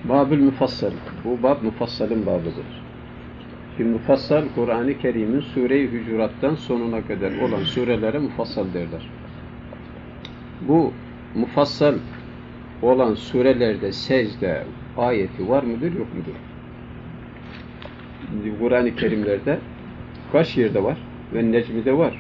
Bab-ül Mufassal. Bu bab Mufassal'ın babıdır. Şimdi Mufassal, Kur'an-ı Kerim'in Sure-i Hucurat'tan sonuna kadar olan surelere Mufassal derler. Bu Mufassal olan surelerde secde ayeti var mıdır, yok mudur? Kur'an-ı Kerim'lerde kaç yerde var? Ve Necmi'de var.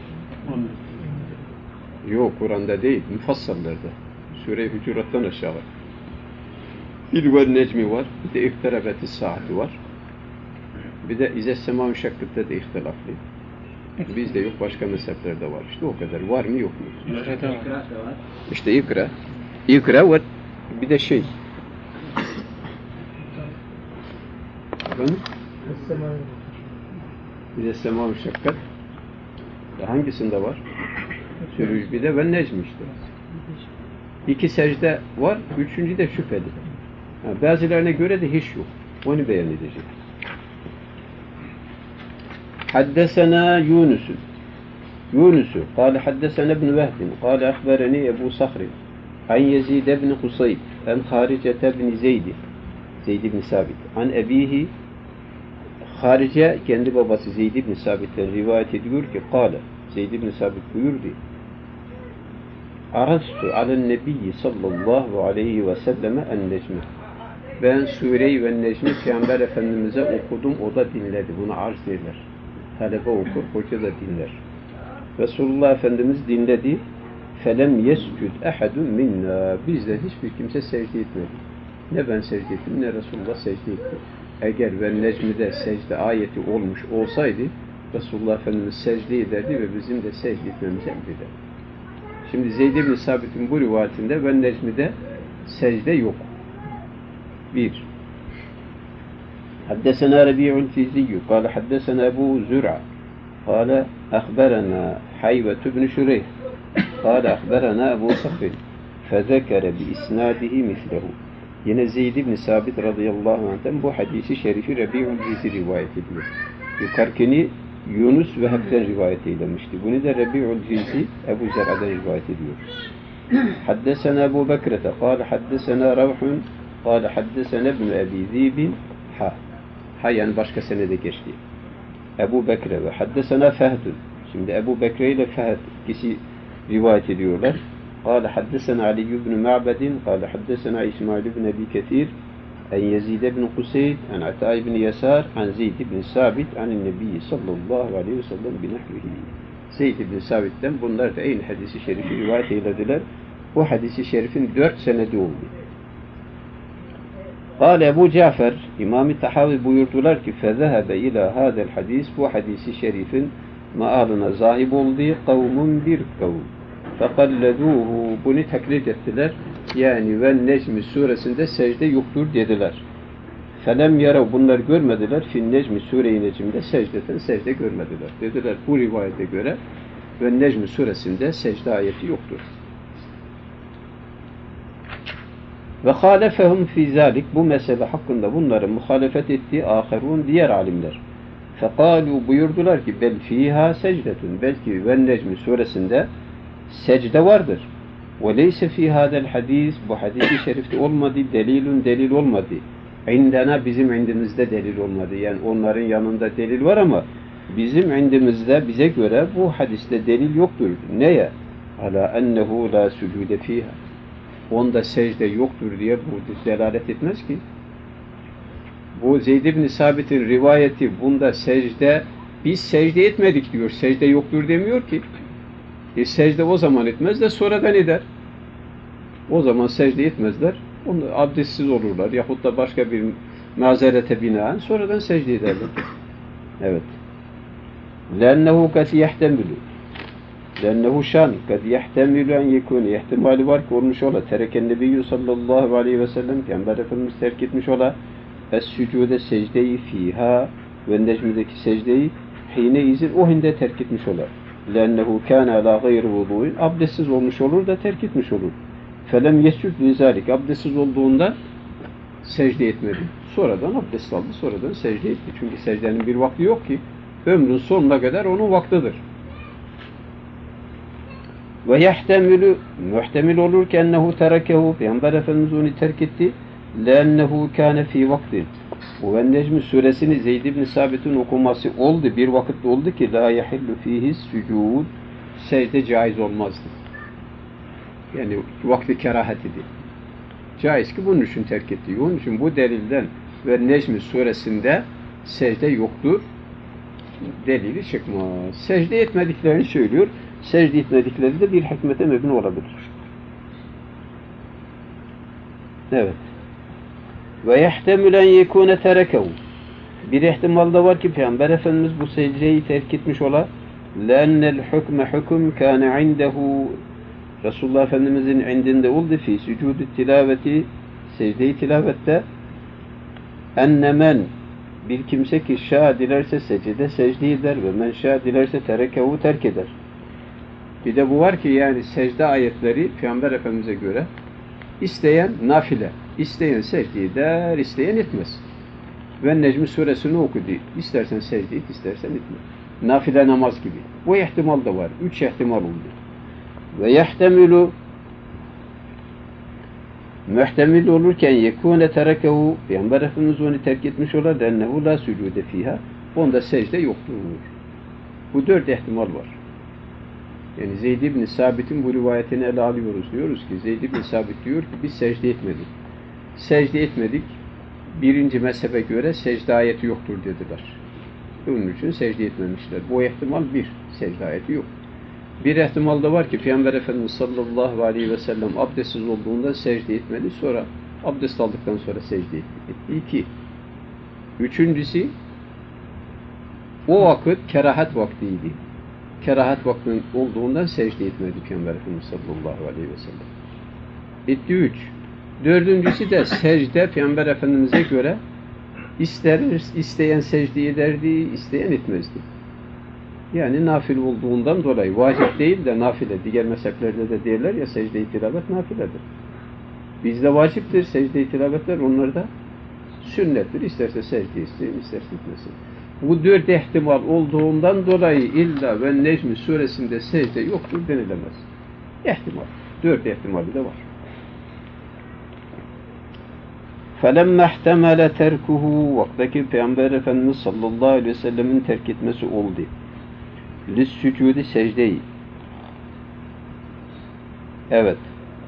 Yok, Kur'an'da değil, Mufassal'larda. Sure-i Hucurat'tan aşağı. Bir ve Necmi var, bir de İhterabeti Saati var. Bir de İzze Sema Müşakkıt'ta da ihtilaflı. Bizde yok, başka mezheplerde var. İşte o kadar. Var mı, yok mu? İşte İkra. İkra var. Bir de şey. Efendim? İzze Sema Müşakkat. Hangisinde var? Sürücü bir de ve Necmi işte. 2 secde var, 3. de şüpheli. Bazılarına göre de hiç yok. Onu beyan edecek. Haddesena Yunus'u قال حدثنا ابن وهب قال أخبرني أبو صخر عن يزيد بن قصيب عن خارجة بن Zeyd ibn Sabit an ebihi Harice kendi babası Zeyd ibn Sabit'ten rivayet ediyor ki قال Zeyd ibn Sabit buyurdu Arastu alen nebiyyi sallallahu aleyhi ve selleme en-necmi. Ben Sure-i ve Necmi Peygamber Efendimiz'e okudum, o da dinledi. Bunu arz eder. Talebe okur, hoca da dinler. Resulullah Efendimiz dinledi. Felem yescud ehadun minna. Bizden hiçbir kimse secde etmedi. Ne ben secde ettim, ne Resulullah secde etti. Eğer ve Necmi'de secde ayeti olmuş olsaydı, Resulullah Efendimiz secde ederdi ve bizim de secde etmemizi emreder. Şimdi Zeyd ibn Sabit'in bu rivayetinde ve Necmi'de secde yok. 1. Haddesena Rabi'ul Fiziyyü kâle haddesena Ebu Zür'a kâle ahberena Hayvet ibn Şureyh kâle ahberena Ebu Sakir fezekere bi isnadihi mislehu. Yine Zeyd ibn Sabit radıyallahu anh'ten bu hadisi şerifi Rabi'ul Fizi rivayet ediyor. Yukarıkini Yunus ve Hab'den rivayet eylemişti. Bunu da Rabi'ul Fizi Ebu Zer'den rivayet ediyor. Haddesena Ebu Bekrete kâle haddesena Ravhun قال حدثنا ابن أبي ذئب yani başka senede geçti. Ebu Bekre ve haddesena Fehdun. Şimdi Ebu Bekre ile Fehd ikisi rivayet ediyorlar. قال حدثنا علي بن معبد قال حدثنا إسماعيل بن أبي كثير عن يزيد بن قسيد عن عطاء بن يسار عن زيد بن ثابت عن النبي صلى الله عليه وسلم بنحوه. Zeyd ibn Sabit'ten bunlar da aynı hadisi şerifi rivayet eylediler. Bu hadisi şerifin 4 senedi oldu. قال Ebu Cafer, İmam-ı Tahavi buyurdular ki فَذَهَبَ اِلَى هَذَا الْحَدِيث bu hadisi şerifin maalına zahib olduğu kavmun bir kavm. فَقَلَّدُوهُ bunu taklit ettiler. Yani ve Necmi suresinde secde yoktur dediler. فَلَمْ يَرَوْ bunlar görmediler. فِي Necmi sure-i Necm'de secde görmediler. Dediler bu rivayete göre ve Necmi suresinde secde ayeti yoktur. Ve halefehum fi zalik bu mesele hakkında bunların muhalefet ettiği aherun diğer alimler. Fekalu buyurdular ki bel fiha secdetun belki ve Necmi suresinde secde vardır. Ve leyse fi hadel hadis bu hadisi şerifte olmadı delil olmadı. İndena bizim indimizde delil olmadı. Yani onların yanında delil var ama bizim indimizde bize göre bu hadiste delil yoktur. Neye? Ala ennehu la sucude fiha. Onda secde yoktur diye bu delalet etmez ki. Bu Zeyd ibn Sabit'in rivayeti bunda secde, biz secde etmedik diyor. Secde yoktur demiyor ki. Secde o zaman etmez de sonradan eder. O zaman secde etmezler. Onlar abdestsiz olurlar. Yahut da başka bir mazerete binaen sonradan secde ederler. Evet. لَاَنَّهُ قَدْ يَحْتَمِلُ لَاَنَّهُ شَانِ قَدْ يَحْتَمِلُ اَنْ يَكُونَ ihtimali var ki olmuş ola. Tereken Nebiyyü sallallahu aleyhi ve sellem Peygamber Efendimiz terk etmiş ola. Es-sücude secdeyi fiha ve Necmi'deki secdeyi hine izin o hinde terk etmiş ola. لَاَنَّهُ كَانَ عَلَى غَيْرِ وُضُوءٍ abdestsiz olmuş olur da terk etmiş olur. فَلَمْ يَسْجُدْ لِذَٰلِكَ abdestsiz olduğunda secde etmedi. Sonradan abdest aldı, sonradan secde etti. Çünkü secdenin bir vakti yok ki. Ömrün sonuna kadar onun vaktidir. Ve muhtemil olur ki ennehu terekehu Peygamber Efendimiz onu terk etti. لَاَنَّهُ كَانَ ف۪ي وَقْتٍ ve Necm suresini Zeyd ibn Sabit'in okuması oldu. Bir vakitte oldu ki la yahillu fihi sucud, secde caiz olmazdı. Yani vakti kerahat idi. Caiz ki bunun için terk etti. Onun için bu delilden ve Necm suresinde secde yoktur. Delili çıkmaz. Secde etmediklerini söylüyor. Secde etmedikleri de bir hikmete mebni olabilir. Evet. Ve yehtemilen yekûne terekehu. Bir ihtimal da var ki Peygamber Efendimiz bu secdeyi terk etmiş ola. لَاَنَّ الْحُكْمَ حُكُمْ كَانَ عِنْدَهُ Resulullah Efendimizin indinde oldu fi sücud-i tilaveti, secde-i tilavette ennemen bir kimse ki şâ dilerse secde eder ve men şâ dilerse terekehu terk eder. Bir de bu var ki yani secde ayetleri Peygamber Efendimiz'e göre isteyen nafile, isteyen secde eder, isteyen etmez. Ve Necm suresini okudu. İstersen secde et, istersen etme. Nafile namaz gibi. Bu ihtimal da var. 3 ihtimal oldu. Ve yehtemilu muhtemil olurken yekûne terekehu Peygamber Efendimiz onu terk etmiş olar dennehu la sucude fiha onda secde yoktur. Bu 4 ihtimal var. Yani Zeyd ibn Sabit'in bu rivayetini ele alıyoruz. Diyoruz ki Zeyd ibn Sabit diyor ki biz secde etmedik. Secde etmedik. Birinci mezhebe göre secde ayeti yoktur dediler. Onun için secde etmemişler. Bu ihtimal bir. Secde ayeti yok. Bir ihtimal da var ki Peygamber Efendimiz sallallahu aleyhi ve sellem abdestsiz olduğunda secde etmedi. Sonra abdest aldıktan sonra secde etti. 2. Üçüncüsü o vakit kerahat vaktiydi. Kerahat vakti olduğundan secde etmedi Peygamber Efendimiz sallallahu aleyhi ve sellem. Etti 3. Dördüncüsü de secde Peygamber Efendimiz'e göre isteyen secde ederdi, isteyen etmezdi. Yani nafile olduğundan dolayı vacip değil de nafile. Diğer mezheplerde de derler ya secde-i tilavet nafiledir. Bizde vaciptir secde-i tilavetler, onlar da sünnettir. İsterse secde etsin, isterse etmesin. Bu 4 ihtimal olduğundan dolayı illa ve Necm suresinde secde yoktur denilemez. İhtimal. 4 ihtimali de var. فَلَمَّا احْتَمَلَ تَرْكُهُ Vaktaki Peygamber Efendimiz sallallahu aleyhi ve sellemin terk etmesi oldu. Lis-sücudi secdeyi. Evet.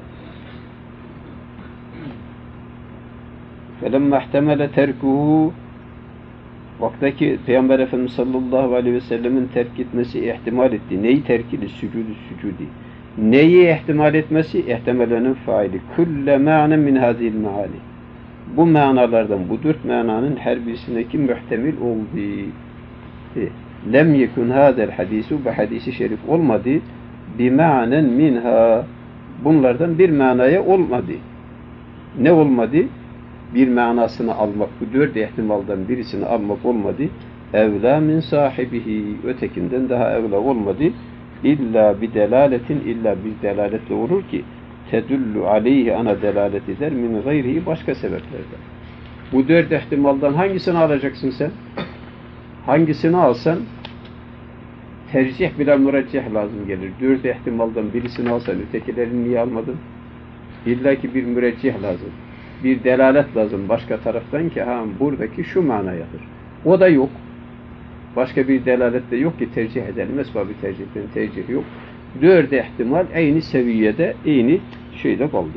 فَلَمَّا احْتَمَلَ تَرْكُهُ Vaktaki Peygamber Efendimiz sallallahu aleyhi ve sellemin terk etmesi ihtimal etti. Neyi terk etti? Sücudi. Neyi ihtimal etmesi? İhtimalenin faili. Kulle ma'nen min hazil meali. Bu manalardan, bu 4 mananın her birisindeki muhtemil olduğu. Lem yekun hadel hadisu, bu hadisi şerif olmadı. Bi ma'nen minha. Bunlardan bir manaya olmadı. Ne olmadı? Bir manasını almak, bu 4 ihtimaldan birisini almak olmadı. Evla min sahibihi, ötekinden daha evla olmadı. İlla bir delaletin, illa bir delaletle olur ki tedullu aleyhi ana delalet eder min gayrihi başka sebeplerden. Bu 4 ihtimaldan hangisini alacaksın sen? Hangisini alsan tercih bile mürecceh lazım gelir. 4 ihtimaldan birisini alsan ötekilerini niye almadın? İlla ki bir mürecceh lazım. Bir delalet lazım başka taraftan ki buradaki şu manayadır. O da yok. Başka bir delalet de yok ki tercih edelim. Esbab-ı tercihten tercih yok. 4 ihtimal aynı seviyede, aynı şeyde kaldı.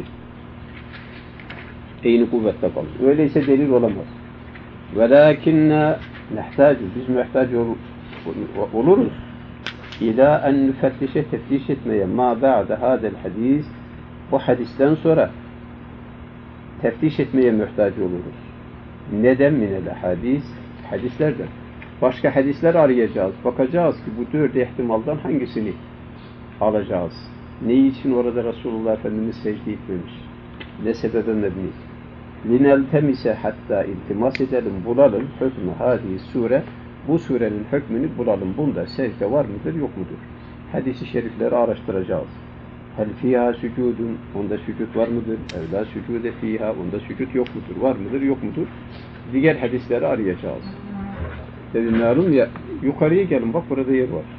Aynı kuvvette kaldı. Öyleyse delil olamaz. Velakinne nehtacu, biz muhtaç oluruz. İlâ en nüfettişe, teftiş etmeye ma ba'de hadel hadis, bu hadisten sonra teftiş etmeye muhtaç oluruz. Neden minel hadis? Hadislerden. Başka hadisler arayacağız. Bakacağız ki bu 4 ihtimaldan hangisini alacağız. Ne için orada Resulullah Efendimiz secde etmemiş? Ne sebebe mebni? Lineltemise hatta iltimas edelim, bulalım hükmü hadi sure, bu surenin hükmünü bulalım. Bunda secde var mıdır, yok mudur? Hadis-i şerifleri araştıracağız. Hel fiha sücudun, onda sücud var mıdır? Evla sücude fiha, onda sücud yok mudur? Var mıdır, yok mudur? Diğer hadisleri arayacağız. Dedim ya, yukarıya gelin, bak burada yer var.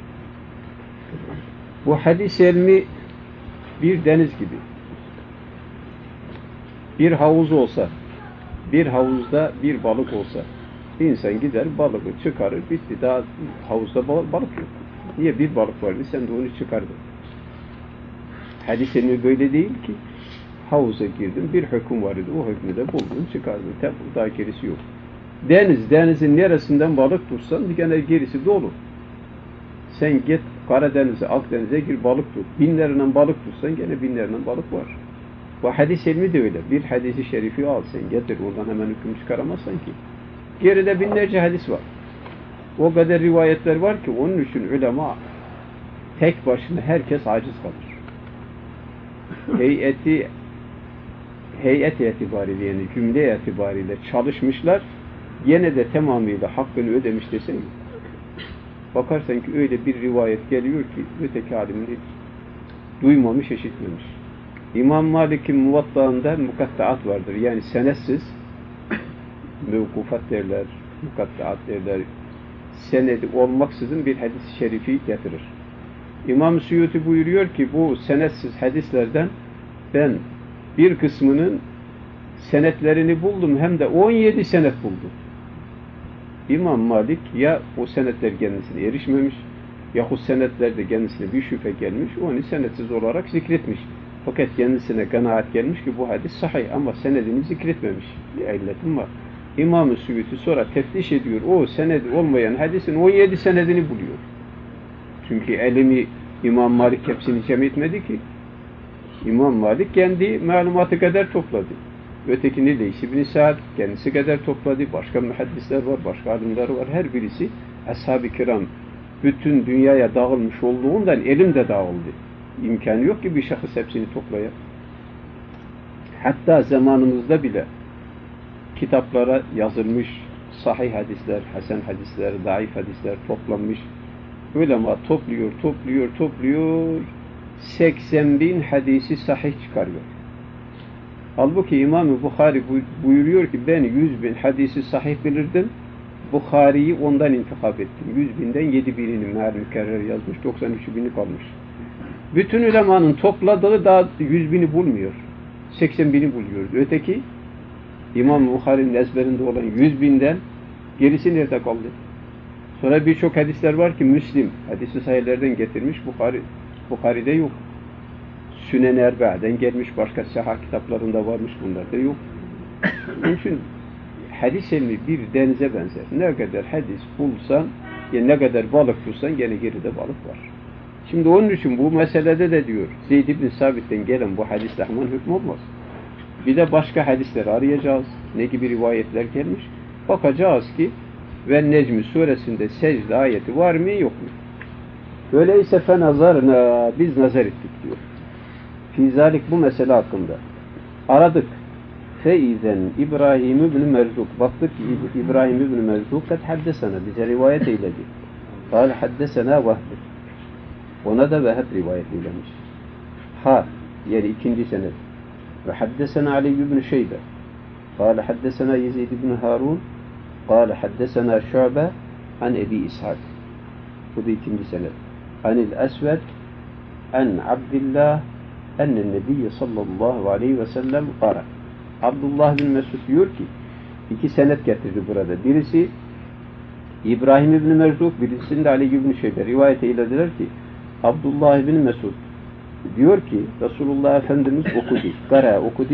Bu hadis ilmi bir deniz gibi. Bir havuz olsa, Bir havuzda bir balık olsa, insan gider balığı çıkarır, bitti. Daha havuzda balık yok. Niye? Bir balık vardı, sen de onu çıkardın. Hadis-i böyle değil ki. Havuza girdin, bir hüküm var idi. O hükmü de buldun, çıkardın. Tabi daha gerisi yok. Denizin neresinden balık tutsan gene gerisi dolu. Sen git Karadeniz'e, Akdeniz'e gir balık tut. Binlerle balık tutsan gene binlerle balık var. Bu hadis ilmi de öyle. Bir hadisi şerifi al sen getir. Oradan hemen hüküm çıkaramazsan ki. Geride binlerce hadis var. O kadar rivayetler var ki onun için ulema tek başına herkes aciz kalır. Heyet itibariyle yani cümle itibariyle çalışmışlar. Yine de tamamıyla hakkını ödemiş desen bakarsan ki öyle bir rivayet geliyor ki öteki alimin hiç duymamış, işitmemiş. İmam Malik'in muvattağında mukattaat vardır. Yani senetsiz mevkufat derler, mukattaat derler. Senedi olmaksızın bir hadis-i şerifi getirir. İmam Suyuti buyuruyor ki bu senetsiz hadislerden ben bir kısmının senetlerini buldum hem de 17 senet buldum. İmam Malik ya o senetler kendisine erişmemiş yahut senetlerde kendisine bir şüphe gelmiş, onu senetsiz olarak zikretmiş. Fakat kendisine kanaat gelmiş ki bu hadis sahih ama senedini zikretmemiş. Bir illetim var. İmam-ı Suyuti sonra teftiş ediyor. O senedi olmayan hadisin 17 senedini buluyor. Çünkü elimi İmam Malik hepsini cem etmedi ki. İmam Malik kendi malumatı kadar topladı. Ötekini de İbn Sa'd kendisi kadar topladı. Başka muhaddisler var, başka alimler var. Her birisi ashab-ı kiram bütün dünyaya dağılmış olduğundan elim de dağıldı. İmkanı yok ki bir şahıs hepsini toplaya. Hatta zamanımızda bile kitaplara yazılmış sahih hadisler, hasen hadisler, zayıf hadisler toplanmış. Ulema topluyor. 80 bin hadisi sahih çıkarıyor. Halbuki İmam-ı Bukhari buyuruyor ki ben 100 bin hadisi sahih bilirdim. Bukhari'yi ondan intikap ettim. 100 binden 7 binini meğer mükerrer yazmış. 93 bini kalmış. Bütün ulemanın topladığı daha 100 bini bulmuyor. 80 bini buluyor. Öteki İmam Bukhari'nin ezberinde olan 100 binden gerisi nerede kaldı? Sonra birçok hadisler var ki Müslim hadisi sahihlerden getirmiş. Bukhari'de yok. Sünen-i Erba'den gelmiş. Başka sahih kitaplarında varmış. Bunlarda yok. Onun için hadis ilmi bir denize benzer. Ne kadar hadis bulsan, yani ne kadar balık tutsan gene geride balık var. Şimdi onun için bu meselede de diyor Zeyd ibn Sabit'ten gelen bu hadisle hemen hükmü olmaz. Bir de başka hadisleri arayacağız. Ne gibi rivayetler gelmiş? Bakacağız ki ve Necm suresinde secde ayeti var mı yok mu? Öyleyse fenazarna biz nazar ettik diyor. Fizalik bu mesele hakkında. Aradık. Feizen İbrahim ibn Merzuk. Baktık ki İbrahim ibn Merzuk kad haddesena bize rivayet eyledi. Kâle haddesena Vehb. Ona da Vehb rivayet eylemiş. Yani ikinci senet. Ve haddesena Ali ibn Şeybe. Kâle haddesena Yezid ibn Harun. Kâle haddesena Şu'be an Ebi İshak. Bu da ikinci senet. Anil Esved an Abdillah ennen Nebiyye sallallahu aleyhi ve sellem kâle. Abdullah bin Mesud diyor ki iki senet getirdi burada. Birisi İbrahim ibn Merzuk, birisinde Ali ibn Şeybe rivayet eylediler ki Abdullah bin Mesud diyor ki Resulullah Efendimiz okudu. Kara okudu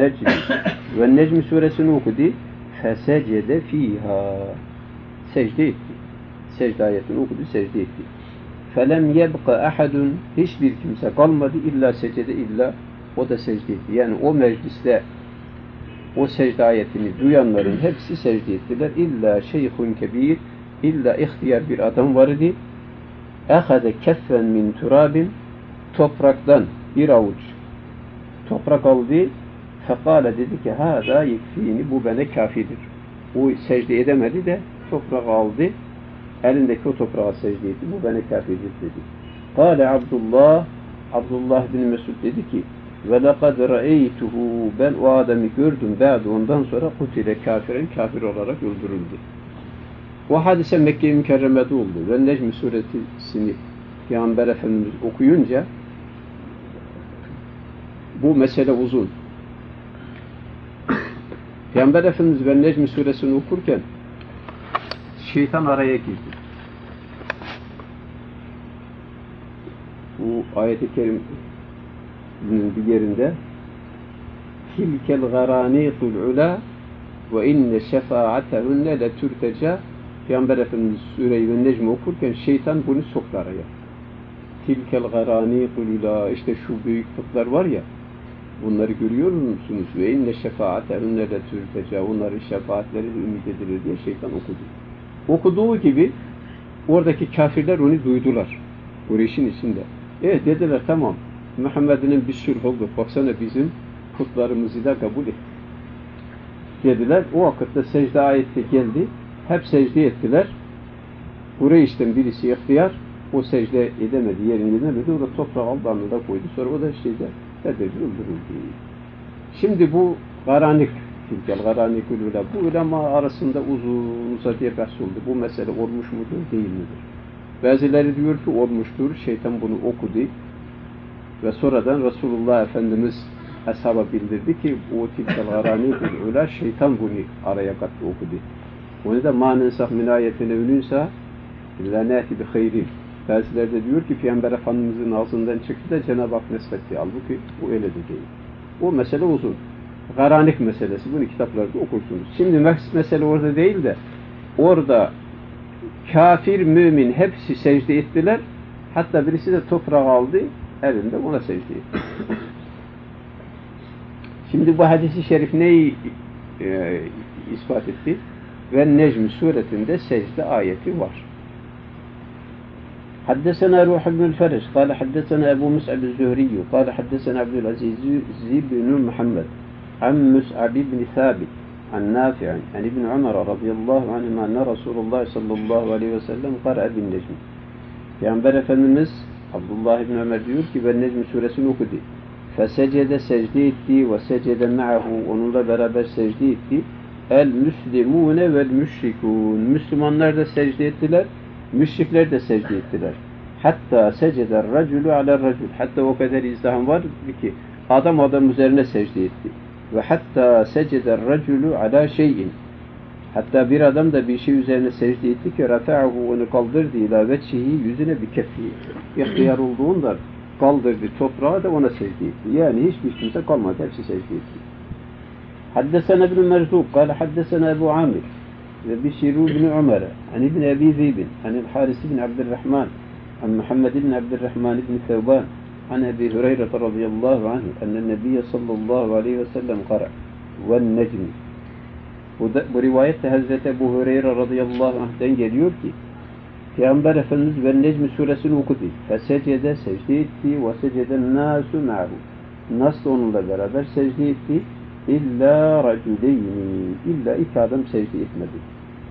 ve Necm suresini okudu. Fesecede fiha. Secde etti. Secde ayetini okudu, secde etti. Felem yebqa ahadun hiçbir kimse kalmadı illa secde illa o da secde etti. Yani o mecliste o secde ayetini duyanların hepsi secde ettiler. İlla şeyhun kebir illa ihtiyar bir adam vardı. Ehade keffen min turabin topraktan bir avuç toprak aldı. Fekale dedi ki hâdâ yekfîni bu bana kafidir. O secde edemedi de toprak aldı. Elindeki o toprağa secde etti. Bu bana kafidir dedi. Kâle Abdullah bin Mesud dedi ki ve lekad ra'eytuhu ben o adamı gördüm ba'du ondan sonra kutile kafiren kafir olarak öldürüldü. O hadise Mekke-i Mükerreme'de oldu. Ve Necm suresini Peygamber Efendimiz okuyunca bu mesele uzun. Peygamber Efendimiz ve Necm suresini okurken şeytan araya girdi. Bu ayet-i kerimenin bir yerinde tilkel garanitul ula ve inne şefaatehunne letürteca. Peygamber Efendimiz Sure-i ve Necm okurken şeytan bunu soktu araya. Tilkel garanitul ula, işte şu büyük putlar var ya, bunları görüyor musunuz? Ve inne şefaatehunne letürteca, onların şefaatleri de ümit edilir diye şeytan okudu. Okuduğu gibi oradaki kafirler onu duydular. Kureyş'in içinde. Dediler tamam. Muhammed'in bir sürü oldu. Baksana bizim putlarımızı da kabul et. Dediler. O vakitte secde ayeti geldi. Hep secde ettiler. Kureyş'ten birisi ihtiyar. O secde edemedi. Yerini edemedi. O da toprağı aldı, alnına koydu. Sonra o da şeyde öldürüldü. Şimdi bu garanik, garanik ulula. Bu ulema arasında uzun uzadıya bahs oldu. Bu mesele olmuş mudur, değil midir? Bazıları diyor ki olmuştur. Şeytan bunu okudu. Ve sonradan Resulullah Efendimiz ashaba bildirdi ki o tilkel garanik ulula, şeytan bunu araya kattı, okudu. Onu da manensah min ayetine ününsa lanati bi hayrin. Bazıları da diyor ki Peygamber Efendimiz'in ağzından çıktı da Cenab-ı Hak nesbetti. Halbuki bu öyle de değil. O mesele uzun. Garanik meselesi. Bunu kitaplarda okursunuz. Şimdi mesele orada değil de orada kafir, mümin hepsi secde ettiler. Hatta birisi de toprağı aldı. Elinde ona secde etti. Şimdi bu hadis-i şerif neyi ispat etti? Ve Necm suretinde secde ayeti var. حدثنا روح بن الفرج قال حدثنا أبو مسعب الزهري قال حدثنا عبد العزيز بن محمد عن مسعب بن ثابت عن نافع عن ابن عمر رضي الله عنهما أن رسول الله صلى الله عليه وسلم قرأ بالنجم. Peygamber Efendimiz Abdullah ibn Ömer diyor ki ben Necm suresini okudu. Fesecede secde etti ve secede ma'ahu, onunla beraber secde etti. El müslimune vel müşrikun. Müslümanlar da secde ettiler. Müşrikler de secde ettiler. Hatta seceder raculu ala racul. Hatta o kadar izdiham var ki adam adam üzerine secde etti. Ve hatta seceder raculu ala şeyin. Hatta bir adam da bir şey üzerine secde etti ki rafa'ahu, onu kaldırdı ila veçhihi, yüzüne bir kefi. İhtiyar olduğundan kaldırdı toprağa da ona secde etti. Yani hiçbir kimse kalmadı. Hepsi secde etti. Haddesena ibn Merzuq kâle haddesena Ebu Amir ve Bişiru ibn Ömer an ibn Ebi Zibin anil Haris ibn Abdurrahman an Muhammed ibn Abdurrahman ibn Thevban an Ebi Hureyre radıyallahu anh enne Nebiye sallallahu aleyhi ve sellem kara ve necmi. Bu rivayette Hazreti Ebu Hureyre radıyallahu anh'den geliyor ki Peygamber Efendimiz ve Necm suresini okudu. Fesecede secde etti ve seceden nasu ma'hu. Nas da onunla beraber secde etti. İlla raculeyni. İlla iki adam secde etmedi.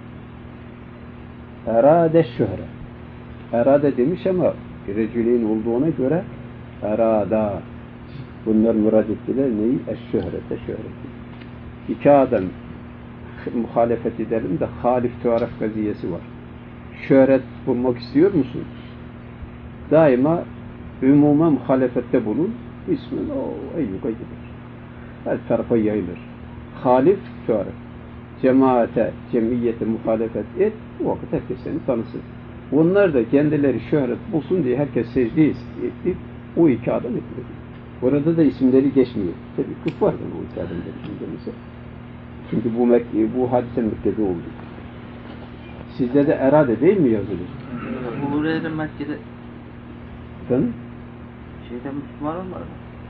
Erade şöhre. Erade demiş ama reculeyn olduğuna göre erada. Bunlar murad ettiler neyi? Eşşöhrete, şöhreti. İki adam muhalefet edelim de halif tuaref gaziyesi var. Şöhret bulmak istiyor musun? Daima umuma muhalefette bulun. İsmin o eyyuka gider. Her tarafa yayılır. Halif tuaref. Cemaate, cemiyete muhalefet et. O vakit herkes seni tanısın. Onlar da kendileri şöhret bulsun diye herkes secde etti. O iki adam etmedi. Orada da isimleri geçmiyor. Tabii küffar da bu iki adamların isimleri. Çünkü bu hadise Mekke'de oldu. Sizde de erade değil mi yazılır? Bu Hureyre Mekke'de efendim? Şeyden Müslüman olmadı.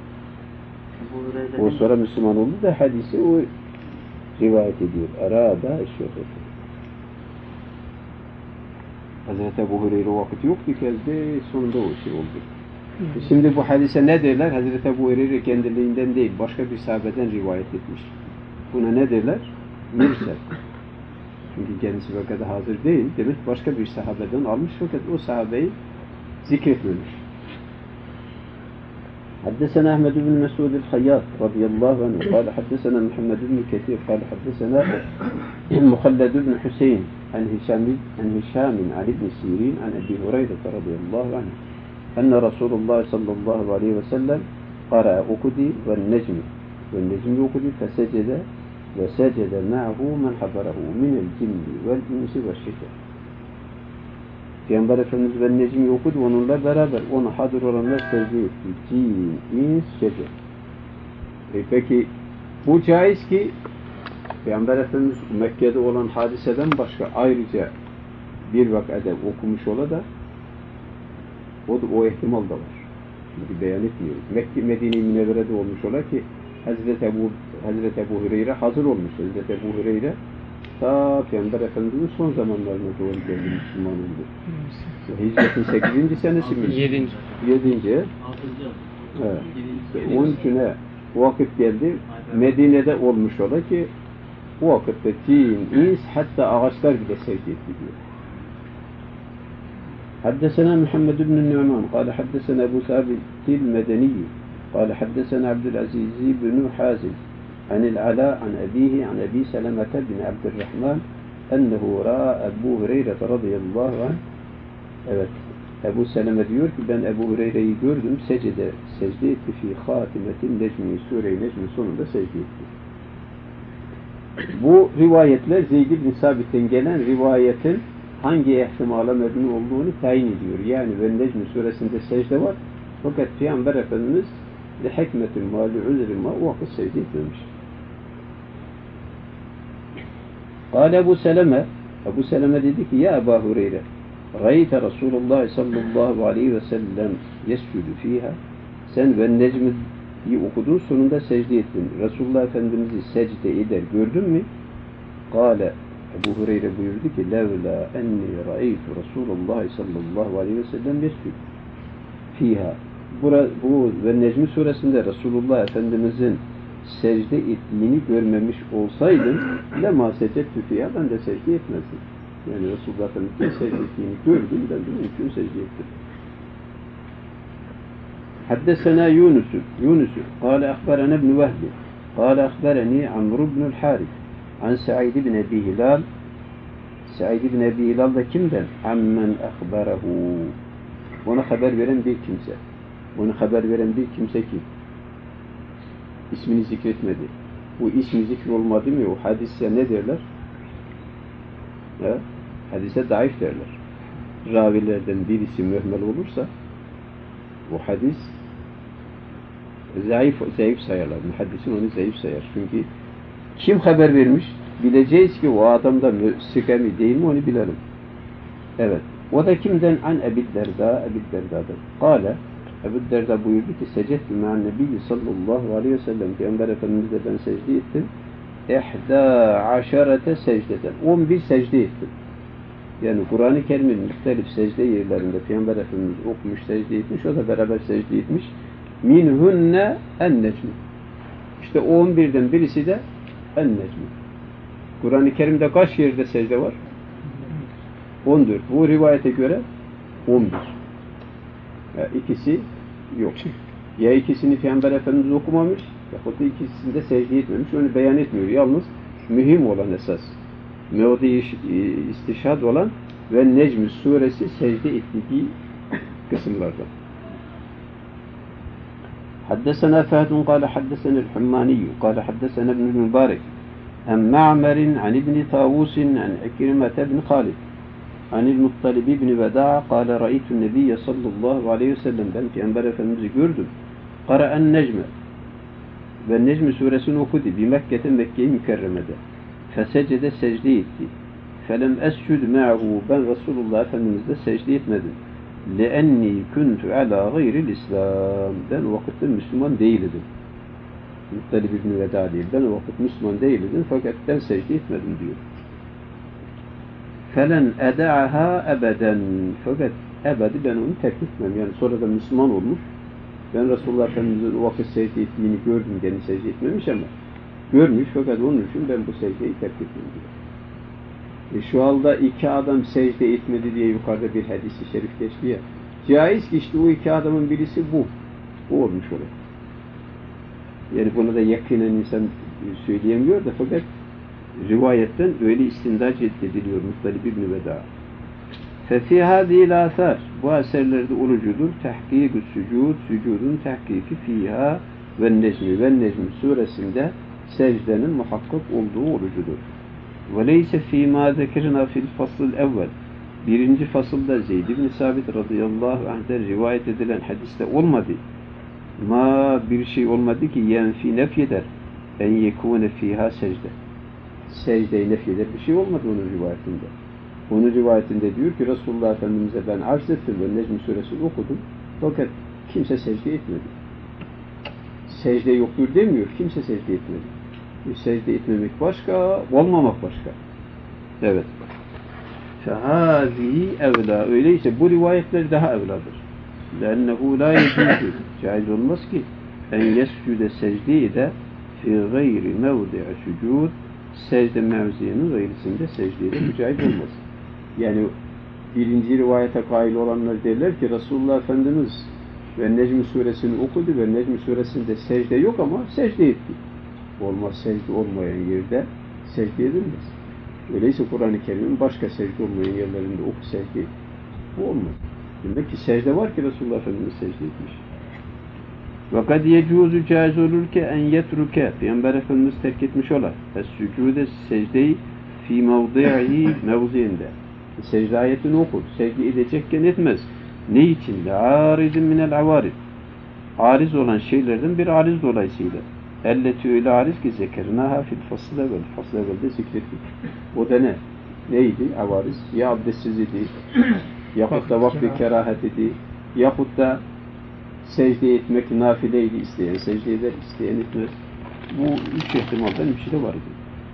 O sonra Müslüman oldu da hadisi o rivayet ediyor. Erada şöhreti. Hazreti Ebu Hureyre o vakit yoktu ki sonunda o şey oldu. Şimdi bu hadise ne derler? Hazreti Ebu Hureyre kendiliğinden değil, başka bir sahabeden rivayet etmiş. Buna ne derler? Mürsel. Çünkü kendisi vakada hazır değil. Demek başka bir sahabeden almış fakat o sahabeyi zikretmemiş. Haddesena Ahmed bin Mesud el-Hayyat radıyallahu anh قال حدثنا محمد بن كثير قال حدثنا مخلد بن حسين عن هشام عن ابن سيرين عن أبي هريرة رضي الله عنه أن رسول الله صلى الله عليه وسلم قرأ أكدي والنجم أكدي فسجد ve secede ma'hu men habarahu minel cinni vel insi ve şecer. Peygamber Efendimiz ve Necmi okudu onunla beraber. Onu hadir olanlar secde etti. Cin, ins, şecer. Peki bu caiz ki Peygamber Efendimiz Mekke'de olan hadiseden başka ayrıca bir vakada okumuş ola da o ihtimal da var. Şimdi beyan etmiyoruz. Mekke, Medine-i Münevvere'de olmuş ola ki Hazreti Ebu Hureyre hazır olmuş. Hazreti Ebu Hureyre ta Peygamber Efendimiz'in son zamanlarına doğru geldi, Müslüman oldu. Hicretin 8. senesi mi? 7. 7. Evet. Onun için o vakit geldi. Medine'de olmuş ola ki o vakitte cin, ins, hatta ağaçlar bile secde etti diyor. حدثنا محمد بن النعمان قال حدثنا أبو ثابت المدني قال حدثنا عبد العزيز بن حازم عن العلاء عن أبيه عن أبي سلمة بن عبد الرحمن أنه رأى أبو هريرة رضي الله عنه. Evet, Ebu Seleme diyor ki ben Ebu Hureyre'yi gördüm, secde etti fi hatimetin necmi, Sure-i Necmi sonunda secde etti. Bu rivayetler Zeyd ibn Sabit'ten gelen rivayetin hangi ihtimala mebni olduğunu tayin ediyor. Yani ve Necmi suresinde secde var. Fakat Peygamber Efendimiz li hikmetin ma li uzrin ma o vakit secde etmemiş. Kâle Ebu Seleme dedi ki ya Ebu Hureyre Ra'yte Resulullah sallallahu aleyhi ve sellem yescudu fiha. Sen ve Necmi'yi okudun, sonunda secde ettin. Resulullah Efendimiz'i secde eder gördün mü? Kâle Ebu Hureyre buyurdu ki levla enni ra'aytu Resulullah sallallahu aleyhi ve sellem yescudu fiha. Bu ve Necmi suresinde Resulullah Efendimiz'in secde ettiğini görmemiş olsaydım lema secdetü fiha, ben de secde etmezdim. Yani Resulullah Efendimiz'in secde ettiğini gördüm, ben de onun için secde ettim. Haddesena Yunus kâle akberana ibn Vehbi kâle akberani Amr ibn Harith an Sa'id ibn Ebi Hilal. Sa'id ibn Ebi Hilal da kimden? Ammen akberahu. Ona haber veren bir kimse. Ona haber veren bir kimse kim? İsmini zikretmedi. Bu ismi zikr olmadı mı? O hadise ne derler? Hadise zayıf derler. Ravilerden birisi mühmel olursa o hadis zayıf sayarlar. Muhaddisin onu zayıf sayar. Çünkü kim haber vermiş? Bileceğiz ki o adamda sıka mı değil mi onu bilelim. Evet. O da kimden? An Ebi Derda'dan. Kâle Ebu Derda buyurdu ki secdetü me'an nebiyyi sallallahu aleyhi ve sellem Peygamber Efendimiz'le ben secde ettim. 11 secdeden. 11 secde ettim. Yani Kur'an-ı Kerim'in muhtelif secde yerlerinde Peygamber Efendimiz okumuş, secde etmiş, o da beraber secde etmiş. Minhunne en-necmi. İşte o 11'den birisi de en-necmi. Kur'an-ı Kerim'de kaç yerde secde var? 14. Bu rivayete göre 11. Ya ikisi yok. Ya ikisini Peygamber Efendimiz okumamış, ya da ikisini de secde etmemiş. Onu beyan etmiyor. Yalnız mühim olan esas, mevdi istişhad olan ve Necm suresi secde ettiği kısımlardan. Haddesena Fehd kâle haddesena el-Hummani kâle haddesena ibn Mübarek en Ma'mer'in an ibn Tavus'in an Ikrimete ibn Khalid an el-Muttalib ibn Veda'a kâle ra'aytu'n nebiyye sallallahu aleyhi ve sellem ben Peygamber Efendimiz'i gördüm. Qara'en Necme ve Necm suresini okudu. Mekke'de Mekke-i Mükerreme'de. Fesecede secde etti. Felem escud ma'hu ben Resulullah Efendimiz'de secde etmedim. Le'enni kuntu ala gayril İslam. Ben o vakitte Müslüman değildim. Muttalib ibn Veda değil. Ben o vakit Müslüman değildim fakat ben secde etmedim diyor. Felen eda'aha ebeden. Fakat ebedi ben onu terk etmem. Yani sonra da Müslüman olmuş. Ben Resulullah Efendimiz'in o vakit secde ettiğini gördüm. Kendi secde etmemiş ama görmüş fakat onun için ben bu secdeyi terk etmem diyor. Şu halde iki adam secde etmedi diye yukarıda bir hadis-i şerif geçti ya. Caiz ki işte o iki adamın birisi bu. Bu olmuş olur. Yani bunu da yakinen insan söyleyemiyor da fakat rivayetten öyle istindaç ediliyor Muttalib ibn Veda. Fefi hâzîl âthâr. Bu eserlerde olucudur. Tehkîk-ü sücûd, sücudun tehkiki fîhâ ve necmi suresinde secdenin muhakkak olduğu orucudur. وَلَيْسَ ف۪ي مَا ذَكِرْنَا فِي الْفَصْلِ الْاَوَّلِ Birinci fasılda Zeyd ibn Sabit radıyallahu anh'den rivayet edilen hadiste olmadı. Ma bir şey olmadı ki yenfi nefyeder. En yekûne fîhâ secde. Secdeyi nefyeder bir şey olmadı onun rivayetinde. Onun rivayetinde diyor ki Resulullah Efendimiz'e ben arz ettim ve Necm suresini okudum. Fakat kimse secde etmedi. Secde yoktur demiyor. Kimse secde etmedi. Secde etmemek başka, olmamak başka. Evet. فَهَذِهِ evla. Öyleyse bu rivayetler daha evladır. لَاَنَّهُ لَا يَجُوزُ Caiz olmaz ki en yescüde secdeyi de fi gayri mevdi'e sucud secde mevziinin gayrisinde secdeyi de mücaiz olmaz. Yani birinci rivayete kail olanlar derler ki Resulullah Efendimiz ve Necm suresini okudu ve Necm suresinde secde yok ama secde etti. Olmaz, secde olmayan yerde secde edilmez. Öyleyse Kur'an-ı Kerim'in başka secde olmayan yerlerinde oku secde et. Bu olmaz. Demek ki secde var ki Resulullah Efendimiz secde etmiş. وَقَدْ يَجُوزُ caiz olur ki en yetruke Peygamber Efendimiz terk etmiş olar. Es-sücude secdeyi fi mevdi'i mevziinde. Secde ayetini okur. Secde edecekken etmez. Ne için? لَعَارِزٍ مِنَ الْعَوَارِزِ Ariz olan şeylerden bir ariz dolayısıyla. Elleti öyle ariz ki zekernaha fil fasıl evvel. Fasıl evvelde zikrettik. O da ne? Neydi avariz? Ya abdestsiz idi, yahut da vakti kerahat idi, yahut da secde etmek nafileydi, isteyen secde eder, isteyen etmez. Bu üç ihtimalden bir şey de vardı.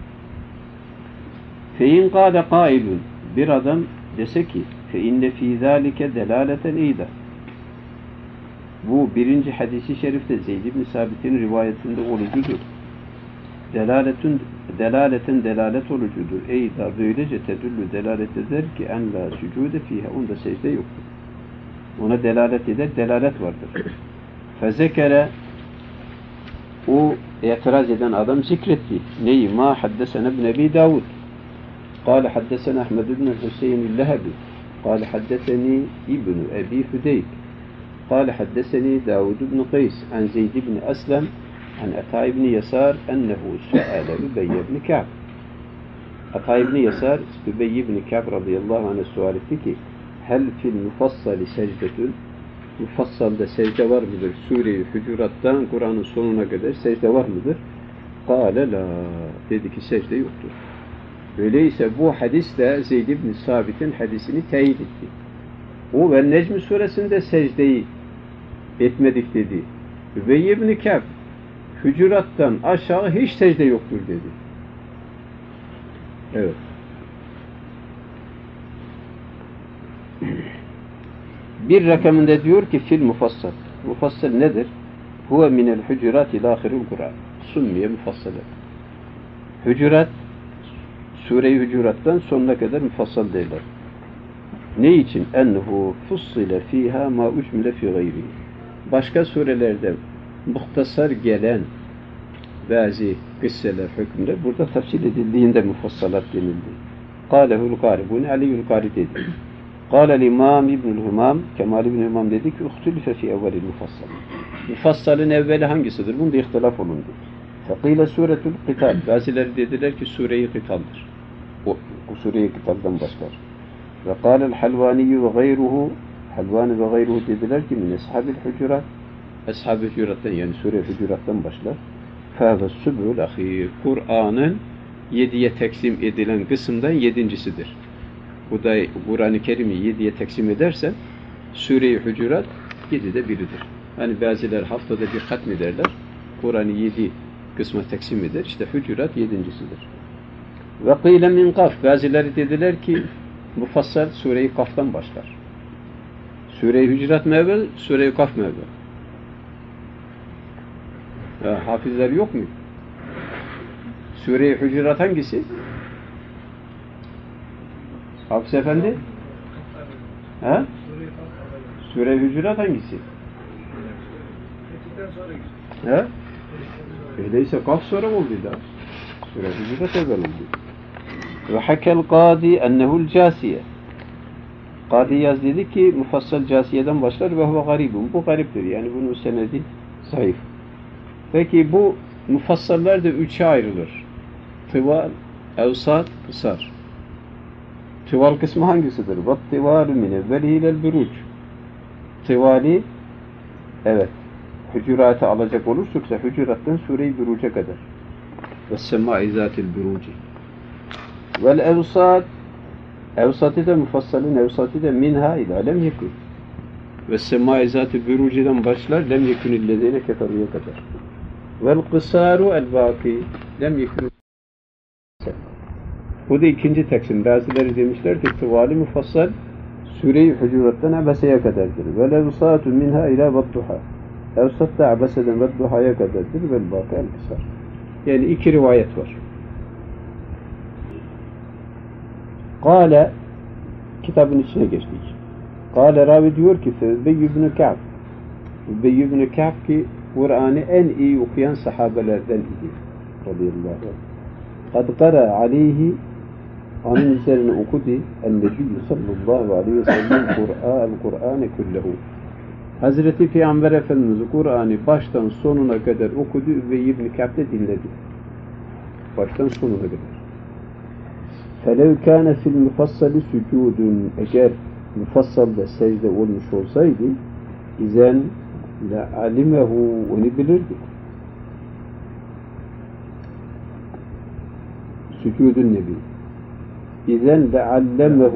Fein kâle kâilun bir adam dese ki fe inne fî zâlike delâleten eyda. Bu birinci hadisi şerifte Zeyd ibn Sabit'in rivayetinde olucudur. Delaleten delalet olucudur. Eyda böylece tedüllü delalet eder ki en la sücude fiha onda secde yoktur. Ona delalet eder, delalet vardır. Fezekere o itiraz eden adam zikretti. Neyi? Ma haddesene ibn Ebi Davud. Kale haddesene Ahmed ibn Hüseyin el-Lehebi. Kale haddeseni İbn Ebi Hüdeyb. قال حدثني داود بن قيس عن زيد بن أسلم عن عطاء بن يسار أنه سأل أبي بن كعب عطاء بن يسار أبي بن كعب رضي الله عنه السؤال ki هل في المفصل سجدة Mufassal'da secde var mıdır? Sure-i Hucurat'tan Kur'an'ın sonuna kadar secde var mıdır? Kâle la dedi ki secde yoktur. Öyleyse bu hadis de Zeyd ibn Sabit'in hadisini teyit etti. O ve Necm suresinde secdeyi etmedik dedi. Übey ibn Kâb Hucurat'tan aşağı hiç secde yoktur dedi. Evet. Bir rakamında diyor ki fil mufassal. Mufassal nedir? Huve minel hucurat ila ahiril Kur'an. Summiye mufassal. Hucurat Sure-i Hucurat'tan sonuna kadar mufassal derler. Ne için? Ennehu fussile fiha ma ucmile fi gayri. Başka surelerde muhtasar gelen bazı kısseler, hükümler burada tafsil edildiğinde mufassalat denildi. Kâlehul gâribûne aliyyul gâri dedi. Kâlel imam İbnül Hümam, Kemal İbnül Hümam dedi ki uhtülife fi evvelil mufassal. Mufassalın evveli hangisidir? Bunda ihtilaf olundu. Fekîle suretul Kital. Bazıları dediler ki sure-i Kital'dır. O sure-i Kital'dan başlar. Ve kâlel Halvaniyyü ve gayruhu Halvani ve gayruhu dediler ki min eshabil hucurat Eshab-ı Hucurat'tan yani Sure-i Hucurat'tan başlar. Fâve süb'ül ahîr Kur'an'ın 7'ye teksim edilen kısımdan 7.'sidir. Bu da Kur'an-ı Kerim'i 7'ye teksim edersen Sure-i Hucurat 7'de biridir. Hani bazıları haftada bir hatmederler. Kur'an'ı 7 kısma teksim eder. İşte Hucurat 7.'sidir. Ve kîle min kaf. Bazıları dediler ki mufassal Sure-i Kaf'tan başlar. Sure-i Hucurat mı evvel, Sure-i Kaf mı evvel? Ya, hafizler yok mu? Sure-i Hucurat hangisi? Hafız efendi? Ha? Sure-i Hucurat hangisi? Ha? Öyleyse Kaf sonra oldu da. Sure-i Hucurat evvel oldu. Ve hakel kâdi ennehu'l câsiye. Kâdi yaz dedi ki mufassal Câsiye'den başlar ve huve garibun. Bu gariptir. Yani bunun senedi zayıf. Peki bu Mufassallar da üçe ayrılır. Tıval, evsat, kısar. Tıval kısmı hangisidir? وَالطِّوَالُ مِنْ اَوَّلِهِ اِلَى الْبُرُوجِ Tıvali, evet, Hücurat'ı alacak olursak Hücurat'tan Sure-i Buruc'a kadar. وَالسَّمَاءِ ذَاتِ الْبُرُوجِ وَالْاَوْسَاتِ Evsatı da mufassalın evsatı da minha ila lem yekun. وَالسَّمَاءِ ذَاتِ الْبُرُوج'den başlar lem yekun illezine keferuya kadar. وَالْقِسَارُ الْبَاقِ lem yekun. Bu da ikinci teksim. Bazıları demişler ki tıvali mufassal Sure-i Hucurat'tan Abese'ye kadardır. وَالْاَوْسَاتُ minha ila وَالضُّحَى Evsat da Abese'den وَالضُّحَ'ya kadardır. وَالْبَاقِ el-kısar. Yani iki rivayet var. Kâle kitabın içine geçtik. Kâle ravi diyor ki Übey ibn Ka'b. Übey ibn Ka'b ki Kur'an'ı en iyi okuyan sahabelerden idi. Radıyallahu anh. Kad kara aleyhi onun üzerine okudu el-Nebiyyü sallallahu aleyhi ve sellem Kur'an-ı kullehu. Hazreti Peygamber Efendimiz Kur'an'ı baştan sonuna kadar okudu. Übey ibn Ka'b de dinledi. Baştan sonuna kadar. فَلَوْ كَانَ فِي الْمُفَصَّلِ سُجُودٌ Eğer mufassalda secde olmuş olsaydı izen لَعَلِمَهُ onu bilirdi. Sücudun nebi. İzen لَعَلَّمَهُ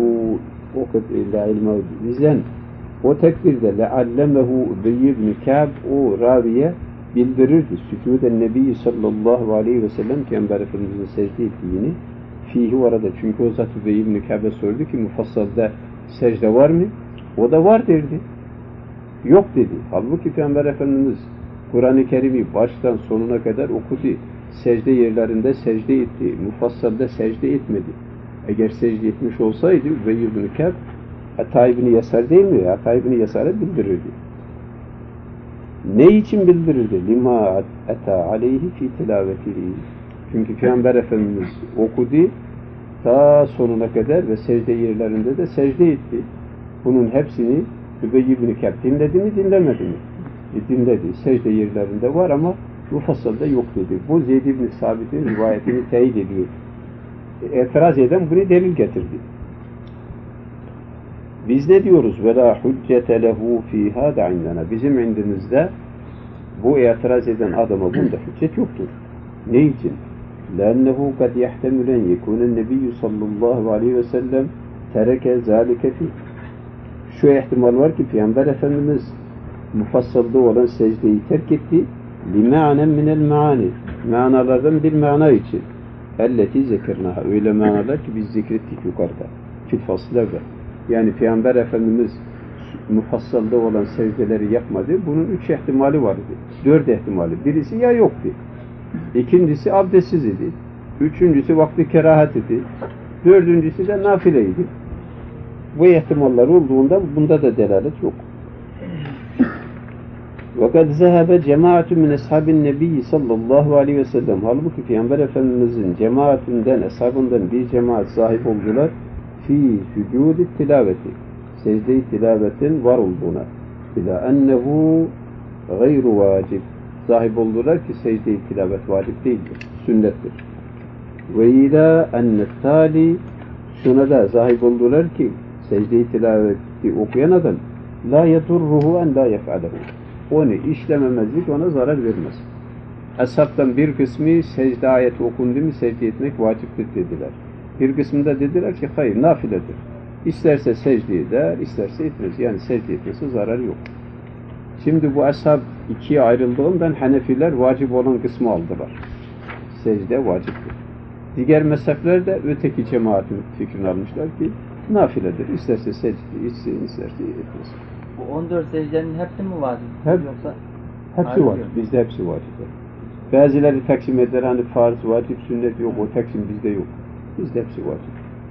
İzen o tekbirde لَعَلَّمَهُ Übey ibn Ka'b o raviye bildirirdi. Sücuden nebi sallallahu aleyhi ve sellem Peygamber Efendimiz'in secde ettiğini fihi orada. Çünkü o zat Übey ibn Ka'b'e sordu ki mufassalda secde var mı? O da var derdi. Yok dedi. Halbuki Peygamber Efendimiz Kur'an-ı Kerim'i baştan sonuna kadar okudu. Secde yerlerinde secde etti. Mufassalda secde etmedi. Eğer secde etmiş olsaydı Übey ibn Ka'b Ata ibn Yasar değil mi? Ata ibn Yasar'a bildirirdi. Ne için bildirirdi? Lima ata aleyhi fi tilavetihi. Çünkü Peygamber Efendimiz okudu ta sonuna kadar ve secde yerlerinde de secde etti. Bunun hepsini Übey ibn Ka'b dinledi mi, dinlemedi mi? Dinledi. Secde yerlerinde var ama mufassalda yok dedi. Bu Zeyd ibn Sabit'in rivayetini teyit ediyor. İtiraz eden bunu delil getirdi. Biz ne diyoruz? وَلَا حُجَّةَ لَهُ ف۪ي هَذَا عِنْدَنَا Bizim indimizde bu itiraz eden adama bunda hüccet yoktur. Ne için? لأنه قد يحتمل أن يكون النبي صلى الله عليه وسلم ترك ذلك فيه. Şu ihtimal var ki Peygamber Efendimiz mufassalda olan secdeyi terk etti. لِمَعْنًا مِنَ الْمَعَانِ Manalardan bir mana için. اَلَّتِي ذَكَرْنَاهَا Öyle manalar ki biz zikrettik yukarıda. Kütfaslarda. Yani Peygamber Efendimiz mufassalda olan secdeleri yapmadı. Bunun üç ihtimali vardı. Dört ihtimali. Birisi ya yoktu. İkincisi abdestsiz idi. Üçüncüsü vakti kerahat idi. Dördüncüsü de nafileydi. Bu ihtimaller olduğundan bunda da delalet yok. وَقَدْ ذَهَبَ جَمَاعَةٌ مِنْ أَصْحَابِ النَّبِيِّ sallallahu aleyhi ve sellem halbuki Peygamber Efendimizin cemaatinden, ashabından bir cemaat sahip oldular. Fi sücud-i tilaveti secde-i tilavetin var olduğuna ila ennehu gayru vacib sahip oldular ki secde-i tilavet vacip değildir, sünnettir. Ve ila ennettali şuna da sahip oldular ki secde-i tilaveti okuyan adam la yedurruhu en la yef'alehu onu işlememezlik ona zarar vermez. Ashabtan bir kısmı secde ayeti okundu mu secde etmek vaciptir dediler. Bir kısmında dediler ki hayır nafiledir. İsterse secde eder, isterse etmez. Yani secde etmesi zararı yok. Şimdi bu ashab ikiye ayrıldığından Hanefiler vacip olan kısmı aldılar. Secde vaciptir. Diğer mezhepler de öteki cemaatin fikrini almışlar ki nafiledir. İsterse secde etsin, isterse etmez. Bu 14 secdenin hepsi mi vacip? Yoksa hepsi vacip. Bizde hepsi vacip. Bazıları taksim eder hani farz, vacip, sünnet yok. O taksim bizde yok. Bizde hepsi vacip.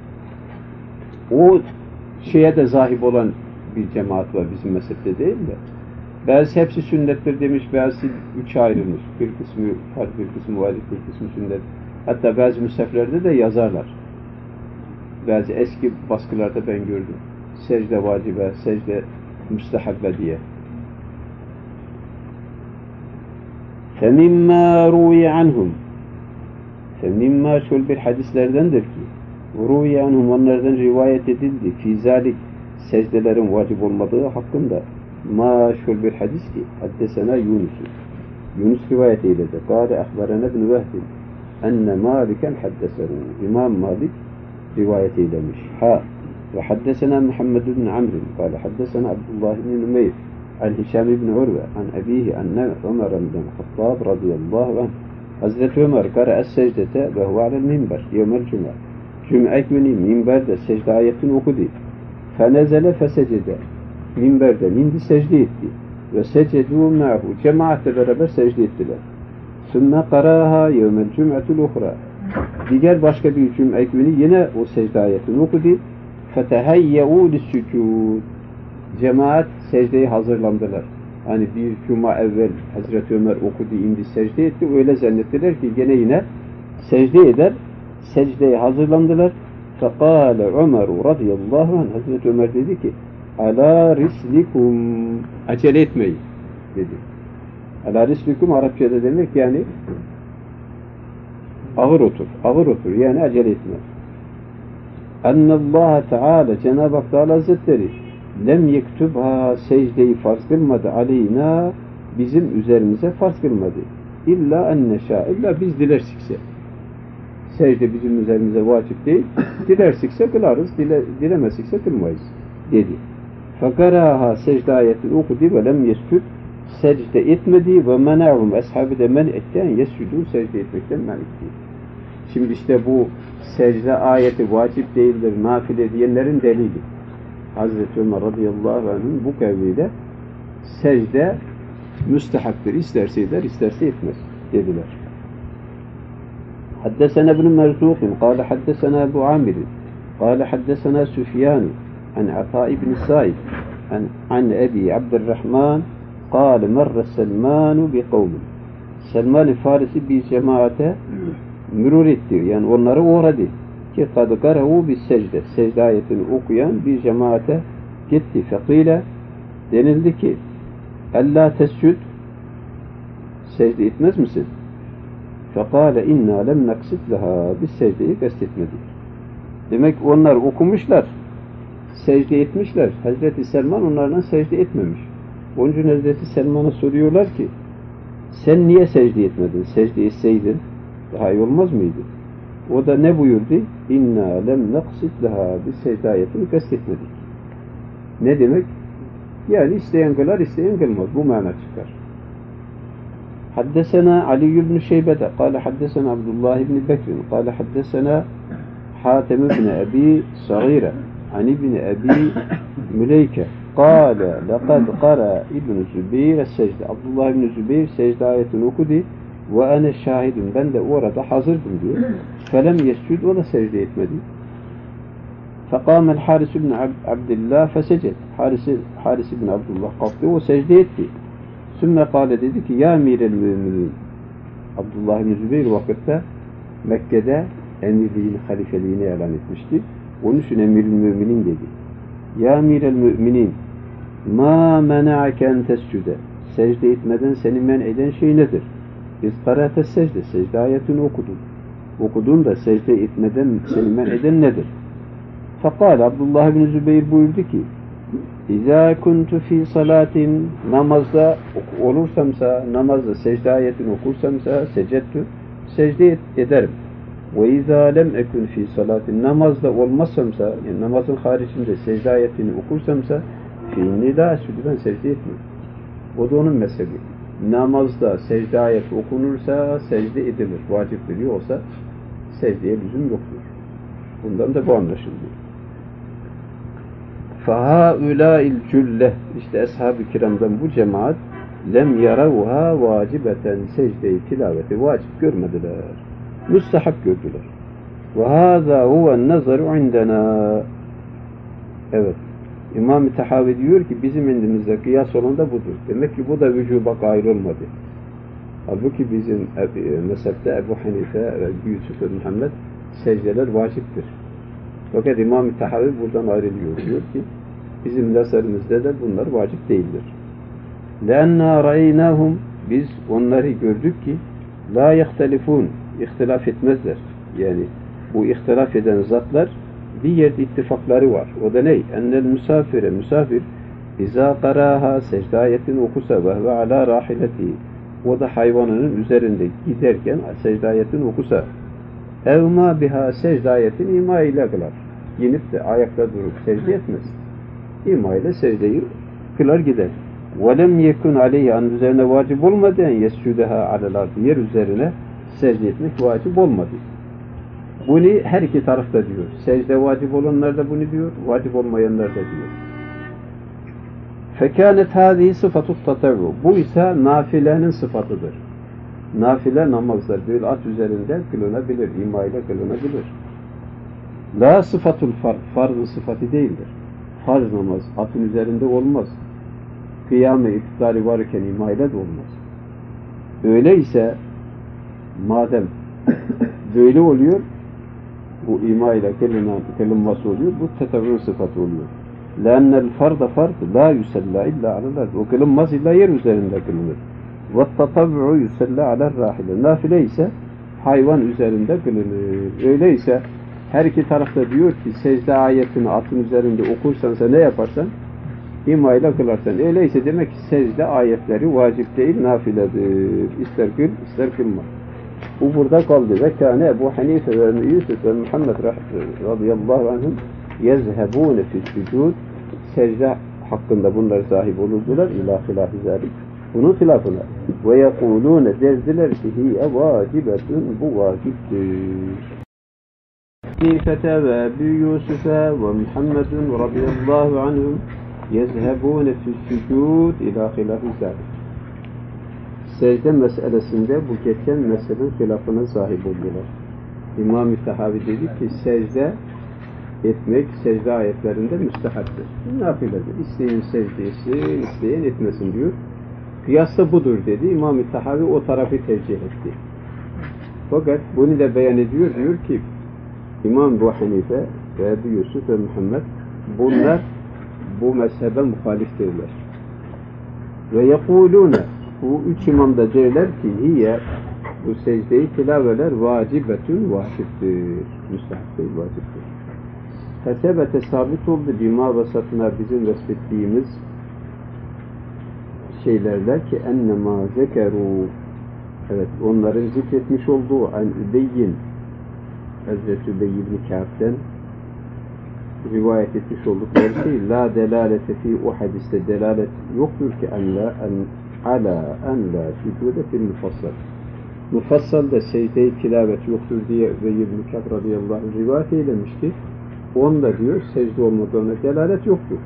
O şeye de zahip olan bir cemaat var bizim mezhepte değil de. Bazı hepsi sünnettir demiş, bazı üçe ayrılmış. Bir kısmı farz, bir kısmı vacip, bir kısmı sünnet. Hatta bazı müsneflerde de yazarlar. Bazı eski baskılarda ben gördüm. Secde vacibe, secde müstehabbe diye. فَمِمَّا رُوِيَ عَنْهُمْ فَمِمَّا şöyle bir hadislerdendir ki رُوِيَ عَنْهُمْ onlardan rivayet edildi. فِي secdelerin vacip olmadığı hakkında şöyle bir hadis ki haddesena Yunus rivayet eyledi. Kâle ahbarana ibn Vehb enne Maliken haddesehu. İmam Malik rivayet eylemiş. Ve haddesena Muhammed ibn Amr. Kâle haddesena Abdullah ibn Umeyr an Hişam ibn Urve an abihi enne Ömer ibn Hattab radıyallahu anh. Hazreti Ömer kâre'es secdete ve huve alel minber yevmel cuma. Cuma günü minberde secde ayetini okudu. Fenezele fesecede. Minberden indi secde etti. Ve secedû me'hu. Cemaatle beraber secde ettiler. Sümme karâhâ yevmel cum'atul uhra. Diğer başka bir cuma günü yine o secde ayetini okudu. Fetehayyeû lissücûd. Cemaat secdeye hazırlandılar. Hani bir cuma evvel Hazreti Ömer okudu, indi secde etti. Öyle zannettiler ki yine secde eder. Secdeye hazırlandılar. Fekâle Ömer radıyallahu anh. Hazreti Ömer dedi ki alâ rislikum. Acele etmeyin dedi. Alâ rislikum Arapçada demek yani ağır otur yani acele etme. Ennallâhe Teala Cenab-ı Hak Teala Hazretleri lem yektubha secdeyi farz kılmadı aleyna bizim üzerimize farz kılmadı. İlla enneşâ illa biz dilersikse. Secde bizim üzerimize vacip değil. Dilersikse kılarız, dilemezsikse kılmayız dedi. Fakaraha secde ayetini okudu ve lem yescud secde etmedi ve mena'hum ashabı da men etten yescudu secde etmekten men etti. Şimdi işte bu secde ayeti vacip değildir, nafile diyenlerin delili. Hazreti Ömer radıyallahu anh'ın bu kavliyle secde müstehaptır. İsterse eder, isterse etmez dediler. Haddesena ibn Merzuq قال حدثنا أبو عامر قال حدثنا سفيان عن عطاء بن سائب عن أبي عبد الرحمن قال مر سلمان بقوم Selman-ı Farisi bir cemaate mürür etti. Yani onları uğradı. Ki kad karahu bis secde. Secde ayetini okuyan bir cemaate gitti. Fekile denildi ki ella tescud secde etmez misin? Fekale inna lem naksit leha biz secdeyi kastetmedik. Demek onlar okumuşlar. Secde etmişler. Hazreti Selman onlardan secde etmemiş. Onun için Hazreti Selman'a soruyorlar ki sen niye secde etmedin? Secde etseydin daha iyi olmaz mıydı? O da ne buyurdu? İnna lem naksit leha biz secde ayetini kastetmedik. Ne demek? Yani isteyen kılar, isteyen kılmaz. Bu mana çıkar. حدثنا علي بن شيبة قال حدثنا عبد الله بن بكر قال حدثنا حاتم بن أبي صغيرة عن ابن أبي مليكة قال لقد قرأ ابن زبير السجدة عبد الله بن زبير secde ayetini okudu ve ana şahidim ben de orada hazırdım diyor. Felem yescud o da secde etmedi. فقام الحارس بن عبد الله فسجد Haris ibn Abdullah kalktı o secde etti. Sümme kâle dedi ki ya emirel müminin Abdullah ibn Zübeyir vakitte Mekke'de emirliğini, halifeliğini ilan etmişti. Onun için emirel müminin dedi. Ya emirel müminin ma mena'ken tescüde secde etmeden seni men eden şey nedir? Biz karates secde ayetini okudun da secde etmeden seni men eden nedir? Fakat Abdullah ibn Zübeyir buyurdu ki İzâ kuntu fî salâtin namazda namazda secde ayetini okursamsa secettu secde ederim. Ve izâ lem ekun fî salâtin namazda olmazsamsa yani namazın haricinde secde ayetini okursamsa fi'inni lâ escudu ben secde etmem. O da onun mezhebi. Namazda secde ayeti okunursa secde edilir. Vaciptir. Yoksa secdeye lüzum yoktur. Bundan da bu anlaşılıyor. فَهَاُولَٰئِ الْجُلَّةِ işte ashab-ı kiramdan bu cemaat lem yaravha vacibeten secde-i tilaveti vacip görmediler. Müstahap gördüler. وَهَذَا هُوَ النَّظَرُ عِنْدَنَا evet. İmam-ı Tahavi diyor ki bizim indimizde kıyas olan da budur. Demek ki bu da vücuba gair olmadı. Halbuki bizim mezhepte Ebu Hanife ve Yusuf Muhammed secdeler vaciptir. Fakat İmam-ı Tahavi buradan ayrılıyor. Diyor ki bizim nazarımızda da bunlar vacip değildir. لَاَنَّا رَيْنَاهُمْ biz onları gördük ki la yahtelifun, ihtilaf etmezler. Yani bu ihtilaf eden zatlar bir yerde ittifakları var. O da ne? Ennel misafir İzâ qarâhâ secde ayetini okusa ve alâ rahileti, o da hayvanının üzerinde giderken secde ayetini okusa, evmâ biha secde ayetini ima ile kılar. Yenip de ayakta durup secde etmez. İma ile secdeyi kılar gider. وَلَمْ يَكُنْ عَلَيْهِ, üzerine vacip olmadan yescüdeha alel yer üzerine secde etmek vacip olmadı. Bunu her iki tarafta diyor. Secde vacip olanlar da bunu diyor, vacip olmayanlar da diyor. فَكَانَتْ هَذِهِ صِفَةُ التَّطَوُّ, bu ise nafilenin sıfatıdır. Nafile namazlar böyle at üzerinde kılınabilir, ima ile kılınabilir. La sıfatul farz, farzın sıfatı değildir. Farz namaz atın üzerinde olmaz. Kıyam-ı iktidari varken ima ile de olmaz. Öyleyse madem böyle oluyor, bu ima ile kılınması oluyor, bu tetavvür sıfatı oluyor. لَاَنَّ الْفَرْضَ farz la yusella illa alel, o kılınmaz illa yer üzerinde kılınır. وَالتَّطَوُّعُ yusella alel rahile, nafile ise hayvan üzerinde kılınır. Öyleyse her iki tarafta diyor ki secde ayetini atın üzerinde okursan sen ne yaparsan ima ile kılarsan. Öyleyse demek ki secde ayetleri vacip değil, nafiledir. İster kıl, ister kılma. Bu burada kaldı. Ve kâne Ebu Hanife ve Yusuf ve Muhammed radıyallahu anhum yezhebûne fissücûd, secde hakkında bunlar sahip olurdular. İlâ hilâfi zâlik, bunun hilafına. Ve yekûlûne, derdiler ki hiye vacibetun, bu vaciptir. Hanifete ve Ebu Yusuf'e ve Muhammedun radıyallahu anhum yezhebûne fissücûd ilâ hilâfi zâlik. Secde meselesinde bu geçen meselenin hilafına sahip oldular. İmam-ı Tahavi dedi ki secde etmek secde ayetlerinde müstehaptır. Nafiledir. İsteyen secde etsin, isteyen etmesin diyor. Kıyas da budur dedi. İmam-ı Tahavi o tarafı tercih etti. Fakat bunu da beyan ediyor. Diyor ki İmam Ebu Hanife ve Ebu Yusuf ve Muhammed bunlar bu mezhebe muhaliftirler. Ve yekulûne, bu üç imam da derler ki hiye, bu secdeyi tilaveler vacibetün, vaciptir. Müstahap değil, vaciptir. Fesebete sabit oldu bima vasatına, bizim resmettiğimiz şeylerle ki ennemâ zekerû, evet onların zikretmiş olduğu an Übeyyin, Hazreti Übeyy ibn Kâb'den rivayet etmiş oldukları şey la delalete fi, o hadiste delalet yoktur ki ala en la sücude fil mufassal. Mufassalda secde-i tilavet yoktur diye Übeyy ibn Kâb radıyallahu anh rivayet eylemişti. Onda diyor secde olmadığına delalet yoktur.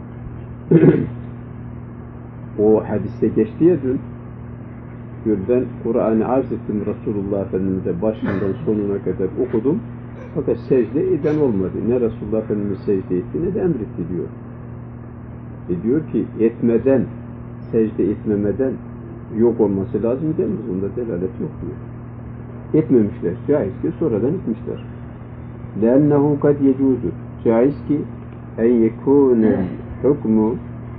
O hadiste geçti ya dün, diyor ben Kur'an'ı arz ettim Resulullah Efendimiz'e başından sonuna kadar okudum. Fakat secde eden olmadı. Ne Resulullah Efendimiz secde etti ne de emretti diyor. Diyor ki etmeden, secde etmemeden yok olması lazım demez. Onda delalet yok diyor. Etmemişler. Caiz ki sonradan etmişler. لَاَنَّهُ قَدْ يَجُوزُ, caiz ki en yekûne hükmü,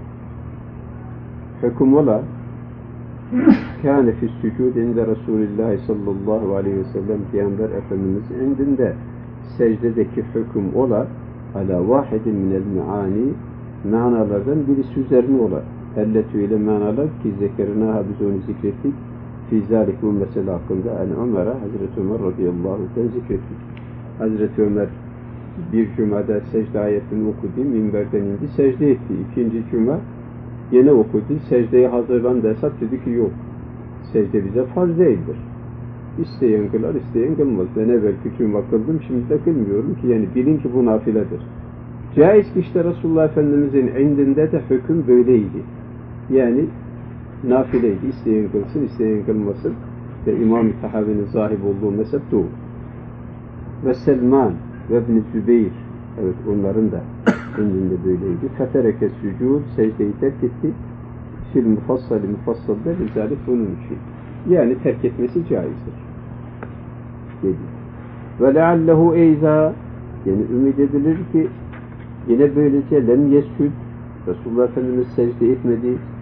hüküm ola kâne fissücûd inde Resulullah sallallahu aleyhi ve sellem, Peygamber Efendimiz indinde secdedeki hüküm ola ala vahidin minel meani, manalardan birisi üzerine ola. Elletü ile manalar ki zekerinaha, biz onu zikrettik. Fi zâlik, bu mesele hakkında Ömer'e, Hazreti Ömer radıyallahu anh'ten zikrettik. Hazreti Ömer bir cümada secde ayetini okudu, minberden indi, secde etti. İkinci cuma yine okudu, secdeye hazırlandı, hesap dedi ki yok, secde bize farz değildir. İsteyen kılar, isteyen kılmaz. Ben evvelki cuma kıldım, şimdi de kılmıyorum ki, yani bilin ki bu nafiledir. Caiz ki işte Resulullah Efendimiz'in indinde de hüküm böyleydi. Yani nafileydi. İsteyen kılsın, isteyen kılmasın. Ve İmam-ı Tahavi'nin sahip olduğu mezhep doğru. Ve Selman ve İbn-i Zübeyir, evet onların da indinde böyleydi. Fetereke sücud, secdeyi terk etti. Fil mufassali, mufassalda rizalik bunun için. Yani terk etmesi caizdir. Dedi. Ve leallehu eyza, yani ümit edilir ki yine böylece lem yescud, Resulullah Efendimiz secde etmedi.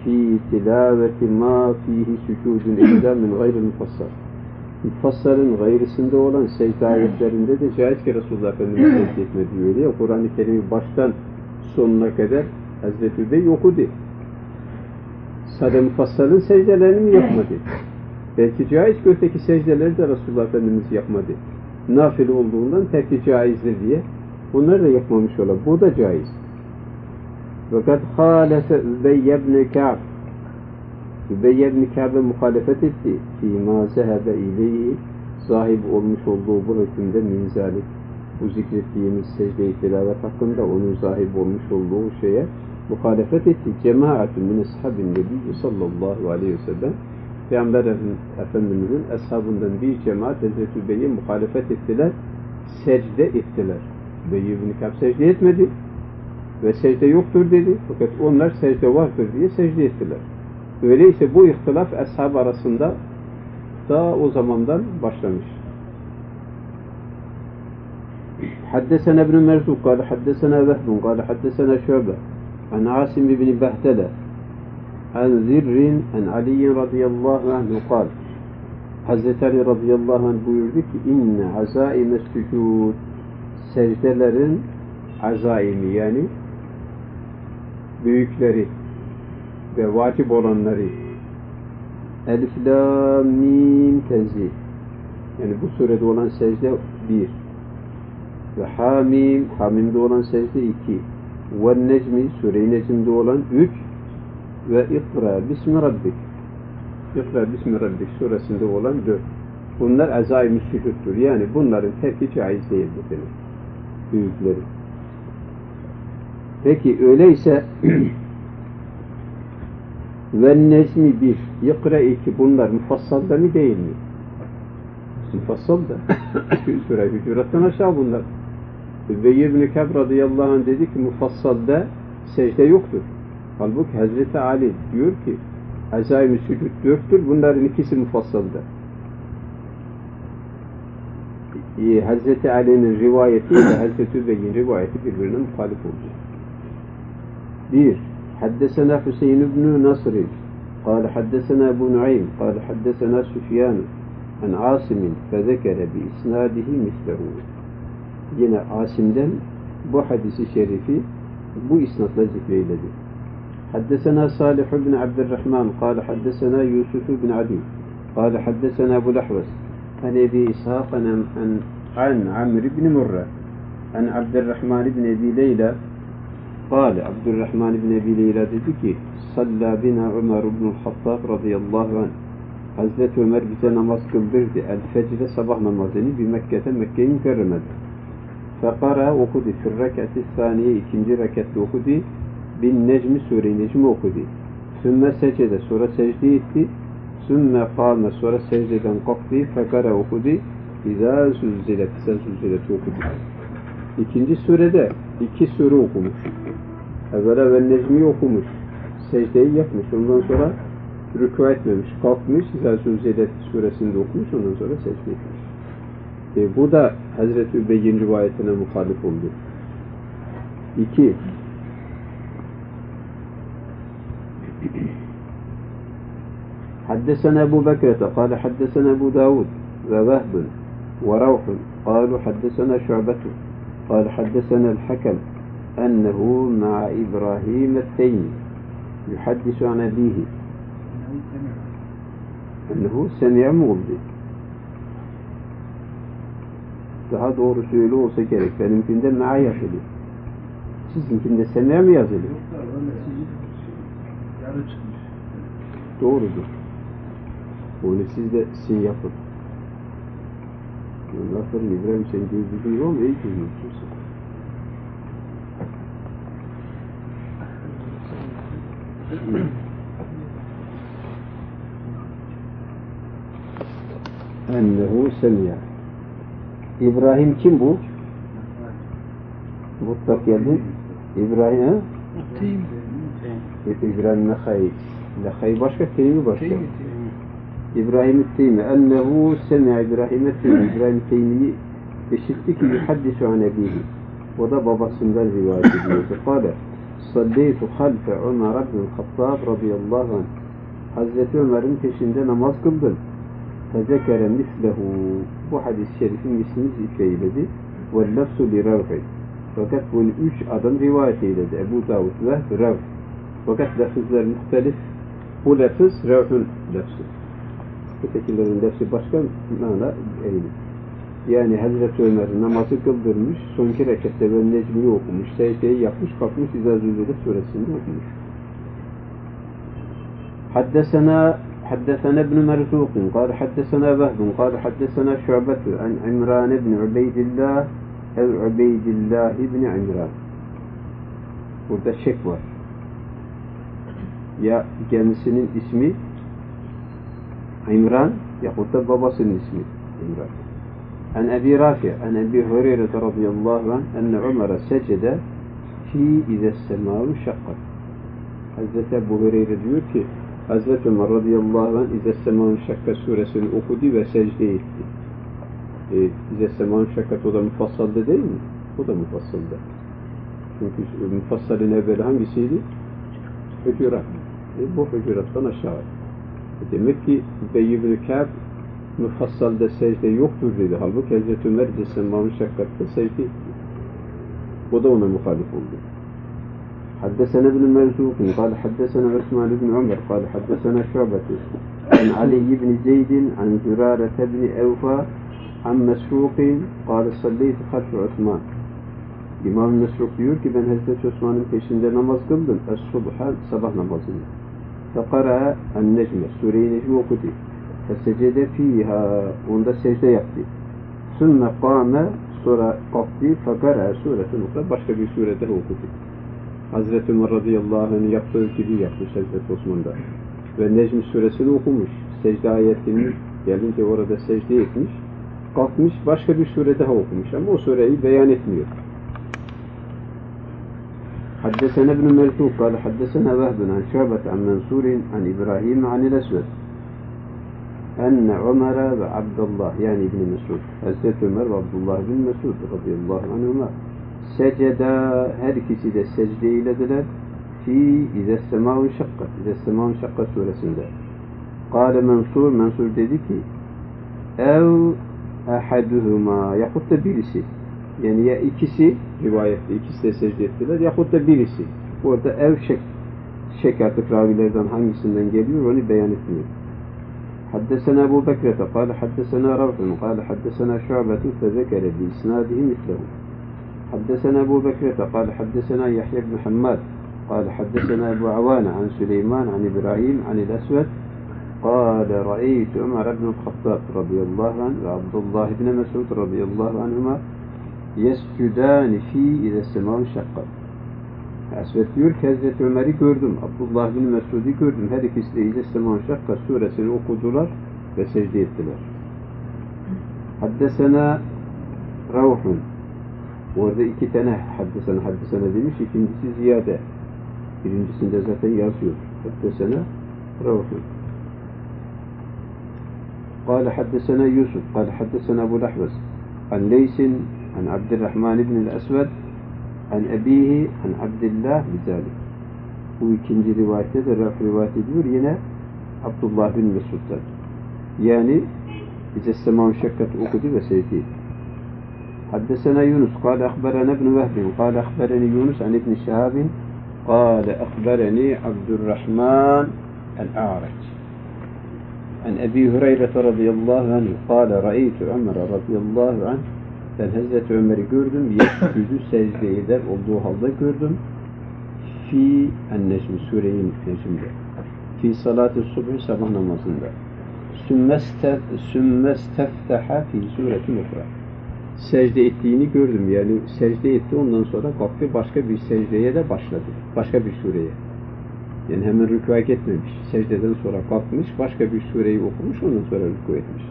fi tilaveti ma fihi sükûdun illa min gayril mufassal. Mufassalın gayrısında olan secde ayetlerinde de caiz ki Resulullah Efendimiz secde etme diyor ya. Kur'an-ı Kerim'i baştan sonuna kadar Hazreti Übey okudu. Sade mufassalın secdelerini mi yapmadı? Belki caiz ki öteki secdeleri de Resulullah Efendimiz yapmadı. Nafile olduğundan terki caizdir diye bunları da yapmamış olan. Bu da caiz. Fakat hâlefe Übeyye ibn Ka'b. Übeyye ibn Ka'b'e muhalefet etti. Fîmâ zehebe ileyhi sahip olmuş olduğu bu hükümde minzalik. Bu zikrettiğimiz secde-i tilavet hakkında onun sahip olmuş olduğu şeye muhalefet etti. Cemaatun min ashabin nebi sallallahu aleyhi ve sellem. Peygamber Efendimiz'in ashabından bir cemaat Hazreti Übeyye muhalefet ettiler. Secde ettiler. Übeyye ibn Ka'b secde etmedi. Ve secde yoktur dedi. Fakat onlar secde vardır diye secde ettiler. Öyleyse bu ihtilaf ashab arasında da o zamandan başlamış. Haddesena ibn Merzuk kâle haddesena Vehbun kâle haddesena Şöbe an Asim ibn Behdele an Zirrin an Ali radıyallahu anhu kâle Hazreti Ali radıyallahu anh buyurdu ki inne azaime sükûd secdelerin azaimi yani büyükleri ve vacip olanları Elif, La, Mim, Tenzih yani bu surede olan secde 1 ve Hamim, Hamim'de olan secde 2 ve Necmi, Sure-i Necm'de olan 3 ve İkra, Bismi Rabbik İkra, Bismi Rabbik suresinde olan 4 bunlar azaim-i sükûttur yani bunların terki caiz değildir büyükleri. Peki öyleyse ve Necmi 1, İkra 2 bunlar mufassalda mı değil mi? Mufassalda. Sure Hücurat'tan aşağı bunlar. Übeyye ibn Ka'b radıyallahu anh dedi ki mufassalda secde yoktur. Halbuki Hazreti Ali diyor ki azaim-i sükût 4'tür. Bunların ikisi mufassalda. Hazreti Ali'nin rivayeti ile Hazreti Übeyye'nin rivayeti birbirine muhalif oldu. 1. حدثنا حسين بن نصر قال حدثنا أبو نعيم قال حدثنا سفيان عن عاصم فذكر بإسناده مثله. Yine Asim'den bu hadisi şerifi bu isnatla zikreyledi. حدثنا صالح بن عبد الرحمن قال حدثنا يوسف بن عدي قال حدثنا أبو الأحوص عن أبي إسحاق عن عمرو بن مرة عن عبد الرحمن بن أبي ليلى قال Abdurrahman ibn Ebi Leyla dedi ki Salla bina Ömer ibn Hattab radıyallahu anh Hazreti Ömer bize namaz kıldırdı el-fecre sabah namazını bir Mekke'de Mekke-i Mükerreme'de fekara okudu fir-rekati saniye ikinci rekatte okudu bin Necmi Sure-i Necmi okudu sümme secde sonra secde etti sümme kâme sonra secdeden kalktı fekara okudu İzâ zülzilet okudu. İkinci surede 2 sure okumuş. Evvela ve Necmi'yi okumuş. Secdeyi yapmış. Ondan sonra rükû etmemiş. Kalkmış. Zülzilet suresinde okumuş. Ondan sonra secde etmiş. Bu da Hazreti Übey'in rivayetine muhalif oldu. 2. حدثنا أبو بكرة قال حدثنا أبو داود ووهب وروح قالوا حدثنا شعبة قال حدثنا الحكم أنه مع إبراهيم التيمي يحدث عن أبيه أنه سمع مغضي daha doğrusu olsa gerek. Benimkinde ma'a yazılı. Sizinkinde semya mı yazılı? Doğrudur. Onu siz de sin yapın. Aferin İbrahim sen gözlüğün yok mu? İyi gözlüksün. Ennehu semya. İbrahim kim bu? Mutlak geldi. İbrahim ha? İbrahim Nekhay. Nekhay başka, Teymi başka. İbrahim Teymi. Ennehu semya İbrahim Teymi. İbrahim Teymi'yi işitti ki yuhaddisu an ebihi. O da babasından rivayet ediyordu. Kale Salleytu halfe Ömer ibn Hattab radıyallahu anh. Hazreti Ömer'in peşinde namaz kıldım. Fezekere mislehu. Bu hadis-i şerifin mislini zikreyledi. Ve lafzu li Ravhi. Fakat bunu 3 adam rivayet eyledi. Ebu Davud ve Rav. Fakat lafızlar muhtelif. Bu lafız Ravh'un lafzı. Ötekilerin lafzı başka mana eğilir. Yani Hazreti Ömer namazı kıldırmış, sonki rekatte ve Necmi'yi okumuş, secdeyi yapmış, kalkmış İzâ-Zülcelal suresini okumuş. حدثنا ابن مرزوق قال حدثنا وهب قال حدثنا شعبة عن عمران بن عبيد الله أو عبيد الله بن عمران. Burada şek var. Ya kendisinin ismi İmran yahut da babasının ismi İmran. An Ebi Rafi, an Ebi Hureyre radıyallahu anh enne Ömer'e secde fi ize semâhu şakkat. Hazreti Ebu Hureyre diyor ki Hazreti Ömer radıyallahu anh ize semâhu şakkat suresini okudu ve secde etti. İze semâhu şakkat o da mufassalda değil mi? O da mufassalda. Çünkü mufassalın evveli hangisiydi? Hücurat. Bu hücurattan aşağı. Demek ki Übey ibn Kâb mufassalda secde yoktur dedi. Halbuki Hazreti Ömer Cessemâ-ı Şakkat'ta secde etti. O da ona muhalif oldu. حدثنا ابن مرزوق قال حدثنا عثمان بن عمر قال حدثنا شعبة عن علي بن زيد عن زرارة بن أوفى عن مسروق قال صليت خلف عثمان. İmam Mesruk diyor ki ben Hazreti Osman'ın peşinde namaz kıldım. Es-subha sabah namazını. Fekara en-necme Sure-i Necmi okudu. Fesecede fiha onda secde yaptı. Sümme kâme sonra kalktı. Fekara suretun ukra başka bir surede okudu. Hazreti Ömer radıyallahu anh'ın yaptığı gibi yapmış Hazreti Osman'da. Ve Necm suresini okumuş. Secde ayetini gelince orada secde etmiş. Kalkmış başka bir surede okumuş ama o sureyi beyan etmiyor. حدثنا ابن مرزوق قال حدثنا وهب عن شعبة عن منصور عن إبراهيم عن الأسود أن عمر وعبد الله يعني ابن مسعود Hazreti Ömer ve Abdullah bin Mesud radıyallahu anhuma secda her ikisi de secde eylediler fi İze semâhu şakkat İze semâhu şakkat suresinde. Kâle Mansur dedi ki ev ahaduhuma yahut da birisi yani ya ikisi rivayette ikisi de secde ettiler yahut da birisi. Orada ev şek artık ravilerden hangisinden geliyor onu beyan etmiyor. حدثنا أبو بكرة قال حدثنا روح قال حدثنا شعبة فذكر بإسناده مثله. حدثنا أبو بكرة قال حدثنا يحيى بن حماد قال حدثنا أبو عوان عن سليمان عن إبراهيم عن الأسود قال رأيت عمر بن الخطاب رضي الله عنه وعبد الله بن مسعود رضي الله عنهما يسجدان في إذا السماء انشقت. Esved diyor ki Hazreti Ömer'i gördüm, Abdullah bin Mesud'u gördüm. Her ikisi de İze semâhu şakkat suresini okudular ve secde ettiler. Haddesena Ravhun. Orada iki tane haddesena demiş, ikincisi ziyade. Birincisinde zaten yazıyor. Haddesena Ravhun. قال حدثنا يوسف قال حدثنا أبو الأحوص عن ليس عن عبد الرحمن بن الأسود عن أبيه عن عبد الله بذلك. Bu ikinci rivayette de Raf rivayet ediyor yine Abdullah bin Mesud'dan. Yani İze semâhu şakkat okudu ve secde etti. حدثنا يونس قال أخبرنا ابن وهب قال أخبرني يونس عن ابن شهاب قال أخبرني عبد الرحمن الأعرج عن أبي هريرة رضي الله عنه قال رأيت عمر رضي الله عنه ben Hazreti Ömer'i gördüm yescüdü secde eder olduğu halde gördüm fi en-necm Sure-i Necm'de fi salat-ı subh sabah namazında sümmestefteha fi suretin ukra secde ettiğini gördüm yani secde etti ondan sonra kalktı başka bir secdeye de başladı başka bir sureye yani hemen rükû etmemiş secdeden sonra kalkmış başka bir sureyi okumuş ondan sonra rükû etmiş.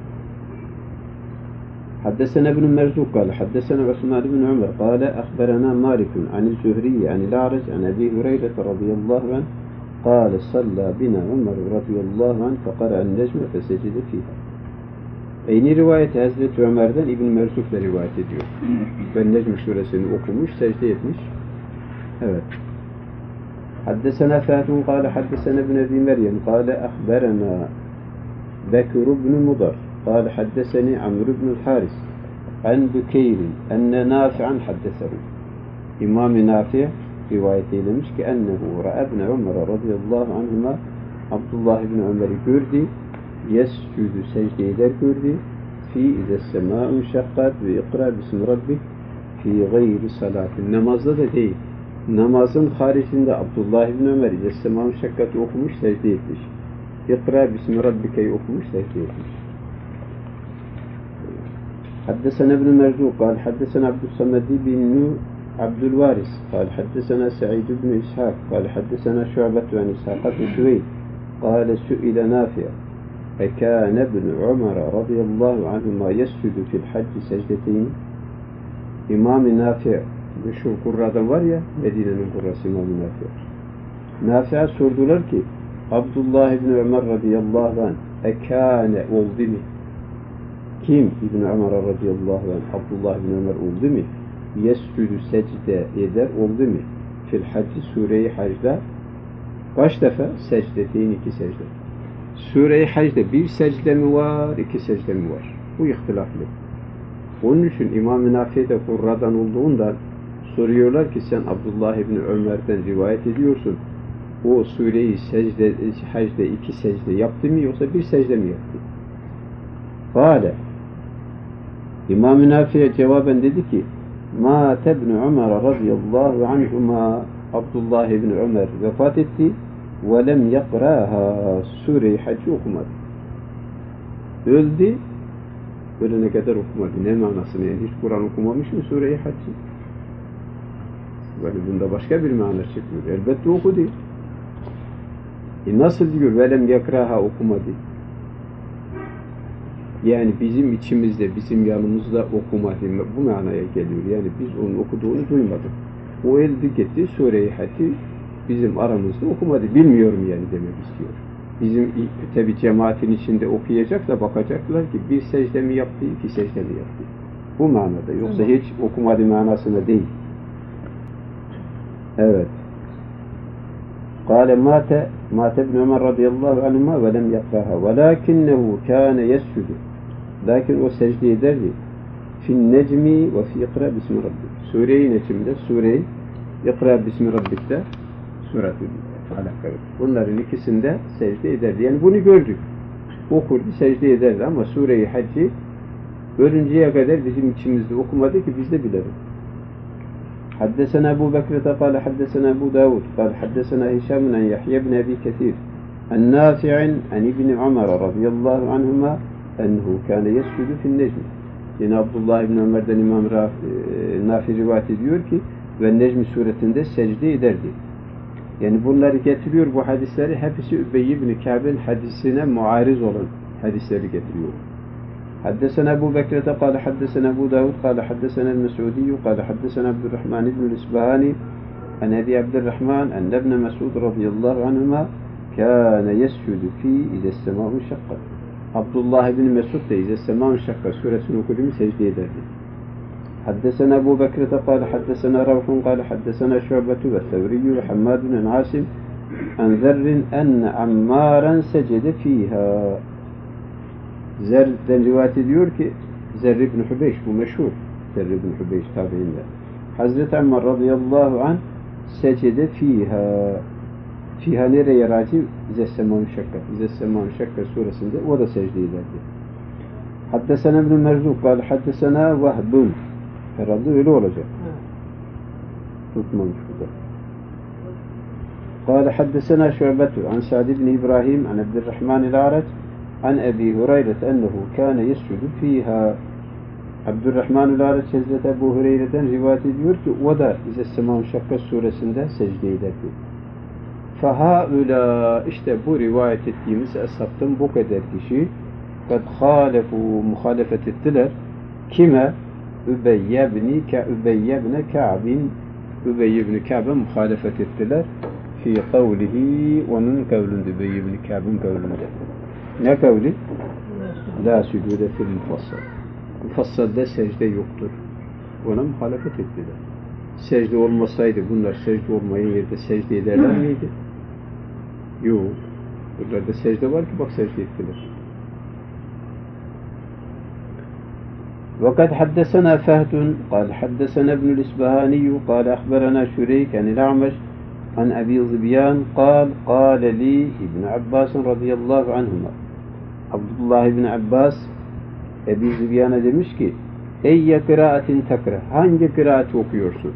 حدثنا ابن مرزوق قال حدثنا عثمان بن عمر قال أخبرنا مالك عن الزهري عن الأعرج عن أبي هريرة رضي الله عنه قال صلى بنا عمر رضي الله عنه فقرأ النجم فسجد فيها. Aynı rivayeti Hazreti Ömer'den İbn Merzuk da rivayet ediyor. Ben Necm suresini okumuş, secde etmiş. Evet. حدثنا فهد قال حدثنا ابن أبي مريم قال أخبرنا بكر بن مضر قال حدثني عمرو بن الحارث عن بكير أن نافعا حدثه İmam-ı Nafi rivayet eylemiş ki ennehu ra'ebne Ömer radıyallahu anhuma Abdullah ibn Ömer'i gördü yescüdü secde eder gördü fi ize semâ'un şakkat ve ikra bismi rabbik fi gayri salatin namazda da değil namazın haricinde Abdullah ibn Ömer ize semâ'un şakkatı okumuş secde etmiş ikra bismi rabbike'yi okumuş secde etmiş. حدثنا ابن مرزوق قال حدثنا عبد الصمد بن عبد الوارث قال حدثنا سعيد بن إسحاق قال حدثنا شعبة عن إسحاق بن سويد قال سئل نافع أكان ابن عمر رضي الله عنهما يسجد في الحج سجدتين İmam-ı Nafi şu kurradan var ya Medine'nin kurrası İmam-ı Nafi Nafi'ye sordular ki Abdullah ibn Ömer radıyallahu anh ekâne oldu mu? Kim İbn Ömer radıyallahu anh Abdullah ibn Ömer oldu mu? Yescüdü secde eder oldu mu? Fil hacci Sure-i Hac'da kaç defa? Secdeteyn 2 secde. Sure-i Hac'da bir secde mi var, 2 secde mi var? Bu ihtilaflı. Onun için İmam-ı Nafi'de kurradan olduğundan soruyorlar ki sen Abdullah ibn Ömer'den rivayet ediyorsun. O Sure-i Hac'da 2 secde yaptı mı yoksa bir secde mi yaptı? Kâle İmam-ı Nafi'ye cevaben dedi ki Mâte ibn Ömer radıyallahu anhuma Abdullah ibn Ömer vefat etti ve lem yakrâha Sure-i Hacc'ı okumadı. Öldü ölene kadar okumadı. Ne manasını yani hiç Kur'an okumamış mı Sure-i Hacc'ı? Yani bunda başka bir mana çıkmıyor. Elbette okudu. Nasıl diyor velem yakrâha okumadı? Yani bizim içimizde, bizim yanımızda okumadı. Bu manaya geliyor. Yani biz onun okuduğunu duymadık. O elde gitti Sure-i Hacc'ı bizim aramızda okumadı. Bilmiyorum yani demek istiyor. Bizim tabi cemaatin içinde okuyacak da bakacaklar ki bir secde mi yaptı, 2 secde mi yaptı. Bu manada. Yoksa hiç okumadı manasına değil. Evet. قال مات ابن عمر رضي الله عنهما ولم يقرأها ولكنه كان يسجد lakin o secde ederdi fin necmi ve fi ikra bismi rabbik Sure-i Necm'de Sure-i ikra bismi rabbik'te suratı alakalı. Bunların ikisinde secde ederdi. Yani bunu gördük. Okurdu, secde ederdi ama Sure-i Hacc'ı ölünceye kadar bizim içimizde okumadı ki biz de bilelim. حدثنا أبو بكر قال حدثنا أبو داود قال حدثنا هشام عن يحيى بن أبي كثير عن نافع عن ابن عمر رضي الله عنهما أنه كان يسجد في النجم. Yine Abdullah ibn Ömer'den İmam Nafi rivayet ediyor ki ve Necm suretinde secde ederdi. Yani bunları getiriyor bu hadisleri hepsi Übey ibn Kâb'in hadisine muariz olan hadisleri getiriyor. حدثنا أبو بكر قال حدثنا أبو داود قال حدثنا المسعودي قال حدثنا عبد الرحمن بن الإسبهاني عن أبي عبد الرحمن أن ابن مسعود رضي الله عنهما كان يسجد في إذا السماء انشقت. Abdullah ibn Mesud da İze Semâ'un Şakka suresini okudu mu secde ederdi. حدثنا أبو بكر قال حدثنا روح قال حدثنا شعبة والثوري وحماد بن عاصم عن ذر أن عمارا سجد فيها. Zer'den rivayet ediyor ki Zer ibn Hubeyş bu meşhur Zer ibn Hubeyş tabiinde. Hazreti Ammar radıyallahu anh secde fiha. Fiha nereye raci? İzessemâ'un şakka. İzessemâ'un şakka suresinde o da secde ederdi. Haddesena ibn Merzuk kâle haddesena Vahbun. Herhalde öyle olacak. Tutmamış burada. Kâle haddesena Şu'betu an Sa'd ibn İbrahim an Abdurrahman el-A'rac an Ebi Hureyre ennehu kâne yescudu fiha. Abdurrahman el-A'rac Hazreti Ebu Hureyre'den rivayet ediyor ki o da İzessemâ'un şakka suresinde secde ederdi. Fahaula işte bu rivayet ettiğimiz eshabtan bu kadar kişi kad halefu muhalefet ettiler. Kime? Übey ibn Ka'b'in Übey ibn Ka'b'e muhalefet ettiler. Fi kavlihi onun kavlinde Übey ibn Ka'b'in kavlinde. Ne kavli? La sücude fil mufassal. Mufassalde secde yoktur. Ona muhalefet ettiler. secde olmasaydı bunlar secde olmayan yerde secde ederler miydi? Yok. Bunlarda secde var ki bak secde ettiler. وقد حدثنا فهد قال حدثنا ابن الإسبهاني قال أخبرنا شريك عن الأعمش عن أبي ظبيان قال لي ابن عباس رضي الله عنهما Abdullah ibn Abbas Ebi Zibyan'a demiş ki Eyye kıraatin takra, hangi kıraati okuyorsun?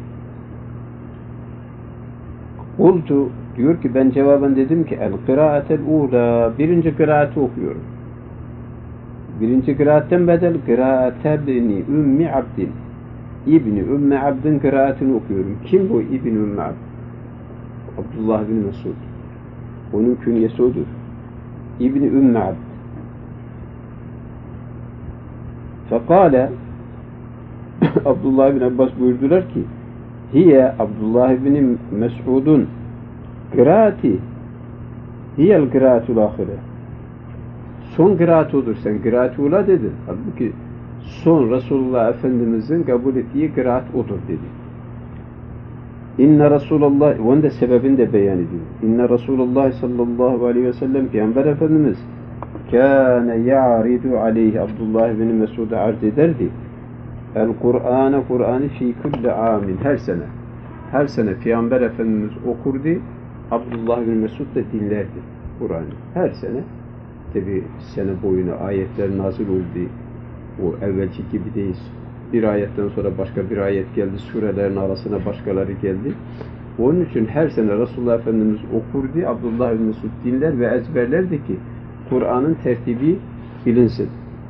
Kultu, diyor ki ben cevaben dedim ki el kıraatel ula, birinci kıraati okuyorum. Birinci kıraatten bedel kıraate bni Ümmi Abdin, İbni Ümmü Abd'in kıraatini okuyorum. Kim bu İbni Ümmü Abd? Abdullah bin Mesud. Onun künyesi odur. İbni Ümmü Abd. Fekale Abdullah bin Abbas buyurdular ki hiye Abdullah bin Mes'udun kıraati hiyel kıraatul ahire, son kıraat odur, sen kıraati ula dedin. Halbuki son Resulullah Efendimizin kabul ettiği kıraat odur dedi. İnne Resulullah, onun da sebebini de beyan ediyor. İnne Resulullah sallallahu aleyhi ve sellem Peygamber Efendimiz kâne ya'ridu aleyhi, Abdullah bin Mesud'a arz ederdi. Kur'an'ı fi kulli amin, her sene Peygamber Efendimiz okurdu, Abdullah bin Mesud da dinlerdi Kur'an'ı her sene. Tabi sene boyuna ayetler nazil oldu, o evvelki gibi değil, bir ayetten sonra başka bir ayet geldi, surelerin arasına başkaları geldi. Onun için her sene Resulullah Efendimiz okurdu, Abdullah bin Mesud dinler ve ezberlerdi ki Kur'an'ın tertibi bilinsin.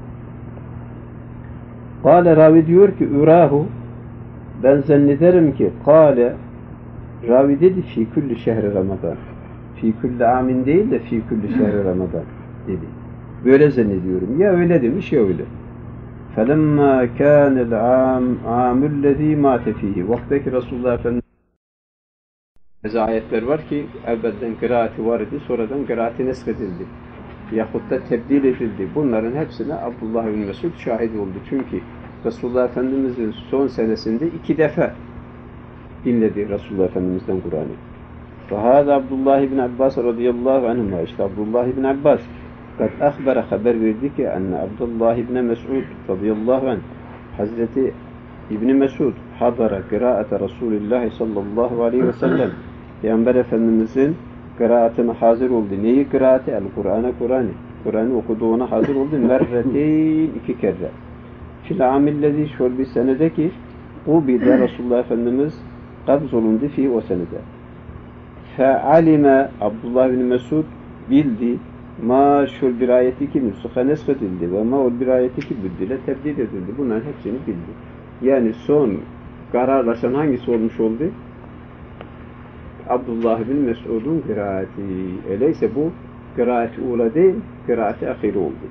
Kâle, ravi diyor ki urahu, ben zannederim ki kâle, ravi dedi fi kulli şehri Ramazan, fi kulli amin değil de fi kulli şehri Ramazan dedi. Böyle zannediyorum. Ya öyle demiş ya öyle. فَلَمَّا كَانَ الْعَامُ الَّذ۪ي مَاتَ ف۪يهِ, vaktaki Resulullah Efendimiz bazı ayetler var ki evvelden kıraati var idi, sonradan kıraati neskedildi. Yahut da tebdil edildi. Bunların hepsine Abdullah bin Mesud şahit oldu. Çünkü Resulullah Efendimiz'in son senesinde 2 defa dinledi Resulullah Efendimiz'den Kur'an'ı. Fahâzâ Abdullah bin Abbas radıyallahu anhuma, işte Abdullah bin Abbas kad akhbara, haber verdi ki enne Abdullah bin Mesud radıyallahu anh, Hazreti İbni Mesud hadara kıraate Resulullah sallallahu aleyhi ve sellem, Peygamber Efendimiz'in kıraatine hazır oldu. Neyi kıraati? Kur'an'ı okuduğuna hazır oldu. Merreteyn, 2 kere. Fil amillezi, şöyle bir senedeki ubide Resulullah Efendimiz kabz olundu fi o senede. Fe'alime, Abdullah bin Mesud bildi ma şöyle bir ayeti ki nüsukha nesfedildi ve ma ol bir ayeti ki büddile tebdil edildi. Bunların hepsini bildi. Yani son kararlaşan hangisi olmuş oldu? Abdullah bin Mesud'un kıraati. Öyleyse bu kıraati ula değil, kıraati ahiri oldu.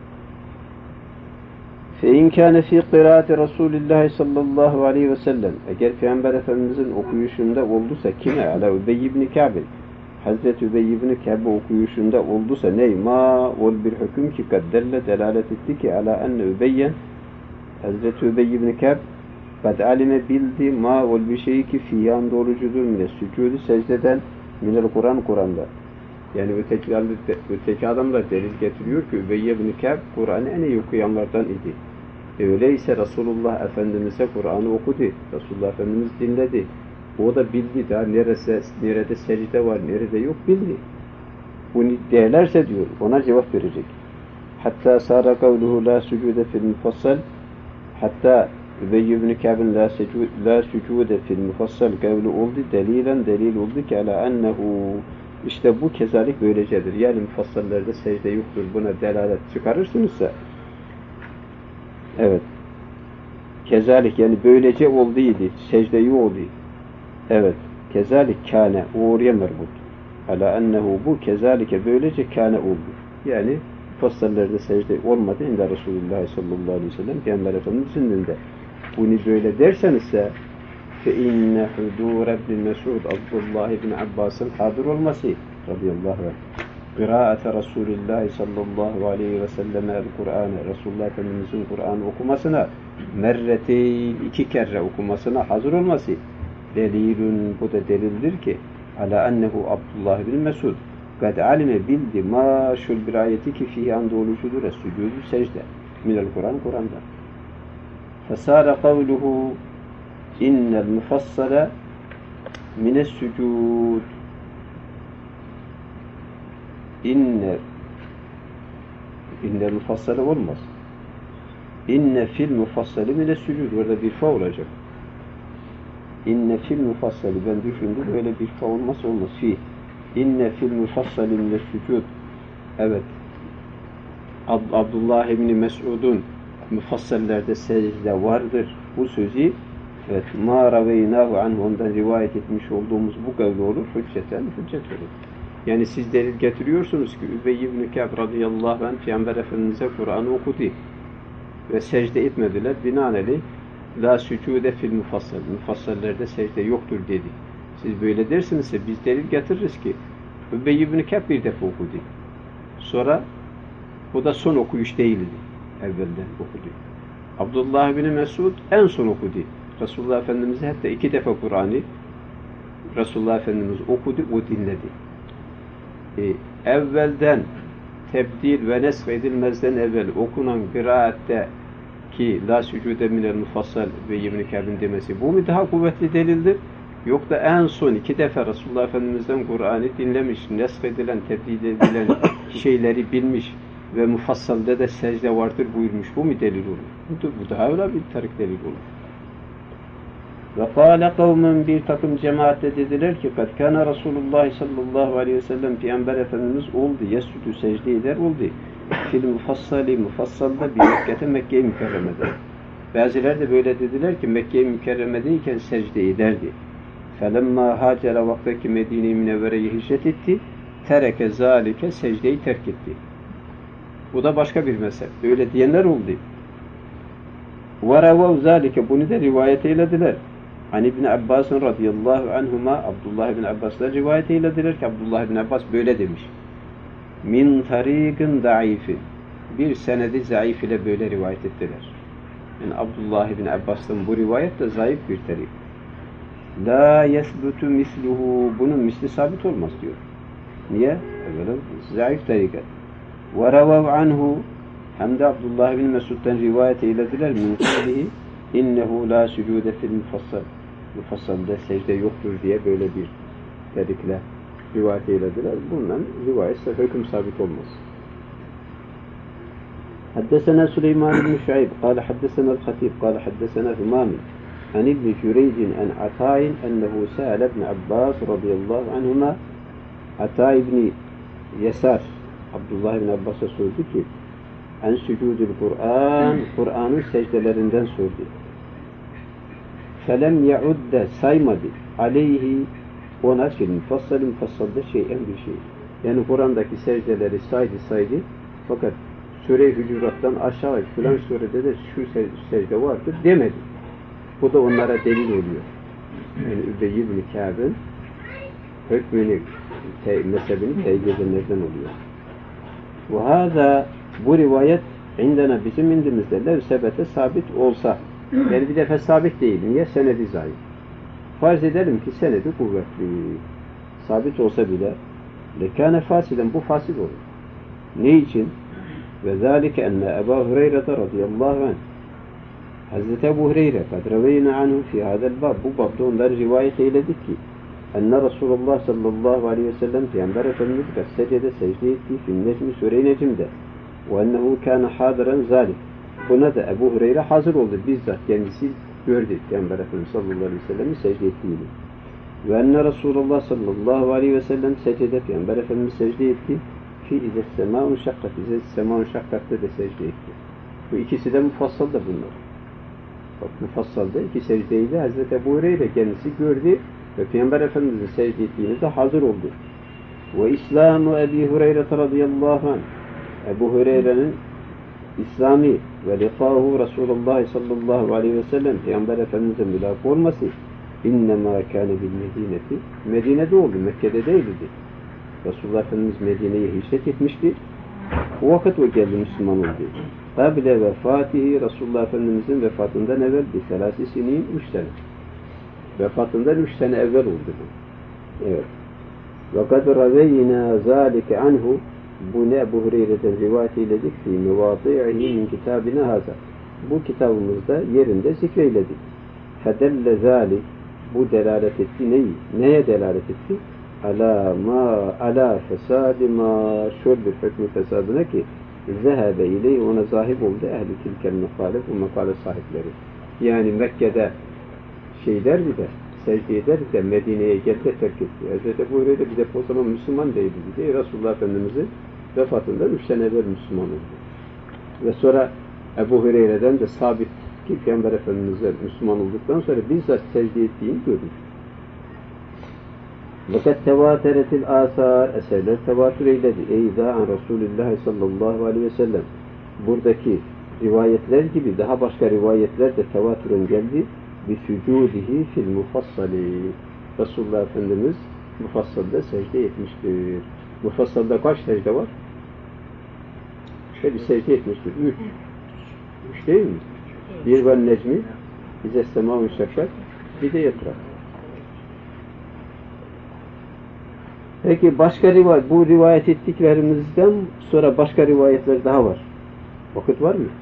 فَاِنْ كَانَ ف۪ي قِرَاتِ رَسُولِ اللّٰهِ sallallahu aleyhi ve sellem, eğer Peygamber Efendimiz'in okuyuşunda olduysa kime? Ala Übey ibn Ka'b, Hazreti Übey ibn Ka'b okuyuşunda olduysa ney? Ma ol bir hüküm ki kaddelle delalet etti ki ala enne Übeyyen, Hazreti Übey ibn Ka'b kad alime bildi ma ol bir şey ki fiyan doğrucudur mine sücudu secdeden minel Kur'an'da. Yani öteki adamlar delil getiriyor ki Übey ibn Ka'b Kur'an'ı en iyi okuyanlardan idi. Öyleyse Resulullah Efendimiz'e Kur'an'ı okudu. Resulullah Efendimiz dinledi. O da bildi daha nerede secde var, nerede yok bildi. Bunu değerlerse diyor, ona cevap verecek. Hatta sara kavluhu la sucude fil mufassal, hatta Übey ibn Ka'b'in la sucude fil mufassal kavlu oldu, delil oldu ki ala ennehu, işte bu kezalik böylecedir. Yani mufassallerde secde yoktur. Buna delalet çıkarırsınızsa, evet, kezalik yani böylece olduydu, secdeyi oldu. Evet, kezalik kâne, o oraya merbut. Ala ennehu, bu kezalike böylece kâne oldu. Yani mufassallerde secde olmadı. İnde Resulullah sallallahu aleyhi ve sellem Peygamber Efendimiz'in dinde. Bunu böyle dersenizse فَاِنَّ حُدُورَ ibn Mesud, Abdullah ibn Abbas'ın hadir olması radıyallahu anh, kıraate Resulullah sallallahu aleyhi ve selleme Kur'an'ı, Resulullah Efendimiz'in Kur'an'ı okumasına, merreteyn, 2 kere okumasına hazır olması, delilun, bu da delildir ki ala ennehu Abdullah bin Mesud kad alime bildi ma şul bir ayeti ki fihi anda oluşudur es-sucudu secde minel Kur'an'da. Fesara kavluhu innel mufassala mines sucud. İnnel mufassala olmaz. İnne fil mufassali mines sucud. Orada bir fa olacak. İnne fil mufassali, ben düşündüm öyle bir fa olmaz olmaz. Fi. İnne fil mufassali mines sucud. Evet. Abdullah ibn Mes'ud'un mufassallerde secde vardır. Bu sözü evet, ma raveynahu anhu, ondan rivayet etmiş olduğumuz bu kavli olur. Hüccet olur. Yani siz delil getiriyorsunuz ki Übey ibn Kâb radıyallahu anh Peygamber Efendimiz'e Kur'an'ı okudu ve secde etmediler. Binaenaleyh la sücude fil mufassal. Mufassallerde secde yoktur dedi. Siz böyle dersinizse biz delil getiririz ki Übey ibn Kâb bir defa okudu. Sonra bu da son okuyuş değildi. Evvelden okudu. Abdullah bin Mesud en son okudu. Resulullah Efendimiz'e hatta 2 defa Kur'an'ı Resulullah Efendimiz okudu, o dinledi. Evvelden tebdil ve nesk edilmezden evvel okunan kıraatte ki la sücude minel mufassal ve ibn-i Kâb'in demesi, bu mu daha kuvvetli delildir? Yok da en son 2 defa Resulullah Efendimiz'den Kur'an'ı dinlemiş, nesk edilen, tebdil edilen şeyleri bilmiş ve mufassalda da secde vardır buyurmuş. Bu mu delil olur? Bu daha öyle bir tarik delil olur. Ve kâle kavmen, bir takım cemaatle dediler ki kad kâne Resulullah sallallahu aleyhi ve sellem Peygamber Efendimiz oldu. Yesüdü, secde eder oldu. Fil mufassali, mufassalda bir Mekke'te, Mekke-i Mükerreme'de. Bazıları da böyle dediler ki Mekke-i Mükerreme'deyken secde ederdi. Felemma hacera, vaktaki Medine-i Münevvere'ye hicret etti. Tereke zâlike, secdeyi terk etti. Bu da başka bir mezhep. Öyle diyenler oldu. وَرَوَوْ zâlike, bunu da rivayet eylediler. Hani İbn Abbas radıyallahu anhuma, Abdullah ibn Abbas'la rivayet eylediler ki Abdullah ibn Abbas böyle demiş. Min tariqin da'ifin, bir senedi zayıf ile böyle rivayet ettiler. Yani Abdullah ibn Abbas'ın bu rivayet de zayıf bir tarik. La yesbutu misluhu, bunun misli sabit olmaz diyor. Niye? Böyle zayıf tarikat. Ve ravav anhu, hem de Abdullah bin Mesud'dan rivayet eylediler min kavlihi innehu la sucude fil mufassal. Mufassalda secde yoktur diye böyle bir dedikle rivayet eylediler. Bundan rivayetse hüküm sabit olmaz. Haddesena Süleyman ibn Şuayb قال حدثنا الخطيب قال حدثنا همام عن ابن جريج عن عطاء أنه سأل ابن عباس رضي الله عنهما. Ata ibn Yesar Abdullah ibn Abbas'a sordu ki en sücudül Kur'an, Kur'an'ın secdelerinden sordu. Felem yaudde, saymadı aleyhi, ona mufassalda şeyen bir şey. Yani Kur'an'daki secdeleri saydı fakat Sure-i Hucurat'tan aşağı filan surede de şu secde vardır demedi. Bu da onlara delil oluyor. Yani Übey ibn Kâb'ın hükmünü, mezhebini teyit edenlerden oluyor. Ve hâzâ, bu rivayet indena, bizim indimizde lev sebete sabit olsa, yani bir defa sabit değil. Niye? Senedi zayıf. Farz edelim ki senedi kuvvetli. Sabit olsa bile lekâne fasiden, bu fasid olur. Ne için? Ve zâlike enne Ebu Hureyre'de radıyallahu anh, Hazreti Ebu Hureyre kad reveyne anhu fi hadel bab, bu babda ondan rivayet eyledik ki enne Resulullah sallallahu aleyhi ve sellem Peygamber Efendimiz secde secde etti fin necmi, Sure-i Necm'de ve ennehu kâne hâdiren zâlik. Buna da Ebu Hureyre hazır oldu. Bizzat kendisi gördü Peygamber Efendimiz sallallahu aleyhi ve sellem'i secde ettiğini. Ve enne Resulullah sallallahu aleyhi ve sellem secde, Peygamber Efendimiz secde etti. Fi izes semâun şakkat, izes semâun şakkatta da secde etti. Bu ikisi de mufassal da bunlar. Bak, mufassalda iki secdeyi de Hazreti Ebu Hureyre kendisi gördü ve Peygamber Efendimiz'in secde ettiğini de hazır oldu. Ve İslamu Ebu Hureyre radıyallahu anh, Ebu Hureyre'nin İslami ve liqâhu Resulullah sallallahu aleyhi ve sellem Peygamber Efendimiz'e mülâk olması innemâ kâne bil medîneti, Medine'de oldu, Mekke'de değildi. Resulullah Efendimiz Medine'ye hicret etmişti. O vakit o geldi, Müslüman oldu. Kabile vefatihi, Resulullah Efendimiz'in vefatından evvel bir selâsi sinin 3 sene. Vefatından 3 sene evvel oldu bu. Evet. وَقَدْ رَوَيْنَا ذَٰلِكَ عَنْهُ Bu ne Ebu Hureyre'den rivayet eyledik fi mevâdi'ihi min kitabina hâzâ. Bu kitabımızda yerinde zikreyledik. فَدَلَّ ذَٰلِكَ Bu delalet etti neyi? Neye delalet etti? Ala fesâdi mâ şöyle bir hükmü fesadına ki zehebe ileyhi ona zahip oldu ehli tilkel mekale bu mekale sahipleri. Yani Mekke'de şeyler bir de secde eder de Medine'ye geldi terk etti. Hazreti Ebu Hureyre bir de o zaman Müslüman değildi. Resulullah Efendimiz'in vefatından 3 sene evvel Müslüman oldu. Ve sonra Ebu Hureyre'den de sabit ki Peygamber Efendimiz'e Müslüman olduktan sonra bizzat secde ettiğini görmüş. Fakat tevateretil asar eserler tevatür eyledi. Eyda an Resulullah sallallahu aleyhi ve sellem. Buradaki rivayetler gibi daha başka rivayetler de tevatüren geldi. Bisücudihi fil mufassali. Resulullah Efendimiz mufassalda secde etmiştir. Mufassalda kaç secde var? Şöyle bir secde etmiştir. 3. 3 değil mi? Bir ve necmi, bize semâ-ı şakkat, bir de yatra. Peki başka rivayet, bu rivayet ettiklerimizden sonra başka rivayetler daha var. Vakit var mı?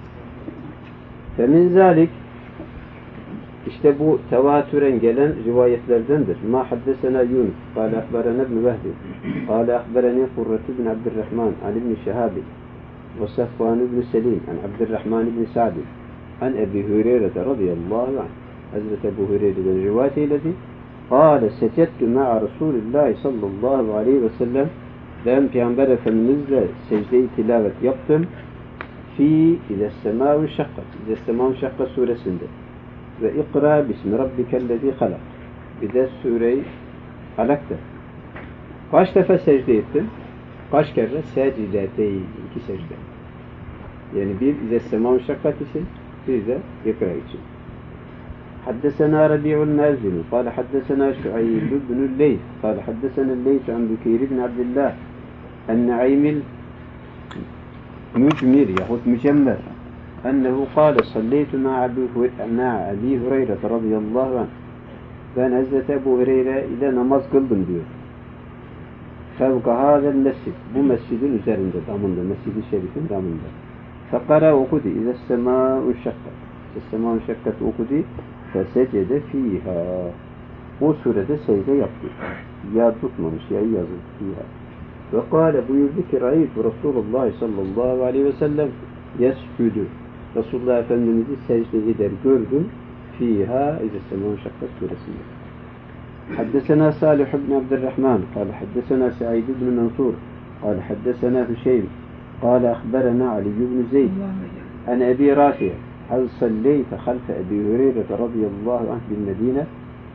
Femin zalik işte bu tevatüren gelen rivayetlerdendir. Ma haddesena Yunus, kâle ahberene ibn Vehbi, kâle ahberene Kurratu bin Abdurrahman, an ibn Şehabi, ve Safvan ibn Selim, an Abdurrahman ibn Sa'di, an Ebi Hureyre radıyallahu anh. Hazreti Ebu Hureyre'den rivayet eyledi. Kâle secettu ma'a Resulillahi sallallahu aleyhi ve sellem. Ben Peygamber Efendimizle secde-i tilavet yaptım. Fi İzes-semâ-u şakkat. İzes-semâ-u şakkat suresinde. Ve ikra bismi rabbikellezî halak. Bir de sure-i Alak'ta. Kaç defa secde ettim? Kaç kere? Secdeteyn. 2 secde. Yani bir İzes-semâ-u şakkat için, bir de ikra için. حدثنا ربيع المازني قال حدثنا شعيب بن الليث قال حدثنا الليث عن بكير بن عبد الله عن نعيم المجمر يهود مجمر أنه قال صليت مع أبي هريرة رضي الله عنه ben Hazreti Ebu Hureyre ile namaz kıldım diyor. Fevka hâzel mescid bu mescidin üzerinde damında mescid-i şerifin damında. Fekara okudu İzes-semâ'u şakkat İzes-semâ'u şakkat okudu fesecede fîhâ o surede secde yaptı. Ya tutmamış, ya yazıldı fîhâ. Ve kâle buyurdu ki ra'aytu Resulullah sallallahu aleyhi ve sellem yescüdü. Resulullah Efendimiz'i secde eder gördüm. Fîhâ İzes-semâ'u şakkat suresinde. Haddesena Salih ibn Abdurrahman kâle haddesena Sa'id ibn Mansur kâle haddesena Hüseyin kâle ahberena Ali ibn Zeyd an Ebi Rafi' هل صليت خلف أبي هريرة رضي الله عنه بالمدينة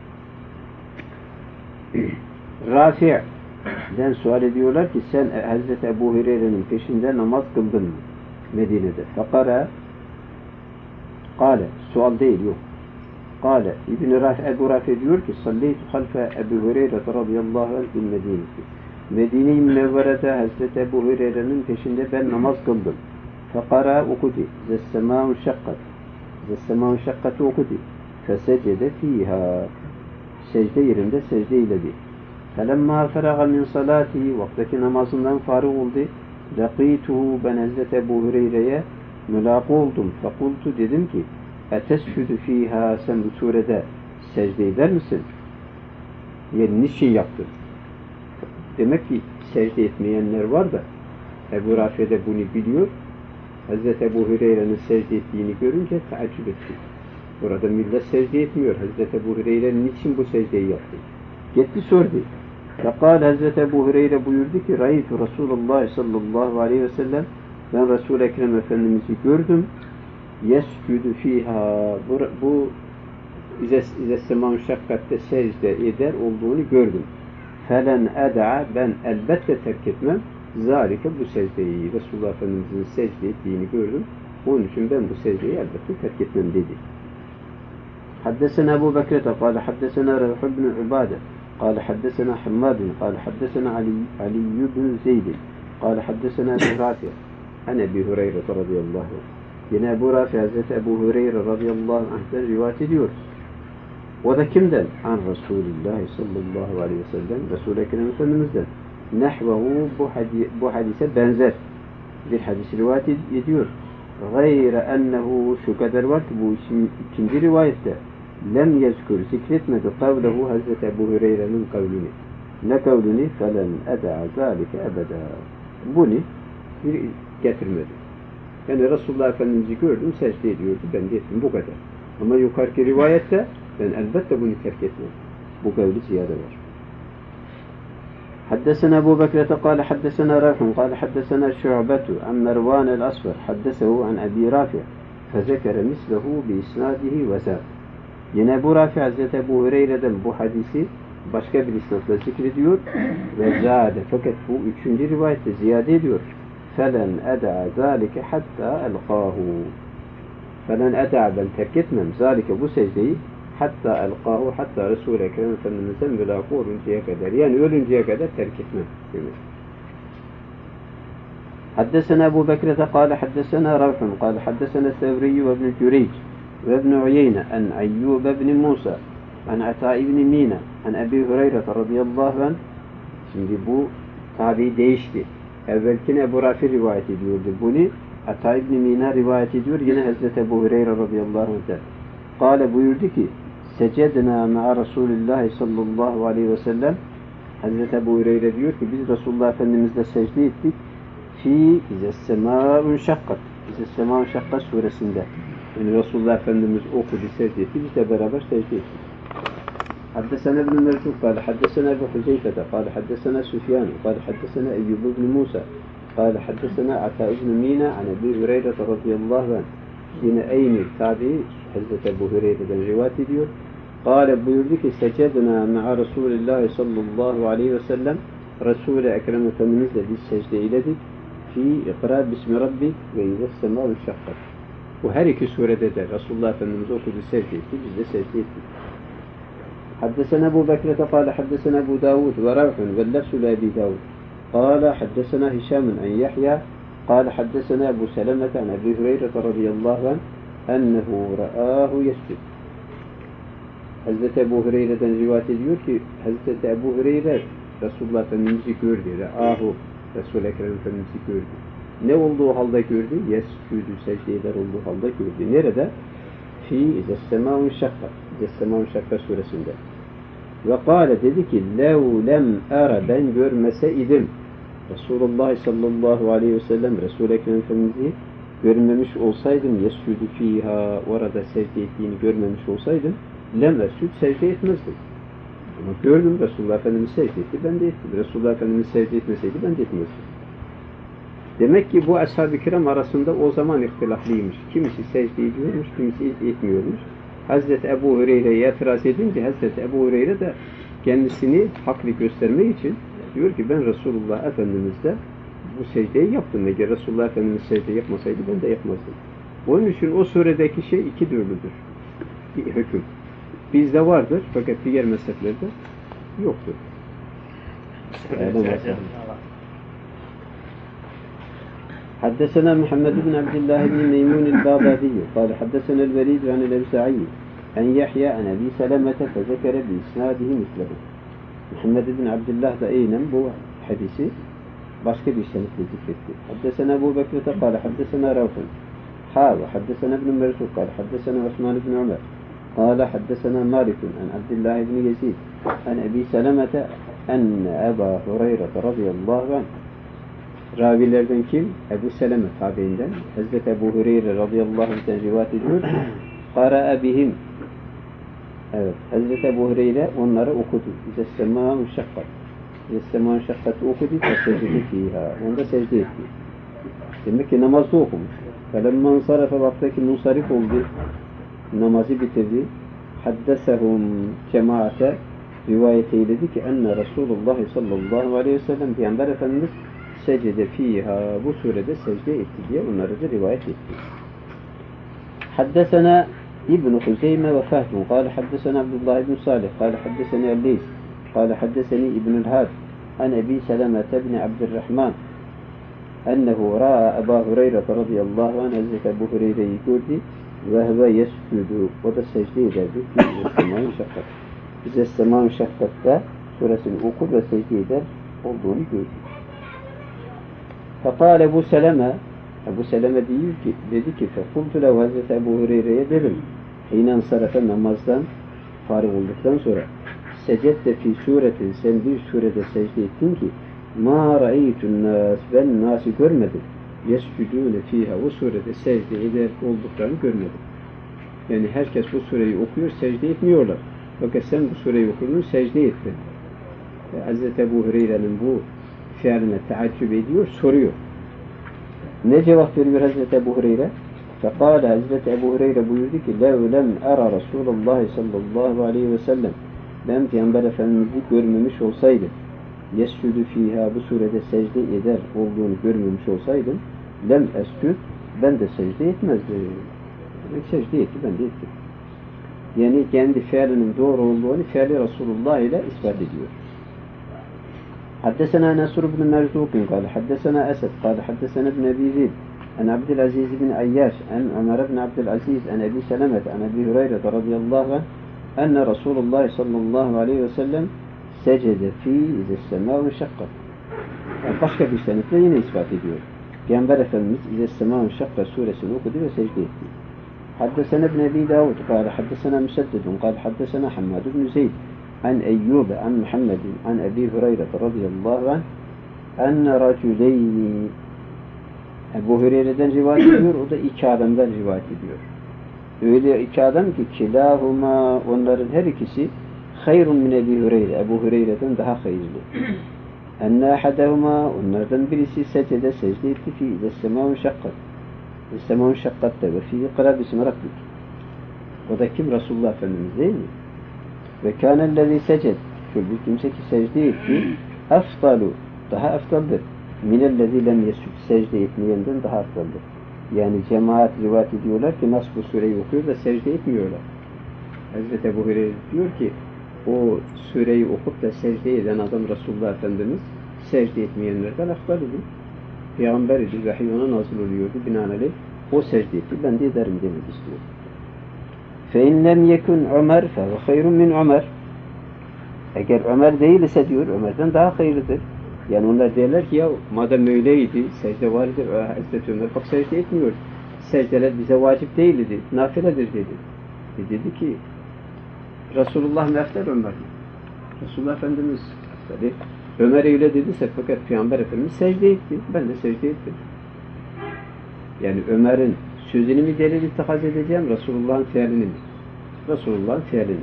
Rafi'den sual ediyorlar ki sen Hazreti Ebu Hureyre'nin peşinde namaz kıldın mı Medine'de? Fekara kâle sual değil yok. Kâle Ebu Rafi diyor ki salleytu halfe Ebu Hureyre radıyallahu anh bil Medine'de. Medine-i Münevvere'de Hazreti Ebu Hureyre'nin peşinde ben namaz kıldım. Fekara okudu. Zes-semâ'u şakkat. Zes-semâ'u şakkatı okudu. Fesecede fîhâ. Secde yerinde secde eyledi. Felemmâ feraga min salâtihi. Vaktaki namazından farık oldu. Lakîtuhu ben Hazreti Ebu Hureyre'ye mülâk oldum. Fekultu dedim ki etescüdü fîhâ sen bu surede secde eder misin? Yani niçin yaptın? Demek ki secde etmeyenler var da Ebu Rafi de bunu biliyor. Hazreti Ebu Hureyre'nin secde ettiğini görünce teaccüp etti. Burada millet secde etmiyor. Hazreti Ebu Hureyre niçin bu secdeyi yaptı? Gitti sordu. Fekal Hazreti Ebu Hureyre buyurdu ki Ra'aytu Resulullah sallallahu aleyhi ve sellem ben Resul-i Ekrem Efendimiz'i gördüm. Yescüdü fîhâ bu İzes-semâ'u şakkatte secde eder olduğunu gördüm. Felen ed'a ben elbette terk etmem. Zalike bu secdeyi Resulullah Efendimiz'in secde ettiğini gördüm. Onun için ben bu secdeyi elbette terk etmem dedi. Haddesena Ebu Bekrete kâle haddesena Revh ibn Ubade kâle haddesena Hammadun kâle haddesena Ali ibn Zeydin kâle haddesena Ebu Rafi an Ebi Hureyre radıyallahu anh. Yine Ebu Rafi Hazreti Ebu Hureyre radıyallahu anh'ten rivayet ediyor. O da kimden? An Resulullah sallallahu aleyhi ve sellem, Resul-i Ekrem Efendimiz'den. Nehvehu, bu hadise benzer bir hadis rivayet ediyor. Gayre ennehu, şu kadar var ki bu ikinci rivayette lem yezkur, zikretmedi kavlehu Hazreti Ebu Hureyre'nin kavlini. Ne kavlini? Felen eda'a zâlike ebedâ. Bunu bir getirmedi. Yani Resulullah Efendimiz'i gördüm, secde ediyordu, ben de ettim, bu kadar. Ama yukarıki rivayette ben elbette bunu terk etmem. Bu kavli ziyade var. حدثنا أبو بكرة قال حدثنا رافع قال حدثنا شعبة عن مروان الأصفر حدثه عن أبي رافع فذكر مثله بإسناده وزاد. Yine Ebu Rafi Hazreti Ebu Hureyre'den bu hadisi başka bir isnatla zikrediyor ve zade, fakat bu üçüncü rivayette ziyade ediyor. فَلَنْ اَدَعَ ذَٰلِكَ حَتَّى اَلْقَاهُ. فَلَنْ اَدَعَ, ben terk etmem ذَٰلِكَ, bu secdeyi, hatta elqahu, hatta Resul-i Ekrem Efendimiz'den mülâkı oluncaya kadar, yani ölünceye kadar terk etmem demek. حدثنا أبو بكرة قال حدثنا روح قال حدثنا الثوري وابن جريج وابن عيينة عن أيوب بن موسى عن عطاء بن مينا عن أبي هريرة رضي الله عنه. Şimdi bu tabi değişti. Evvelkine Ebu Rafi rivayet ediyordu. Bunu Ata İbn Mina rivayet ediyor. Yine Hazreti Ebu Hureyre radıyallahu anh'den. Kale, buyurdu ki secedna ma'a Resulullah sallallahu aleyhi ve sellem. Hazreti Ebu Hureyre diyor ki biz Resulullah Efendimizle secde ettik. Fi izessemâ'un şakkat. İzessemâ'un şakkat suresinde. Yani Resulullah Efendimiz okudu, secde etti. Biz de beraber secde ettik. حدثنا ابن مرزوق قال حدثنا أبو حذيفة قال حدثنا سفيان قال حدثنا أيوب بن موسى قال حدثنا عطاء بن مينا عن أبي هريرة رضي الله عنه. Yine aynı tabi Hazreti Ebu Hureyre'den rivayet ediyor. Kale, buyurdu ki secedna ma'a Resulullah sallallahu aleyhi ve sellem, Resul-i Ekrem Efendimizle biz secde eyledik. Fi ikra bismi rabbik ve izes semâ'u şakkat. Bu her iki surede de Resulullah Efendimiz okudu, secde etti, biz de secde ettik. حدثنا أبو بكرة قال حدثنا أبو داود وروح واللفظ لأبي داود قال حدثنا هشام عن يحيى قال حدثنا أبو سلمة عن أبي هريرة رضي الله عنه أنه رآه يسجد. Hazreti Ebu Hureyre'den rivayet ediyor ki Hazreti Ebu Hureyre Resulullah Efendimiz'i gördü. Ra'ahu, Resul-i Ekrem Efendimiz'i gördü. Ne olduğu halde gördü? Yescüdü, secde eder olduğu halde gördü. Nerede? Fi izessemâ'un şakkat. İzessemâ'un şakkat suresinde. Ve kâle, dedi ki lev lem ara, ben görmese idim Resulullah sallallahu aleyhi ve sellem, Resul-i Ekrem Efendimiz'i görmemiş olsaydım, yescüdü fiha, orada secde ettiğini görmemiş olsaydım, lem escüd, secde etmezdim. Ama gördüm Resulullah Efendimiz secde etti, ben de ettim. Resulullah Efendimiz secde etmeseydi ben de etmezdim. Demek ki bu ashab-ı kiram arasında o zaman ihtilaflıymış. Kimisi secde ediyormuş, kimisi etmiyormuş. Hazreti Ebu Hureyre'ye itiraz edince Hazreti Ebu Hureyre de kendisini haklı göstermek için diyor ki ben Resulullah Efendimiz'de bu secdeyi yaptım. Eğer Resulullah Efendimiz secde yapmasaydı ben de yapmazdım. Onun için o suredeki şey iki türlüdür. Bir hüküm. Bizde vardır fakat diğer mezheplerde yoktur. حدثنا محمد بن عبد الله بن ميمون البغدادي قال حدثنا الوليد عن الأوزاعي عن يحيى عن أبي سلمة فذكر بإسناده مثله. Muhammed bin Abdullah da eynen bu hadisi başka bir senetle zikretti. Haddesena Ebu Bekir'te kâle haddesena Ravfun. Ve haddesena ibn Merzuq kâle haddesena Osman ibn Ömer. Kâle haddesena Malikun an Abdullah ibn Yezid an Ebi Selemete enne Eba Hureyre radıyallahu anh. Ravilerden kim? Ebu Seleme tabiinden. Hazreti Ebu Hureyre radıyallahu anh'ten rivayet ediyor. Kâra'a bihim. Evet, Hazreti Ebu Hureyre onları okudu. İzessemâ'un şakkat. İzessemâ'un şakkatı okudu. Secde fiha. Onda secde etti. Demek ki namazda okumuş. Felemman sarafe, vaktaki munsarif oldu. Namazı bitirdi. Haddesehum cemaate rivayet eyledi ki enne Resulullah sallallahu aleyhi ve sellem Peygamber Efendimiz secde fiha, bu surede secde etti diye onları da rivayet etti. Haddesena İbn Huzeyme ve Fahmu قال حدثنا عبد الله بن صالح قال حدثني الليث قال حدثني ابن الهاد عن أبي سلمة بن عبد الرحمن أنه رأى أبا هريرة رضي الله عنه Hazreti Ebu Hureyre'yi gördü. ve huve yescudu, o da secde ederdi fi ize's-semâ'u şakkat. İze's-semâ'u şakkatta suresini okur ve secde eder olduğunu gördük. Fekâle Ebu Seleme, Ebu Seleme dedi ki fekultu lehu, Hazreti Ebu Hureyre'ye dedim, hînen sarafe, namazdan farık olduktan sonra, secette fi suretin, sen bir surede secde ettin ki ma ra'eytun nas, ben nası görmedim, yescudûne fiha, o surede secde eder olduklarını görmedim. Yani herkes bu sureyi okuyor, secde etmiyorlar. Fakat sen bu sureyi okudun, secde ettin. Hazreti Ebu Hureyre'nin bu fiiline teaccüp ediyor, soruyor. Ne cevap veriyor Hazreti Ebu Hureyre? Fekâle, Hazreti Ebu Hureyre buyurdu ki لَوْ لَمْ اَرَى رَسُولَ sallallahu aleyhi ve sellem, ben Peygamber Efendimiz'i görmemiş olsaydım, yescudu fiha, bu surede secde eder olduğunu görmemiş olsaydım, lem escud, ben de secde etmezdim. Secde etti, ben de ettim. Yani kendi fiilinin doğru olduğunu fiili Resulullah ile ispat ediyor. حدثنا نصر بن مرزوق قال حدثنا أسد قال حدثنا ابن أبي زيد عن عبد العزيز بن عياش عن عمر بن عبد العزيز عن أبي سلمة عن أبي هريرة رضي الله عنه أن رسول الله صلى الله عليه وسلم secde fi ize's-semâ'u şakkat. Başka bir senetle yine ispat ediyor. Peygamber Efendimiz ize's-semâ'u şakkat suresini okudu ve secde etti. Haddesena ibn Ebi Davud kâle haddesena Müseddedun kâle haddesena Hammad ibn Zeyd an Eyyub an Muhammed an Ebi Hureyre radıyallahu anh enne racüleyni, Ebu Hureyre'den rivayet ediyor, o da iki adamdan rivayet ediyor. Öyle iki adam ki kilahuma, onların her ikisi hayrun min Ebi Hureyre, Ebu Hureyre'den daha hayırlı. Enne ahadahuma, onlardan birisi secde etti fi ize's-semâ'u şakkat. İze's-semâ'u şakkatte ve fi ikra bismi rabbik. O da kim? Resulullah Efendimiz değil mi? Ve kânellezî seced, şu bir kimse ki secde etti, eftalu, daha eftaldır. Minellezî lem yescud, secde etmeyenden daha eftaldır. Yani cemaat rivayet ediyorlar ki nasıl bu sureyi okuyor da secde etmiyorlar. Hazreti Ebu Hureyre diyor ki o sureyi okup da secde eden adam Resulullah Efendimiz secde etmeyenlerden eftal idi. Peygamber idi, vahiy ona nazil oluyordu. Binaenaleyh o secde etti, ben de ederim demek istiyor. فَاِنْ لَمْ يَكُنْ عُمَرْ فَهُ خَيْرٌ مِنْ عُمَرْ. Eğer Ömer değilse diyor, Ömer'den daha hayırlıdır. Yani onlar derler ki ya madem öyleydi, secde var idi, Hazreti Ömer bak secde etmiyor. Secdeler bize vacip değildi, nafiledir dedi. Dedi ki Resulullah mefter Ömer. Resulullah Efendimiz dedi. Ömer öyle dediyse fakat Peygamber Efendimiz secde etti. Ben de secde ettim. Yani Ömer'in sözünü mü delil ittihaz edeceğim, Resulullah'ın fiilini mi? Resulullah'ın fiilini.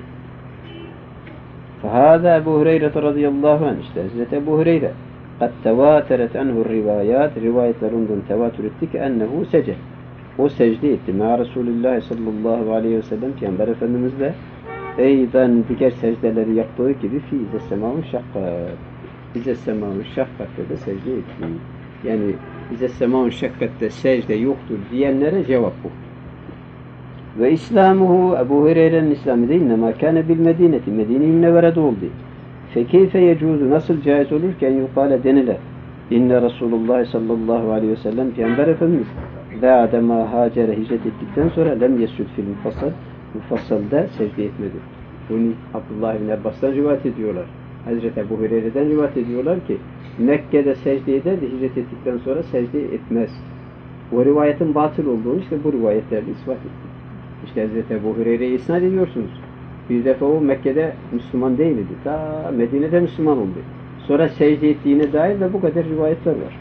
فهذا Ebu Hureyre radıyallahu anh, işte Hazreti Ebu Hureyre قد تواترت عنه الروايات, rivayetler ondan tevatür etti ki ennehu secde. O secde etti. Ma Resulullah sallallahu aleyhi ve sellem Peygamber Efendimizle eydan diğer secdeleri yaptığı gibi fi ize's-semâ'u şakkat. İze's-semâ'u şakkatte de secde etti. Yani ize's-semâ'u şakkatte secde yoktur diyenlere cevap bu. Ve İslamuhu, Ebu Hureyre'nin İslamı değil, nema kâne bil medineti, Medine-i Münevvere'de oldu. Fekeyfe yecuzu, nasıl caiz olurken yukâle deniler. İnne Resulullah sallallahu aleyhi ve sellem Peygamber Efendimiz ba'de ma hacere, hicret ettikten sonra lem yescud fil mufassal, mufassalda secde etmedi. Bunu Abdullah ibn Abbas'tan rivayet ediyorlar. Hazreti Ebu Hureyre'den rivayet ediyorlar ki Mekke'de secde eder de hicret ettikten sonra secde etmez. O rivayetin batıl olduğunu işte bu rivayetlerle ispat etti. İşte Hazreti Ebu Hureyre'yi isnat ediyorsunuz. Bir defa o Mekke'de Müslüman değildi. Ta Medine'de Müslüman oldu. Sonra secde ettiğine dair de bu kadar rivayetler var.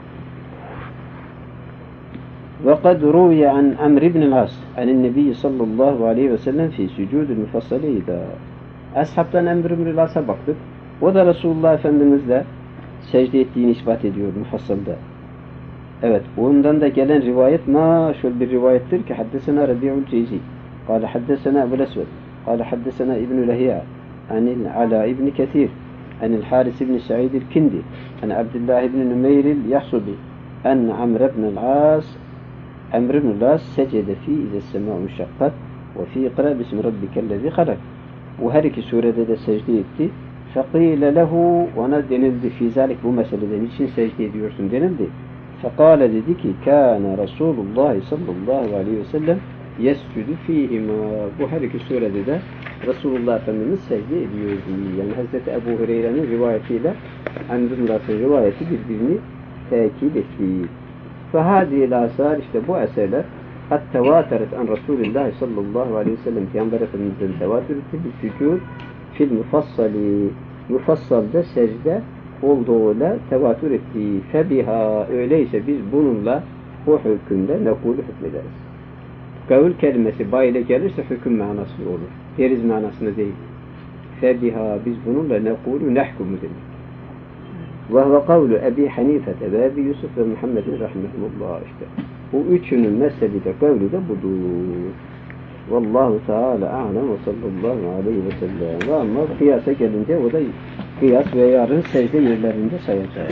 وَقَدْ رُوِيَ عَنْ عَمْرِ بْنِ الْعَاسِ عَنِ النَّبِيِّ sallallahu aleyhi ve sellem فِي سُجُودِ الْمُفَصَّلِ اِذَا. Ashabtan Amr ibn al-As'a baktık. O da Resulullah Efendimiz'le secde ettiğini ispat ediyor mufassalda. Evet, ondan da gelen rivayet şöyle bir rivayettir ki haddesena Rabi'ul Ceyzi قال حدثنا أبو الأسود قال حدثنا ابن لهيعة عن العلاء بن كثير عن الحارث بن سعيد الكندي عن عبد الله بن نمير اليحصبي أن عمرو بن العاص secde fi ize's-semâ'u şakkat ve fi ikra bismi rabbikellezî halak. Bu her iki surede de secde etti. Fekîle lehu, ona denildi fi zâlik, bu meselede niçin secde ediyorsun denildi. Fekâle, dedi ki kâne Resulullah sallallahu aleyhi ve sellem yescüdü fîhimâ. Bu her iki surede de Resulullah Efendimiz secde ediyor diye. Yani Hazreti Ebu Hureyre'nin rivayetiyle Hamdülillah'ın rivayeti birbirini tekit ettiği. Fehâzîl âsâr, işte bu eserler et-tevâteret an Resulillah sallallahu aleyhi ve sellem Peygamber Efendimiz'den tevatür etti. Bir sücud fil mufassali, mufassalda secde olduğuyla tevatür ettiği. Febiha, öyleyse biz bununla bu hükümde nekûlü hükmederiz. Kavul kelimesi bayile gelirse hüküm manası olur. Feriz manasında değil. Febiha, biz bununla nekûlü nehkumu demek. Ve huve kavlu Ebi Hanifete ve Ebi Yusuf ve Muhammedin rahmetullah işte. Bu üçünün mezhebi de kavli de budur. Vallahu Teala a'lem ve sallallahu aleyhi ve sellem. Ve ama kıyasa gelince o da kıyas ve yarın secde yerlerinde sayacağız.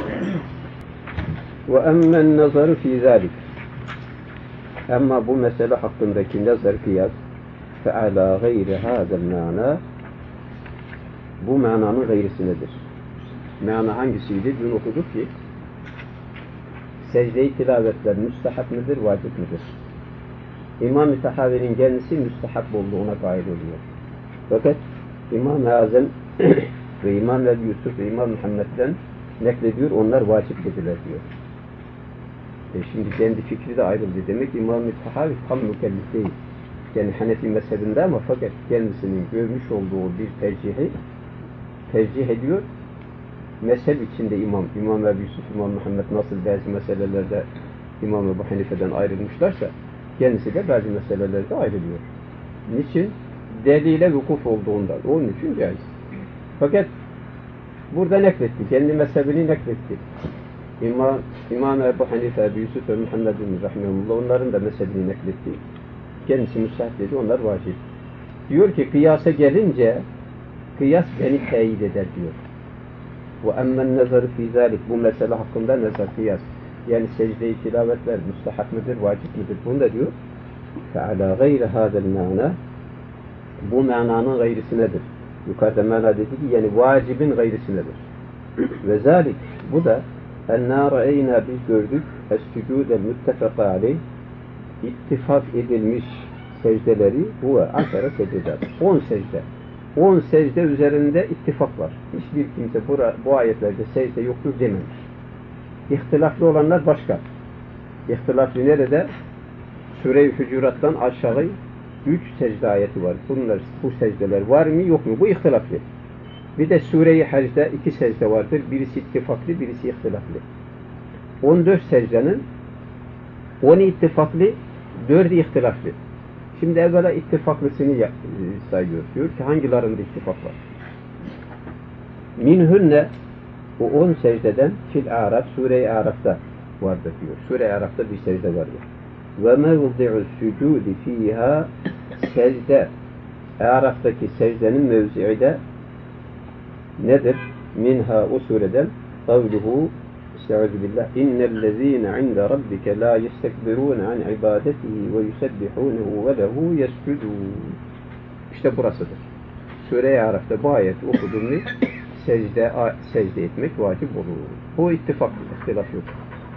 Ve emmen nazaru fî zâlik. Ama bu mesele hakkındaki nazar kıyas fe alâ gayri hâzel mâna, bu mananın gayrisi nedir? Mana hangisiydi? Dün okuduk ki secde-i tilavetler müstehap mıdır, vacip midir? İmam-ı Tahavi'nin kendisi müstehap olduğuna kail oluyor. Fakat İmam-ı Azam ve İmam Ebu Yusuf ve İmam Muhammed'den naklediyor, onlar vacip dediler diyor. Şimdi kendi fikri de ayrıldı. Demek İmam-ı Tahavi tam mükellef değil. Yani Hanefi mezhebinde ama fakat kendisinin görmüş olduğu bir tercihi tercih ediyor. Mezhep içinde İmam Ebu Yusuf, İmam Muhammed nasıl bazı meselelerde İmam Ebu Hanife'den ayrılmışlarsa kendisi de bazı meselelerde ayrılıyor. Niçin? Delile vukuf olduğundan. Onun için caiz. Fakat burada nakletti. Kendi mezhebini nakletti. İmam Ebu Hanife, Ebu Yusuf ve Muhammed bin Rahimullah onların da mezhebini nakletti. Kendisi müstahap dedi. Onlar vacip. Diyor ki kıyasa gelince kıyas beni teyit eder diyor. وَاَمَّا النَّظَرُ فِي ذَٰلِكِ, bu mesele hakkında nazar kıyas. Yani secde-i tilavetler müstahap mıdır, vacip midir? Bunu da diyor. فَعَلَى غَيْرِ هَذَا الْمَعْنَى, bu mananın gayrisi nedir? Yukarıda mana dedi ki yani vacibin gayrisi nedir? Ve zalik, bu da اَنَّا رَأَيْنَا, biz gördük اَسْتُجُودَ الْمُتَّفَقَ عَلَيْهِ, ittifak edilmiş secdeleri bu 10 secdeler. 10 secde. 10 secde üzerinde ittifak var. Hiçbir kimse bu ayetlerde secde yoktur dememiş. İhtilaflı olanlar başka. İhtilaflı nerede? Sure-i Hucurat'tan aşağı 3 secde ayeti var. Bunlar, bu secdeler var mı yok mu? Bu ihtilaflı. Bir de Sure-i Hac'da 2 secde vardır. Birisi ittifaklı, birisi ihtilaflı. 14 secdenin 10'u ittifaklı, 4'ü ihtilaflı. Şimdi evvela ittifaklısını sayıyor. Diyor ki hangilerinde ittifak var? Minhünne, o 10 secdeden fil Araf, Sure-i Araf'ta vardır diyor. Sure-i Araf'ta bir secde vardır. Ve mevdi'u sücudi fiha, secde, Araf'taki secdenin mevzi'i de nedir? Minha, o sureden kavluhu estağfirullah innellezîne inde rabbike la yestekbirûne an ibadetihi ve yusebbihûnehu ve lehu yescudûn. İşte burasıdır. Sure-i Araf'ta bu ayeti okuduğunu secde etmek vacip olur. Bu ittifak, ihtilaf yok.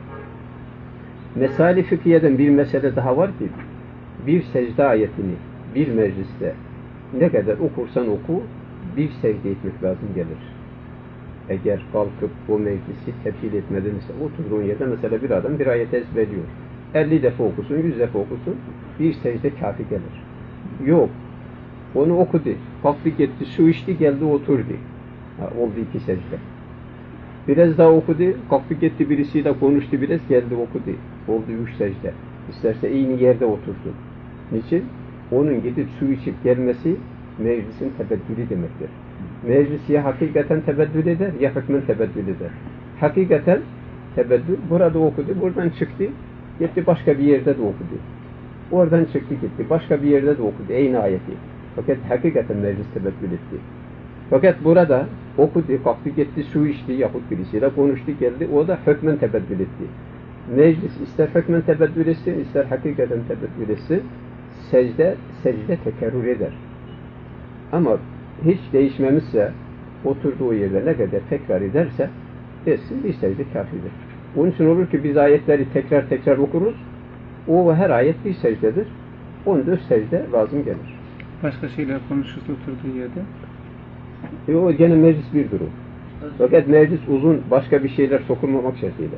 Mesali fıkhiyeden bir mesele daha var ki bir secde ayetini bir mecliste ne kadar okursan oku bir secde etmek lazım gelir. Eğer kalkıp bu meclisi tepkil etmeden ise oturduğun yerde mesela bir adam bir ayet ezberliyor. 50 defa okusun, 100 defa okusun bir secde kafi gelir. Yok. Onu okudu. Kalktı gitti, su içti, geldi oturdu. Oldu 2 secde. Biraz daha okudu, kalktı gitti birisiyle konuştu biraz, geldi okudu. Oldu 3 secde. İsterse aynı yerde otursun. Niçin? Onun gidip su içip gelmesi meclisin tebeddülü demektir. Meclis ya hakikaten tebeddül eder ya hükmen tebeddül eder. Hakikaten tebeddül burada okudu, buradan çıktı, gitti başka bir yerde de okudu. Oradan çıktı gitti, başka bir yerde de okudu, aynı ayeti. Fakat hakikaten meclis tebeddül etti. Fakat burada okudu, kalktı gitti, su içti yahut birisiyle konuştu geldi, o da hükmen tebeddül etti. Meclis ister hükmen tebeddül etsin, ister hakikaten tebeddül etsin, secde tekerrür eder. Ama hiç değişmemişse, oturduğu yerde ne kadar tekrar ederse, etsin bir secde kafidir. Onun için olur ki biz ayetleri tekrar okuruz, o her ayet bir secdedir. 14 secde lazım gelir. Başka şeyler konuşursa oturduğu yerde. O gene meclis bir durum. Fakat meclis uzun, başka bir şeyler sokulmamak şartıyla.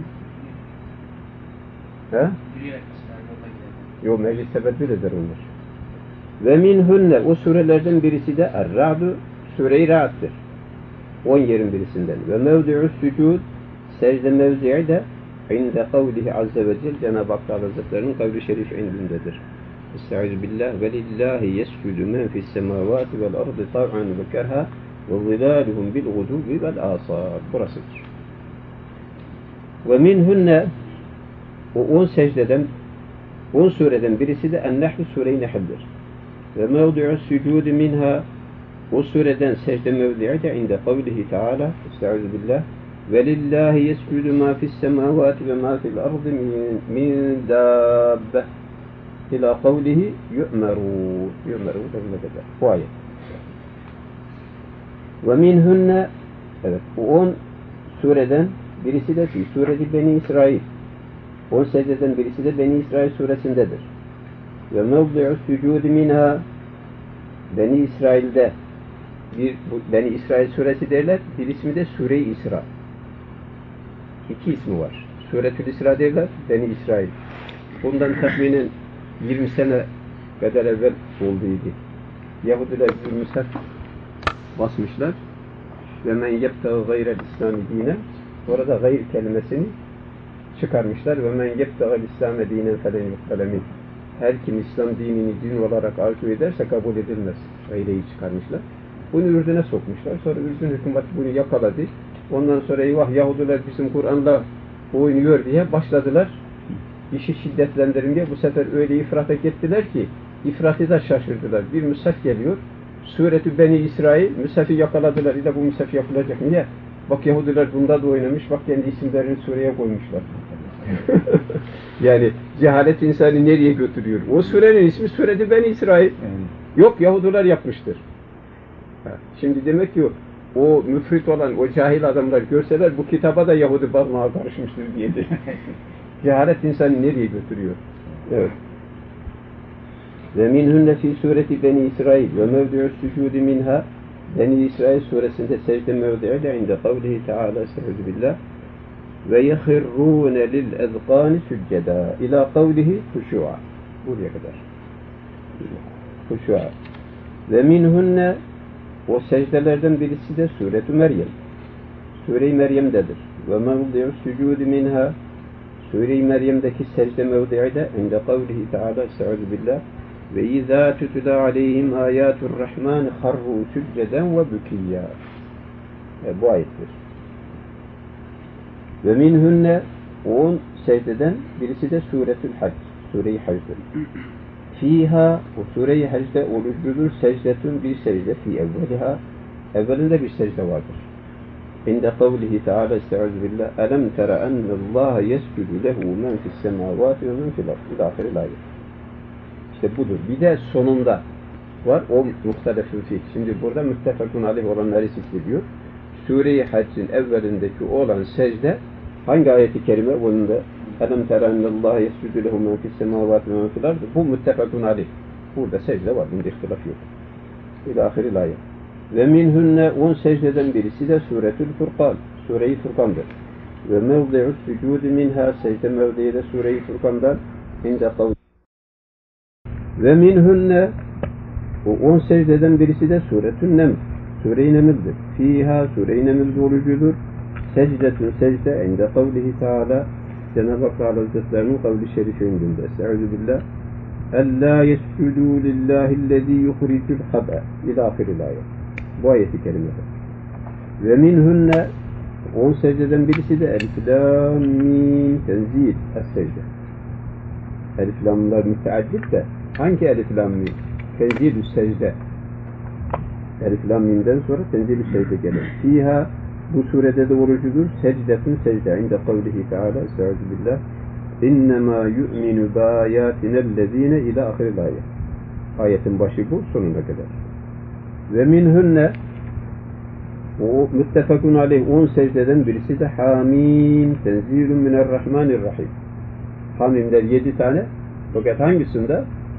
He? Yok, meclis tebeddül eder onlar. Ve minhunne, o surelerden birisi de Er-Ra'du, Sure-i Ra'd'dır. 10 yerin birisinden. Ve mevdi'u sücud, secde mevzi'i de inde kavlihi azze ve celle, Cenab-ı Hak Hazretleri'nin kavli şerif indindedir. Estaizu billah ve lillahi yescudu men fis semavati vel ardı tav'an ve kerha ve zilaluhum bil gudubi vel asar. Burasıdır. Ve minhunne, o 10 secdeden, 10 sureden birisi de En-Nehl, Sure-i Nehl'dir. Ve mevdi'u sücud minha, o sureden secde mevdi'i de inde kavlihi Teala, estaizu billah, ve lillahi yescudu ma fis semavati ve ma fil ardı min dabbe ila kavlihi yu'merun. Yu'merun ne kadar? Bu ayet. Ve minhunne, evet, bu 10 sureden birisi de fi sureti Beni İsrail. 10 secdeden birisi de Beni İsrail suresindedir. Ve mevdi'u sücud minha, Beni İsrail'de Beni İsrail suresi derler. Bir ismi de Sure-i İsra. 2 ismi var. Suretül İsra derler, Beni İsrail. Bundan tahminen 20 sene kadar evvel olduydu. Yahudiler bir müshaf basmışlar. Ve men yebtâ gayrel İslâmi dîne. Orada gayr kelimesini çıkarmışlar. Ve men yebtâ İslâme dînen felen yukkalemin. Her kim İslam dinini din olarak arzu ederse kabul edilmez. Gayreyi çıkarmışlar. Bunu Ürdün'e sokmuşlar. Sonra Ürdün hükümeti bunu yakaladı. Ondan sonra eyvah Yahudiler bizim Kur'an'la oynuyor diye başladılar. İşi şiddetlendirin diye bu sefer öyle ifrata gittiler ki ifratı da şaşırdılar. Bir müshaf geliyor. Suretü Beni İsrail, müshafı yakaladılar. İle bu müshaf yapılacak. Niye? Bak Yahudiler bunda da oynamış. Bak kendi isimlerini sureye koymuşlar. Yani cehalet insanı nereye götürüyor? O surenin ismi Suretü Beni İsrail. Yok, Yahudiler yapmıştır. Şimdi demek ki o müfrit olan, o cahil adamlar görseler bu kitaba da Yahudi parmağı karışmıştır diye de. Cehalet insanı nereye götürüyor? Evet. Ve minhunne fi sureti Beni İsrail ve mevdi'u sücudi minha, Beni İsrail suresinde secde mevdi'i de inde kavlihi Teala, estaizu billah, ve yehirrûne lil ezqâni süccedâ ila kavlihi huşu'a. Buraya kadar. Huşu'a. Ve minhunne, o secdelerden birisi de Sure-i Meryem. Sure-i Meryem'dedir. Ve mevdi'u sücudi minha, Sure-i Meryem'deki secde mevdi'i de inde kavlihi Teala, estaizu billah, ve izâ tutulâ aleyhim âyâtu'r-Rahmân harrû sücceden ve bükiyya. Bu ayettir. Ve minhunne, 10 secdeden birisi de Suretül Hac, Sure-i Hac'dır. Fiha, o Sure-i Hac'de oluşturulur secdetun, bir secde, fi evveliha, evvelinde bir secde vardır. İnde kavlihi Teala, estaizu billah, elem tere ennallâhe yescudu lehu men fissemâvâti ve men fil ardı. İlâhiril ayet. İşte budur. Bir de sonunda var, o muhtelefün fîh. Şimdi burada müttefakun aleyh olanları zikrediyor. Sure-i Hacc'in evvelindeki olan secde, hangi ayeti kerime? Onun da elem tere ennallâhe yescudu lehu men fissemâvâti ve men fil ardı. Bu müttefakun aleyh. Burada secde var, bunda ihtilaf yok. İlâhiril ayet. Ve minhunne, 10 secdeden birisi de Suretül Furkan, Sure-i Furkan'dır. Ve mevdi'u sücudi minha, secde mevdi'i de Sure-i Furkan'dan inde kavli. Ve minhunne, o 10 secdeden birisi de Suretün Neml, Sure-i Neml'dir. Fiha, Sure-i Neml'de olucudur. Secdetün secde inde kavlihi Teala, Cenab-ı Hak Hazretlerinin kavli şerifi indinde. Estaizu billah. Ellâ yescudû lillâhillezî yuhricül hab'e. İlâhiril ayet. Bu ayeti kerimedir. Ve minhunne, 10 secdeden birisi de Elif Lam Mim Tenzil Es-secde. Elif Lam'lar müteaddit de hangi Elif Lam Mim? Tenzilü secde. Elif Lam Mim'den sonra Tenzilü secde gelir. Fiha, bu surede de orucudur. Secdetun secde. İnde kavlihi Teala, estaizu billah, İnnemâ yu'minu bâyâtinellezîne ilâ ahiril ayet. Ayetin başı bu, sonuna kadar. Ve minhunne, o müttefakun aleyh 10 secdeden birisi de Hamim Tenzilun minerrahmanirrahim. Hamimler 7 tane, fakat hangisinde?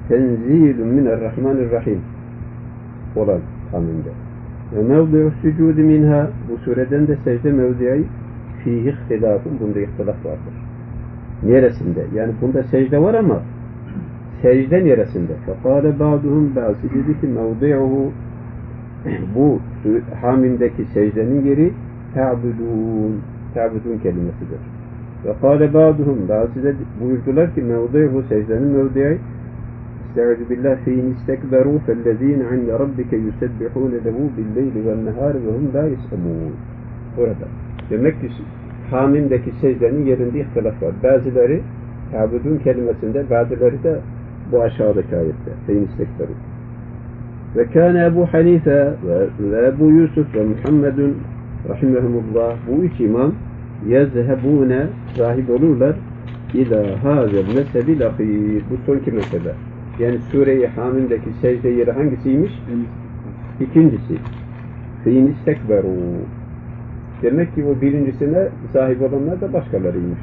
tenzilun mine'r-Rahmanir-Rahim olan haminde. Ve mevdi'u sücudi minha, bu sureden de secde mevdi'i fihi ihtilafun, bunda ihtilaf vardır. Neresinde? Yani bunda secde var ama secde neresinde? Fekâle ba'duhum, bazı dedi ki mevdi'uhu, bu hamindeki secdenin yeri ta'budun kelimesidir. Ve kâle ba'duhum, bazı da buyurdular ki mevdi'uhu, secdenin mevdi'i estaizu billah fîn istekberû fellezîne inde rabbike yusebbihûne lehu billeyli vel nehâri ve hum lâ yes'emûn. Burada. Demek ki hamindeki secdenin yerinde ihtilaf var. Bazıları ta'budun kelimesinde, bazıları da bu aşağıdaki ayette. Fîn istekberû. Ve kâne Ebu Hanife ve Ebu Yusuf ve Muhammedun rahimehumullah, bu üç imam yezhebûne, sahip olurlar İlâ hâzel mesebil ahîr, bu sonki mesele. Yani Sure-i Hamim'deki secde yeri hangisiymiş? İkincisi. Fîn istekberû. Demek ki o birincisine sahip olanlar da başkalarıymış.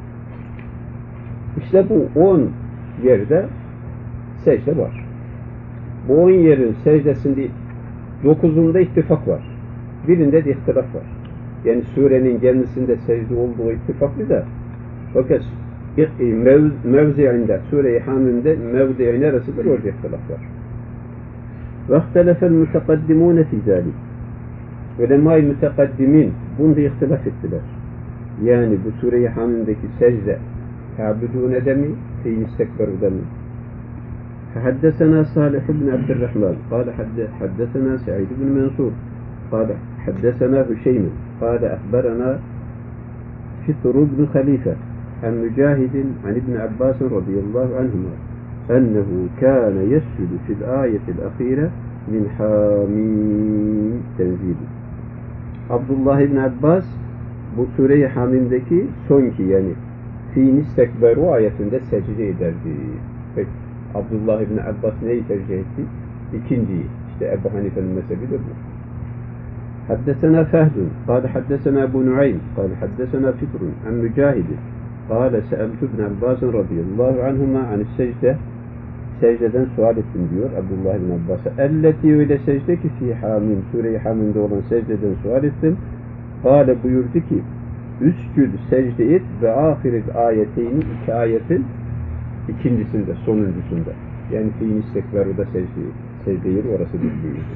İşte bu 10 yerde secde var. Bu 10 yerin secdesinde 9'unda ittifak var. Birinde de ihtilaf var. Yani surenin kendisinde secde olduğu ittifaklı da, fakat mevzi'inde, Sure-i Hamim'de mevzi'i neresidir? Orada ihtilaf var. وَاخْتَلَفَ الْمُتَقَدِّمُونَ فِي ذَٰلِكِ, Ulema-i mütekaddimin bunda ihtilaf ettiler. Yani bu Sure-i Hamim'deki secde ta'budûne de mi, fîn istekberû de mi? حدثنا صالح بن عبد الرحمن قال حدثنا سعيد بن منصور قال حدثنا هشيم قال أخبرنا فطر بن خليفة عن مجاهد عن ابن عباس رضي الله عنهما أنه كان يسجد في الآية الأخيرة من حاميم تنزيل. Abdullah ibn Abbas bu Sure-i Hamim'deki sonki, yani fîn istekberu ayetinde secde ederdi. Peki Abdullah ibn Abbas neyi tercih etti? İkinciyi. İşte Ebu Hanife'nin mezhebidir bu. Haddesena Fehdun, kâle haddesena Ebu Nuaym, kâle haddesena Fitrun, an Mücahidin, kâle se'eltu ibn Abbas'ın radıyallahu anhuma anis secde, secdeden sual ettim diyor Abdullah ibn Abbas'a. Elleti, öyle secde ki fi Hamim, Sure-i Hamim'de olan secdeden sual ettim. Kâle, buyurdu ki, üscüd, secde et ve ahiril ayeteyni, iki ayetin ikincisinde, sonuncusunda. Yani fîn istekberu'da secde yeri orası buyurdu.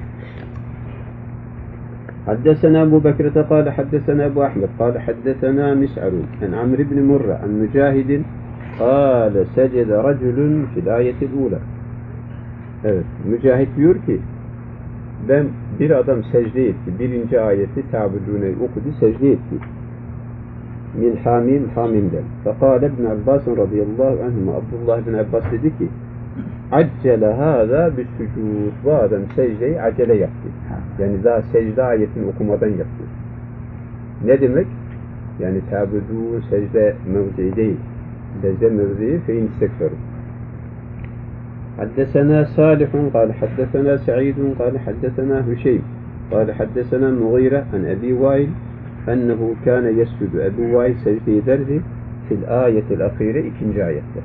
حدثنا أبو بكر قال حدثنا أبو أحمد قال حدثنا مسعر عن عمرو بن مرة عن مجاهد قال سجد رجل في الآية الأولى. Evet, Mücahit diyor ki, bir adam secde etti. Birinci ayeti ta'budûne okudu, secde etti. Min Hamim, Hamim'den. Fekâle ibn Abbas radıyallahu anhuma, Abdullah ibn Abbas dedi ki, accele hâzâ bis-sucûd, bu adam secdeyi acele yaptı. Yani daha secde ayetini okumadan yaptı. Ne demek? Yani ta'budû secde mevzi'i değil. Secde mevzi'i fe instekferu. Haddesena Salihun, kâle haddesena Sa'idun, kâle haddesena Hüşeym, kâle haddesena Mughîre an Ebi Vail, ennehu kâne yescudu, Ebu Vail secde ederdi fil ayetil ahire, ikinci ayette.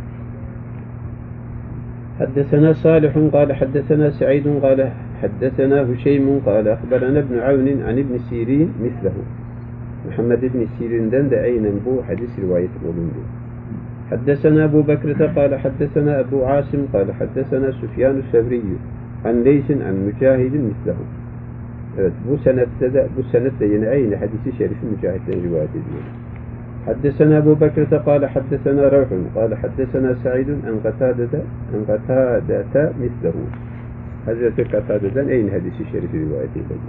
حدثنا صالح قال حدثنا سعيد قال حدثنا هشيم قال أخبرنا ابن عون عن ابن سيرين مثله. محمد بن سيرين'den de aynen bu hadis rivayet olundu. حدثنا أبو بكر قال حدثنا أبو عاصم قال حدثنا سفيان الثوري عن ليث عن مجاهد مثله. Evet, bu senette yine aynı hadisi şerifi Mücahit'ten rivayet ediyor. حدثنا أبو بكر قال حدثنا روح قال حدثنا سعيد عن قتادة مثله. Hazreti Katade'den aynı hadisi şerifi rivayet ediyor.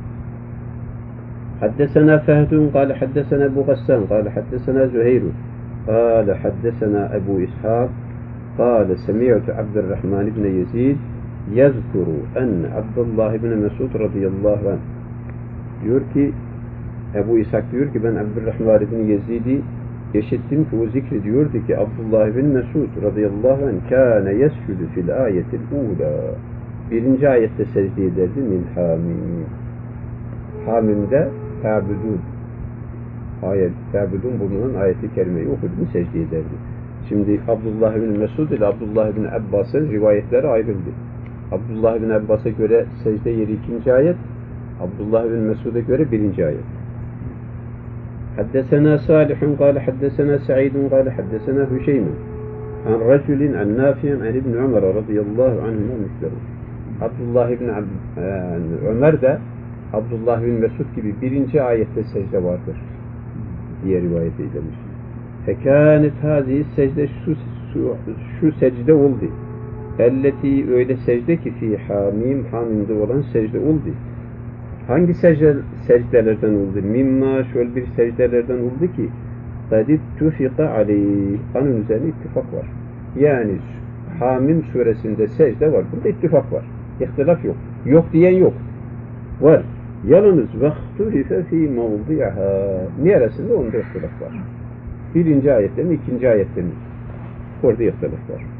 حدثنا فهد قال حدثنا أبو غسان قال حدثنا زهير قال حدثنا أبو إسحاق قال سمعت عبد الرحمن بن يزيد يذكر أن عبد الله بن مسعود رضي الله عنه, diyor ki Ebu İshak diyor ki ben Abdurrahman ibn Yezid'i işittim ki o zikrediyordu ki Abdullah ibn Mesud radıyallahu anh kâne yescudu fil ayetil ula, birinci ayette secde ederdi min Hamim. Hamim'de ta'budun bulunan ayeti kerimeyi okudu, secde ederdi. Şimdi Abdullah bin Mesud ile Abdullah bin Abbas'ın rivayetleri ayrıldı. Abdullah bin Abbas'a göre secde yeri 2. ayet, Abdullah bin Mesud'a göre 1. ayet. Haddesena Salihun kâle haddesena Sa'idun kâle haddesena Hüşeymin an racülin an Nafi'in an İbn Ömer radıyallahu anhuma mislehu. Abdullah bin Ömer de Abdullah bin Mesud gibi 1. ayette secde vardır diye rivayet edilmiş. Fekânet hâzihi secde şu secde oldu. Elleti öyle secde ki fi hamim, hamimde olan secde oldu. Hangi secdelerden oldu? Mimma şöyle bir secdelerden oldu ki kadid tufika aleyh. Onun üzerine ittifak var. Yani Hamim suresinde secde var. Burada ittifak var. İhtilaf yok. Yok diyen yok. Var. Yalnız vehtulife fî mevdi'aha. Neresinde onda ihtilaf var? 1. ayette mi, 2. ayette mi? Orada ihtilaf var.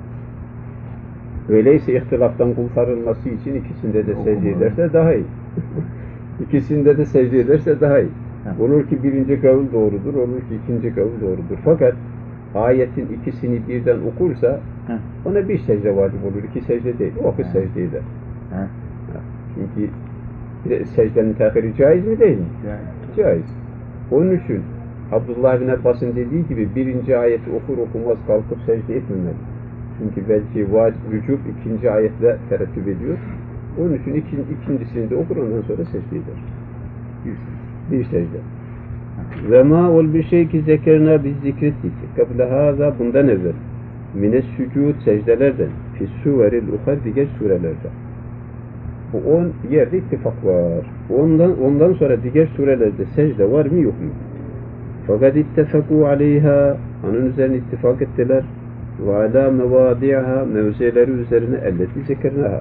Öyleyse ihtilaftan kurtarılması için ikisinde de secde ederse daha iyi. İkisinde de secde ederse daha iyi. Olur ki 1. kavul doğrudur, olur ki 2. kavul doğrudur. Fakat ayetin ikisini birden okursa ona bir secde vacip olur, 2 secde değil. O vakit secde eder. Çünkü secdenin tehiri caiz mi değil mi? Caiz. Onun için Abdullah bin Abbas'ın dediği gibi 1. ayeti okur okumaz kalkıp secde etmemeli. Çünkü belki vücub 2. ayetle terettüp ediyor. Onun için ikincisini de okur, ondan sonra secde eder. Bir secde. Ve ma ol bir şey ki zekerna biz zikrettik. Kable haza bundan evvel. Mine sücud secdelerden. Fis suveril uhar diğer surelerde. Bu 10 yerde ittifak var. Ondan sonra diğer surelerde secde var mı yok mu? Fakat ittefakû aleyha. Onun üzerine ittifak ettiler. Ve alâ mevâdi'aha. Mevzileri üzerine elleti zekernaha.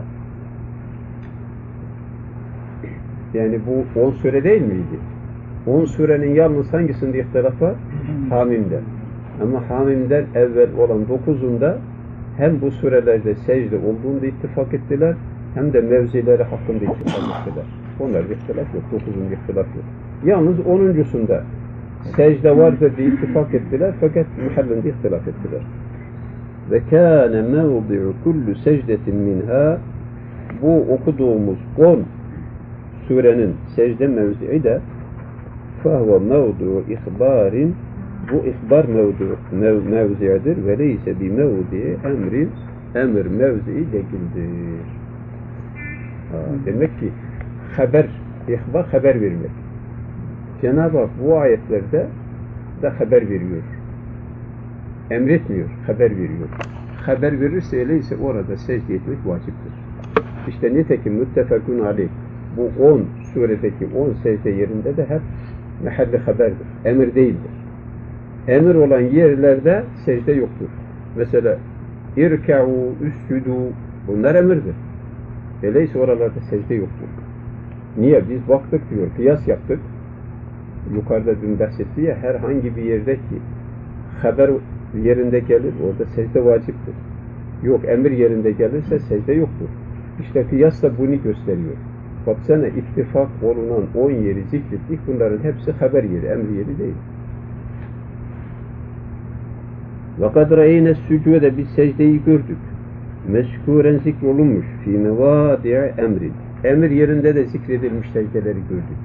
Yani bu 10 sure değil miydi? 10 surenin yalnız hangisinde ihtilaf var? Hamim'de. Ama Hamim'den evvel olan 9'unda hem bu surelerde secde olduğunda ittifak ettiler, hem de mevzileri hakkında ittifak ettiler. Onlarda ihtilaf yok, 9'unda ihtilaf yok. Yalnız 10'uncusunda secde vardır diye ittifak ettiler, fakat muhallinde ihtilaf ettiler. Ve kâne mevdi'u kullu secdetin minha. Bu okuduğumuz 10 surenin secde mevzi'i de فَهُوَ مَوْضُعُ ihbarin, bu ihbar mevzi'idir ve leyse bi mevzi'i emrin, emir mevzi'i değildir. Demek ki ihbar haber vermek. Cenab-ı Hak bu ayetlerde de haber veriyor. Emretmiyor, haber veriyor. Haber verirse öyleyse orada secde etmek vaciptir. İşte nitekim müttefekun aleyh. Bu 10 suredeki 10 secde yerinde de hep mehalli haberdir. Emir değildir. Emir olan yerlerde secde yoktur. Mesela irka'u, üscudu, bunlar emirdir. Öyleyse oralarda secde yoktur. Niye? Biz baktık diyor, kıyas yaptık. Yukarıda dün bahsetti ya, herhangi bir yerdeki haber yerinde gelir, orada secde vaciptir. Yok, emir yerinde gelirse secde yoktur. İşte kıyas da bunu gösteriyor. Baksana, ittifak olunan 10 yeri zikrettik, bunların hepsi haber yeri, emir yeri değil. وَقَدْ رَيْنَ السُّجُودَ biz secdeyi gördük. Meşkuren zikrolunmuş. فِي مَوَادِعَ emrin. Emir yerinde de zikredilmiş secdeleri gördük.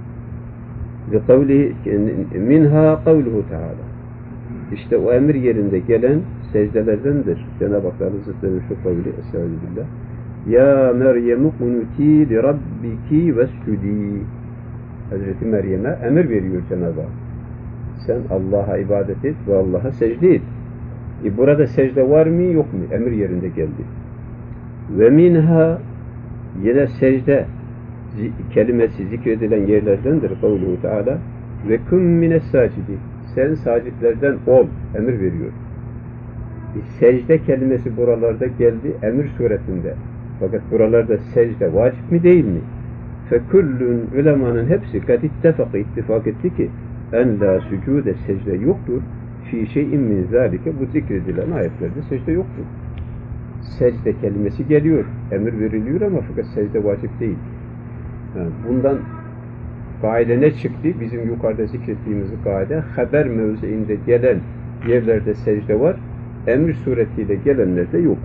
Minha قَوْلُهُ Teala. İşte o emir yerinde gelen secdelerdendir. Cenab-ı Hak Hazretleri şu kavli, Estağfirullah. Ya Meryem kunuti li rabbiki vescudi. Hazreti Meryem'e emir veriyor Cenab-ı Hak. Sen Allah'a ibadet et ve Allah'a secde et. Burada secde var mı yok mu? Emir yerinde geldi. Ve minha, yine secde kelimesi zikredilen yerlerdendir. Kavluhu Teala ve kum mines sacidi. Sen sacitlerden ol. Emir veriyor. Secde kelimesi buralarda geldi. Emir suretinde. Fakat buralarda secde vacip mi değil mi? Fekullun, ulemanın hepsi kad ittefaka, ittifak etti ki en la sücude, secde yoktur. Fi şeyin min zalike, bu zikredilen ayetlerde secde yoktur. Secde kelimesi geliyor. Emir veriliyor ama fakat secde vacip değil. Yani bundan kaide ne çıktı? Bizim yukarıda zikrettiğimiz kaide, haber mevziinde gelen yerlerde secde var. Emir suretiyle gelenlerde yok.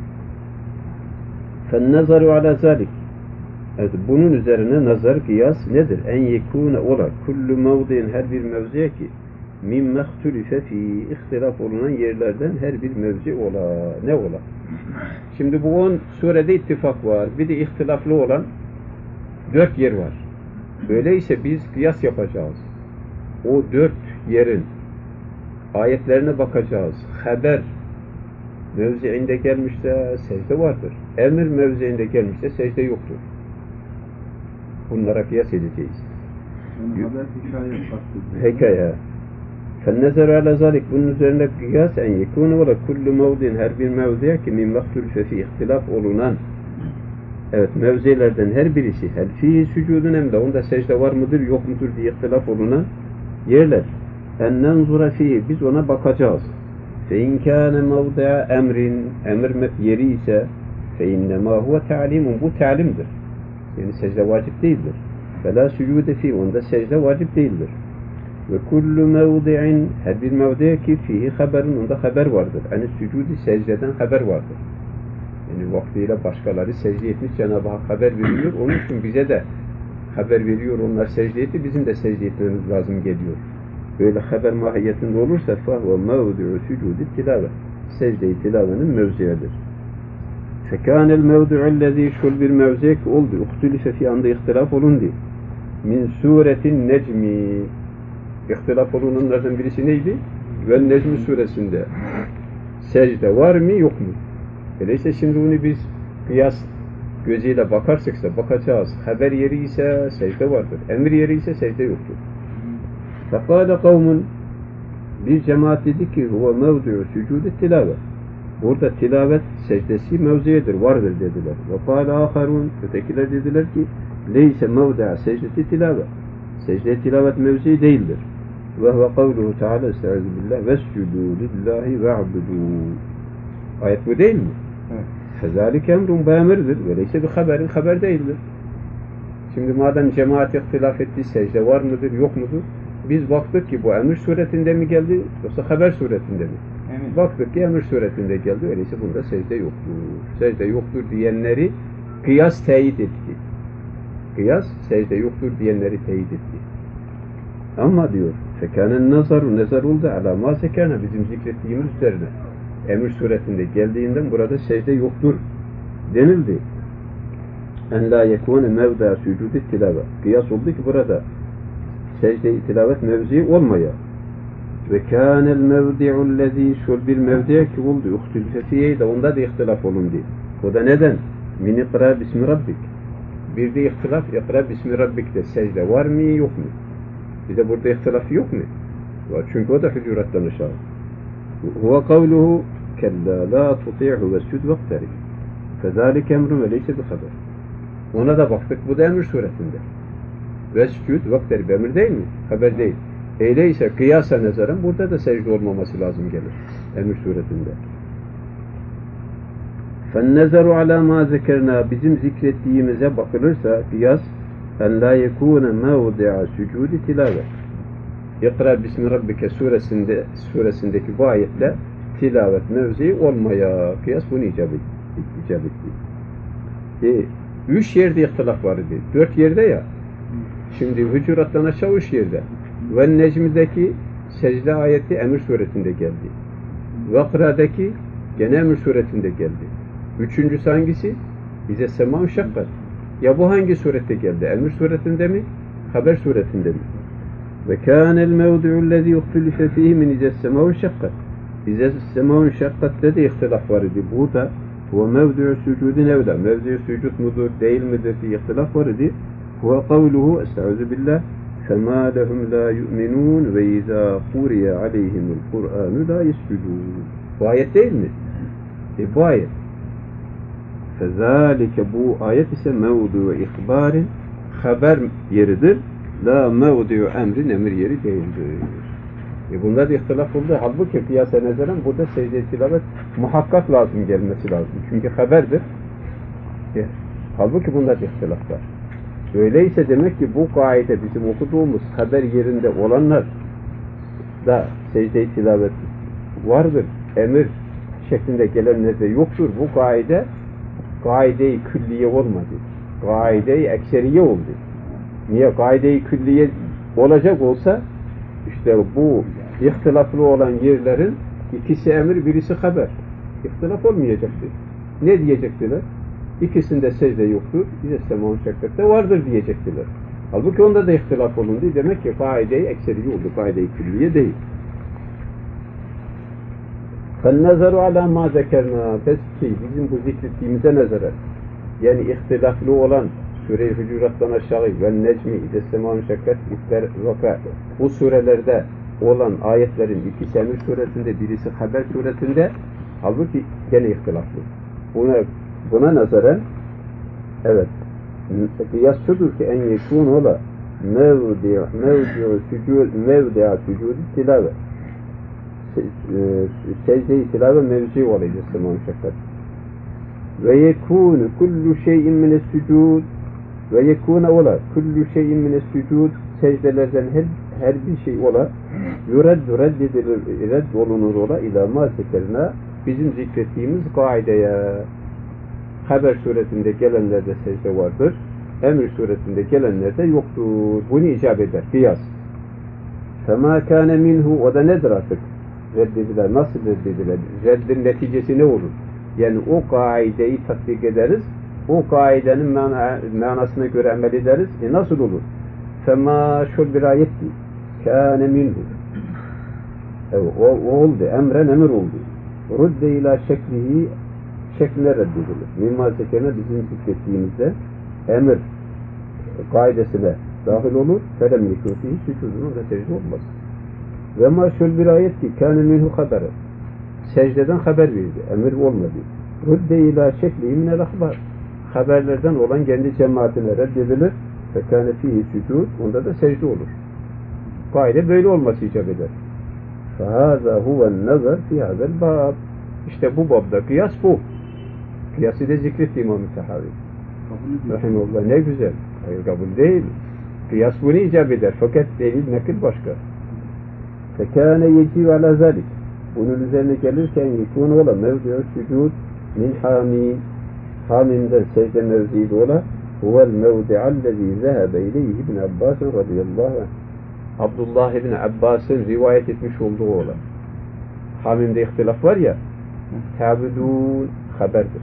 فَالنَّظَرُ عَلَى ذَلِكِ Evet, bunun üzerine nazar, kıyas nedir? En yekûne ola kullu mevdi'in her bir mevziye ki min mehtulife fi ihtilaf olunan yerlerden her bir mevzi ola. Ne ola? Şimdi bu 10 surede ittifak var. Bir de ihtilaflı olan 4 yer var. Öyleyse biz kıyas yapacağız. O 4 yerin ayetlerine bakacağız. Haber mevziinde gelmişse secde vardır. Emir mevziinde gelmişse secde yoktur. Bunlara kıyas edeceğiz. Haber hikaye. Hikaye. فَالنَّزَرُ عَلَى ذَلِكَ bunun üzerine kıyas en yekûne ola kullu mevdi'in her bir mevziye ki min mehtulife fi ihtilaf olunan evet mevzilerden her birisi hel fihi sücudun hem de onda secde var mıdır yok mudur diye ihtilaf olunan yerler. En nenzura fihi biz ona bakacağız. Fe in kâne mevdi'a emrin emir yeri ise fe innemâ huve ta'limun bu ta'limdir. Yani secde vacip değildir. Ve la sücude fihi onda secde vacip değildir. Ve kullu mevdi'in her bir mevdi'e ki fihi haberun onda haber vardır. Yani sücudi secdeden haber vardır. Yani vaktiyle başkaları secde etmiş Cenab-ı Hak haber veriyor. Onun için bize de haber veriyor. Onlar secde etti. Bizim de secde etmemiz lazım geliyor. Böyle haber mahiyetinde olursa فَهُوَ مَوْدِعُ سُجُودِ التِّلَاوَةِ secde-i tilavenin mevziyedir. فَكَانَ الْمَوْدِعُ الَّذ۪ي şul bir mevziye ki oldu. اُخْتُلِفَ fi anda ihtilaf olundu. Min suretin necmi ihtilaf olunanlardan birisi neydi? Ve Necm suresinde secde var mı yok mu? Öyleyse şimdi bunu biz kıyas gözüyle bakarsak bakacağız. Haber yeri ise secde vardır. Emir yeri ise secde yoktur. فَقَالَ قَوْمٌ bir cemaat dedi ki huve mevdi'u sücud-i tilavet burada tilavet secdesi mevziyedir, vardır dediler. وَقَالَ آخَرُونَ ötekiler dediler ki leyse mevdi'a secdeti tilavet secde tilavet mevzi değildir. وَهُوَ قَوْلُهُ تَعَالَى اَسْتَعِذُ بِاللّٰهِ وَاسْجُدُوا لِلّٰهِ وَعْبُدُوا ayet bu değil mi? فَذَٰلِكَ اَمْرٌ be'emirdir. Öyleyse bir haberin haber değildir. Şimdi madem cemaat ihtilaf etti, secde var mıdır, yok mudur? Biz baktık ki bu emir suretinde mi geldi, yoksa haber suretinde mi? Evet. Baktık ki emir suretinde geldi, öyleyse bunda secde yoktur. Secde yoktur diyenleri kıyas teyit etti. Kıyas secde yoktur diyenleri teyit etti. Ama diyor, fekânen nazaru nezar oldu alâ mâ sekâne bizim zikrettiğimiz üzerine. Emir suretinde geldiğinden burada secde yoktur denildi. En la yekûne mevdâ sücûd-i tilâve. Kıyas oldu ki burada secde-i tilavet mevzi olmaya. Ve kânel mevdi'ullezî şul bir mevdi'e ki oldu. Uhtülfe fiyeyde onda da ihtilaf olundu. O da neden? Min ikra bismi rabbik. Bir de ihtilaf ikra bismi rabbik'te secde var mı yok mu? Bir de burada ihtilaf yok mu? Çünkü o da Hucurat'tan aşağı. Huve kavluhu kella la tuti'hu ve süd vaktarif. Fezâlike emrun ve leyse bi haber. Ona da baktık. Bu da emir suretinde. Vescud vaktarif emir değil mi? Haber değil. Öyleyse kıyasa nezaren burada da secde olmaması lazım gelir. Emir suretinde. فَالنَّزَرُ عَلَى مَا ذَكَرْنَا bizim zikrettiğimize bakılırsa kıyas en la yekûne mevdi'a sücûd-i tilavet. İkra bismi rabbike suresindeki bu ayetle tilavet mevzi olmaya kıyas bunu icap etti. 3 yerde ihtilaf var idi. 4 yerde ya. Şimdi Hucurat'tan aşağı 3 yerde. Ve Necm'deki secde ayeti emir suretinde geldi. Vakra'daki gene emir suretinde geldi. Üçüncüsü hangisi? Bize sema-u şakkat. Ya bu hangi surette geldi? Emir suretinde mi? Haber suretinde mi? Ve kânel mevdi'ullezî yuhtilife fîhî min ize sema-u şakkat. İze sema-u şakkatte de ihtilaf var idi. Bu da bu mevdi'u sücudin evla. Mevdi'u sücud mudur, değil midir diye ihtilaf var idi. Huve kavluhu estaizu billah فَمَا لَهُمْ لَا يُؤْمِنُونَ وَاِذَا قُرِيَ عَلَيْهِمُ الْقُرْآنُ لَا يَسْجُدُونَ Bu ayet değil mi? Bu ayet. فَذَٰلِكَ bu ayet ise mevdu ihbarin haber yeridir. La mevdu emrin emir yeri değildir. Bunda da ihtilaf oldu. Halbuki kıyasa nezeren burada secde-i tilavet muhakkak lazım gelmesi lazım. Çünkü haberdir. Halbuki bunda da ihtilaf var. Öyleyse demek ki bu kaide bizim okuduğumuz haber yerinde olanlar da secde-i tilavet vardır. Emir şeklinde gelenlerde yoktur. Bu kaide-i külliye olmadı. Kaide-i ekseriye oldu. Niye? Kaide-i külliye olacak olsa işte bu ihtilaflı olan yerlerin ikisi emir, birisi haber. İhtilaf olmayacaktı. Ne diyecektiler? İkisinde secde yoktur. İze sema şakkette vardır diyecektiler. Halbuki onda da ihtilaf olundu. Demek ki kaide-i ekseriye oldu. Kaide-i külliye değil. فَالنَّزَرُ عَلَى مَا ذَكَرْنَا bizim bu zikrettiğimize nazara, yani ihtilaflı olan Sure-i Hucurat'tan aşağı ve Necmi, İde-Sema-ı Şakkat, İftar, Vaka, bu surelerde olan ayetlerin ikisi emir suretinde, birisi haber suretinde, halbuki gene ihtilaflı. Buna nazaran, evet, kıyas şudur ki en yekûn ola mevdi'a sücûd tilave, secde-i tilave mevzi olaydı Sema-ı Şakkat. Ve yekûnu kullu şeyin mine's-sücûd ve yekûne ola kullu şeyin mine's-sücûd, secdelerden her bir şey ola redd olunur ola ilâ mâ sekerna, bizim zikrettiğimiz kaideye. Haber suretinde gelenlerde secde vardır. Emir suretinde gelenlerde yoktur. Bunu icap eder. Kıyas. فَمَا كَانَ مِنْهُ o da nedir artık? Reddediler. Nasıl reddediler? Reddin neticesi ne olur? Yani o kaideyi tatbik ederiz. O kaidenin manasına göre amel ederiz. Nasıl olur? فَمَا şöyle bir ayet ki كَانَ مِنْهُ o oldu. Emren emir oldu. Rudde ila şeklihi, şekline reddedilir. Mimma zekerine bizim zikrettiğimizde emir kaidesine dahil olur. Felem yekûfihi sücudunun ve secde olmaz. Ve ma şöyle bir ayet ki kâne minhu haberi, secdeden haber verildi. Emir olmadı. Rudde ila şeklihi minel ahbar, haberlerden olan kendi cemaatine reddedilir. Ve kâne fihi sücud, onda da secde olur. Kaide böyle olması icap eder. فَهَذَا هُوَ النَّظَرْ فِي هَذَا الْبَابِ İşte bu babda kıyas bu. Kıyası da zikretti İmam-ı Tahavi. Rahimullah, ne güzel. Hayır, kabul değil. Kıyas bunu icap eder. Fakat delil, nakil başka. فَكَانَ يَجِيُّ عَلَى ذَلِكَ bunun üzerine gelirken yekûn ola mevdi'u sücud min hamîn, hamînden secde mevzi'de ola huvel mevdi'allezî zehebe ileyhi İbn Abbas radıyallahu anh. Abdullah İbni Abbas'ın rivayet etmiş olduğu olan. Hamimde ihtilaf var ya, tabidun haberdir.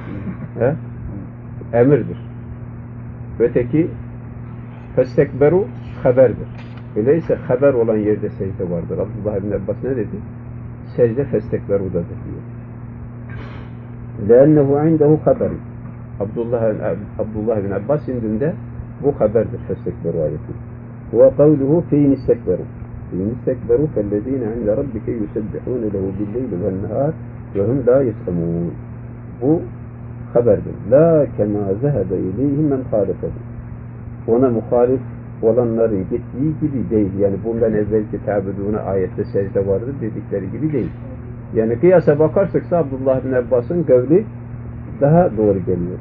Emirdir. Öteki festekberu haberdir. Öyleyse haber olan yerde secde vardır. Abdullah İbni Abbas ne dedi? Secde festekberu'dadır diyor. لَاَنَّهُ عِنْدَهُ haber. Abdullah İbni Abbas indinde bu haberdir festekberu ayeti. وَقَوْلُهُ فِينِ اسْتَكْبَرُوا فِينِ اسْتَكْبَرُوا فَالَّذ۪ينَ عِنْدَ رَبِّكَ يُسَبِّحُونَ لَهُ بِاللَّيْلِ وَالنَّهَارِ وَهُمْ لَا يَسْأَمُونَ bu haberdir. لَا كَمَا ذَهَبَ اِلَيْهِ مَنْ خَالِفَهُ ona muhalif olanların gittiği gibi değil. Yani bundan evvelki tabiduna ayette secde vardır dedikleri gibi değil. Yani kıyasa bakarsak Abdullah bin Abbas'ın kavli daha doğru geliyor.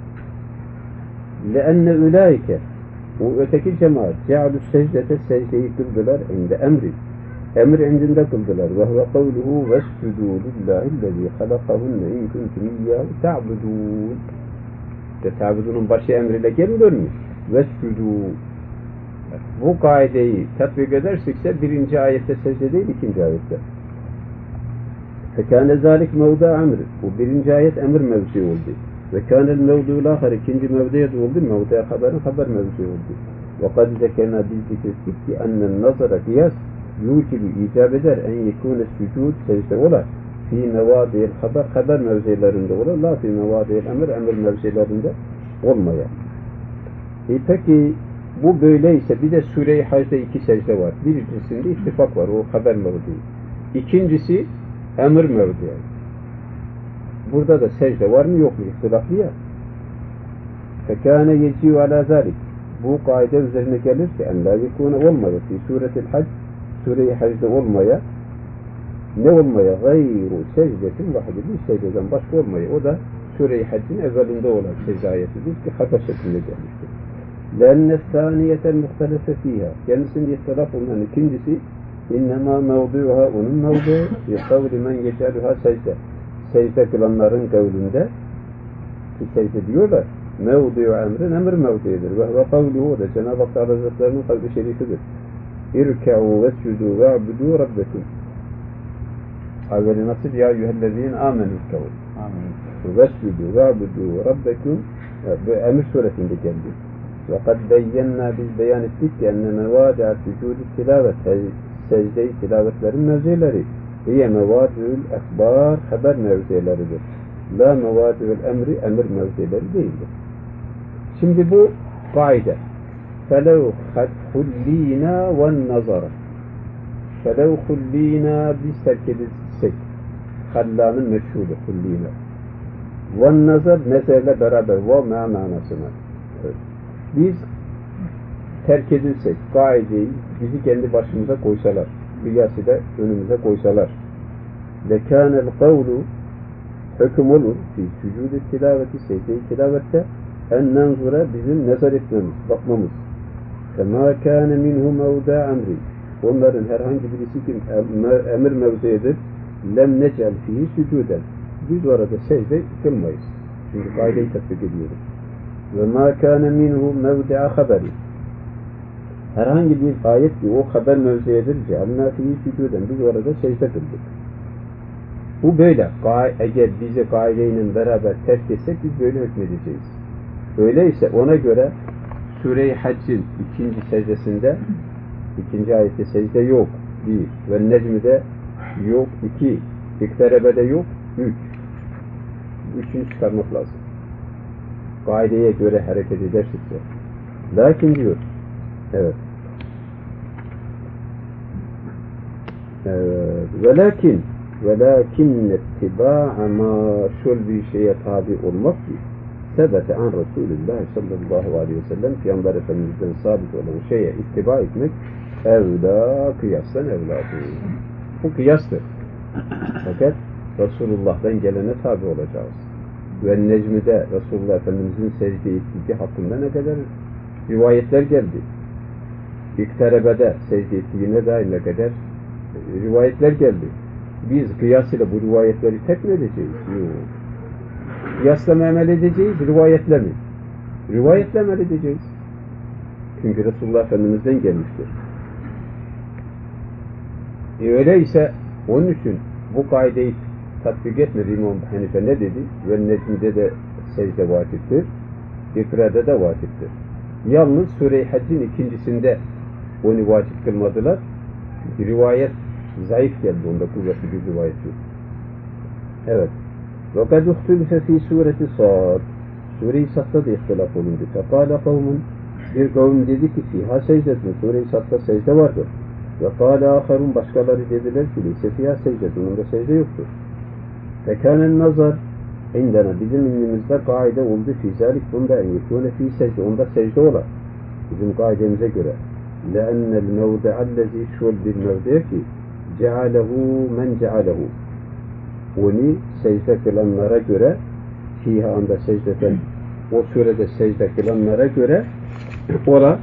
لَاَنَّ اُولَٰئِكَ bu öteki cemaat cealü secdete secdeyi kıldılar inde emri. Emir indinde kıldılar. Ve huve kavluhu vescudû lillâhillezî halakahunne in kuntum iyyâhu ta'budûn. Ta'budûnun başı emriyle gelmiyor mu? Vescudû. Bu kaideyi tatbik edersekse birinci ayette secde değil, ikinci ayette. Fekâne zâlik mevdâ emri. Bu birinci ayet emir mevzi oldu. Ve kânel mevdûl âhar ikinci mevdiye de oldu. Mevdiye haberin haber mevzi oldu. Ve kad zekerna biz zikrettik ki ennen nazara kıyas yucibu icab eder en yekûne sücud secde ola fi mevâdiyel haber mevzilerinde ola la fi mevâdiyel emir mevzilerinde olmaya. Peki bu böyleyse bir de Sure-i Hac'da iki secde var. Birincisinde ittifak var. O haber mevdi. İkincisi emir mevdi. Burada da secde var mı yok mu? İhtilaflı ya. Fekâne yeciyu alâ zâlik. Bu kaide üzerine gelir ki en lâ yekûne olmaya fi suretil hac Sure-i Hac'da olmaya ne olmaya? Gayru secdetin vahidi. Bir secdeden başka olmaya. O da Sure-i Hacc'in evvelinde olan secde ayetidir ki haber şeklinde gelmiştir. لَاَنَّ الثَّانِيَةَ الْمُخْتَلَفَ ف۪يهَا kendisinde ihtilaf olunan ikincisi İnnemâ mevduha onun mevdu bi kavli men yeceluha secde. Secde kılanların kavlinde ki secde diyorlar. Mevdu emrin emir mevdidir. Ve kavluhu da Cenab-ı Hak Hazretlerinin kavli şerifidir. İrke'u vescudu ve'budu rabbekum. Evveli nasıl ya eyyühellezine amenü kavl. Vescudu ve'budu rabbekum. Bu emir suresinde geldi. Ve kad beyyenna biz beyan ettik ki enne mevâdi'a sücûd-i tilavet secde-i tilavetlerin mevzileri hiye mevâdi'ül ehbâr haber mevzileridir. La mevâdi'ül emir mevzileri değildir. Şimdi bu kaide. فَلَوْ خُلِّينَا وَالنَّظَرَ فَلَوْ خُلِّينَا biz terk edilsek hallanın meşhulü hullina وَالنَّظَرْ nezerle beraber وَمَا manasına biz terk edilsek kaideyi bizi kendi başımıza koysalar kıyası da önümüze koysalar لَكَانَ الْقَوْلُ hüküm olur fi sücud-i tilaveti secde-i tilavette en nenzura bizim nezar etmemiz, bakmamız. فَمَا كَانَ مِنْهُ مَوْدَى اَمْرِ onların herhangi birisi kim emir mevziyedir. لَمْ نَجَلْ فِيهِ sücuden biz orada secde kılmayız. Çünkü kaideyi tatbik ediyoruz. وَمَا كَانَ مِنْهُ مَوْدَى خَبَرِ herhangi bir ayet ki o haber mevziyedir. جَعَلْنَا فِيهِ sücuden biz orada secde kıldık. Bu böyle. Eğer bizi kaideyle beraber terk etsek biz böyle hükmedeceğiz. Öyleyse ona göre Sure-i Hacc'in ikinci secdesinde ikinci ayette secde yok. Bir. Ve Necmi'de yok. İki. İkterebe'de yok. Üç. Üçünü çıkarmak lazım. Kaideye göre hareket edersekse. Lakin diyor. Evet. Velakin ittiba'a ma şöyle bir şeye tabi olmak ki sebete an Resulullah sallallahu aleyhi ve sellem Peygamber Efendimiz'den sabit olan şeye ittiba etmek evla kıyastan evladır. Bu kıyastır. Fakat Resulullah'tan gelene tabi olacağız. Ve Necmi'de Resulullah Efendimiz'in secde ettiği hakkında ne kadar rivayetler geldi. İkterebe'de secde ettiğine dair ne kadar rivayetler geldi. Biz kıyas ile bu rivayetleri tek mi edeceğiz? Yok. Kıyasla mı amel edeceğiz? Rivayetle mi? Rivayetle amel edeceğiz. Çünkü Resulullah Efendimiz'den gelmiştir. Öyleyse onun için bu kaideyi tatbik etmedi İmam Hanife ne dedi? Ve Necmi'de de secde vaciptir. İkra'da da vaciptir. Yalnız Sure-i Hacc'in ikincisinde onu vacip kılmadılar. Çünkü rivayet zayıf geldi. Onda kuvvetli bir rivayet yok. Evet. وَقَدْ اُخْتُلِفَ ف۪ي سُورَةِ صَادٍ Sure-i Sad'da da ihtilaf olundu. فَقَالَ قَوْمٌ bir kavim dedi ki fiha secdetun Sure-i Sad'da secde vardır. وَقَالَ آخَرٌ başkaları dediler ki leyse fiha secdetun onda secde yoktur. فَكَانَ النَّظَرْ indena bizim indimizde kaide oldu fizalik bunda en yekûne fî secde onda secde ola. Bizim kaidemize göre لَاَنَّ الْمَوْدَعَ الَّذ۪ي şol bir mevde ki cealehu men cealehu onu secde kılanlara göre fiha anda secdeden o surede secde kılanlara göre ola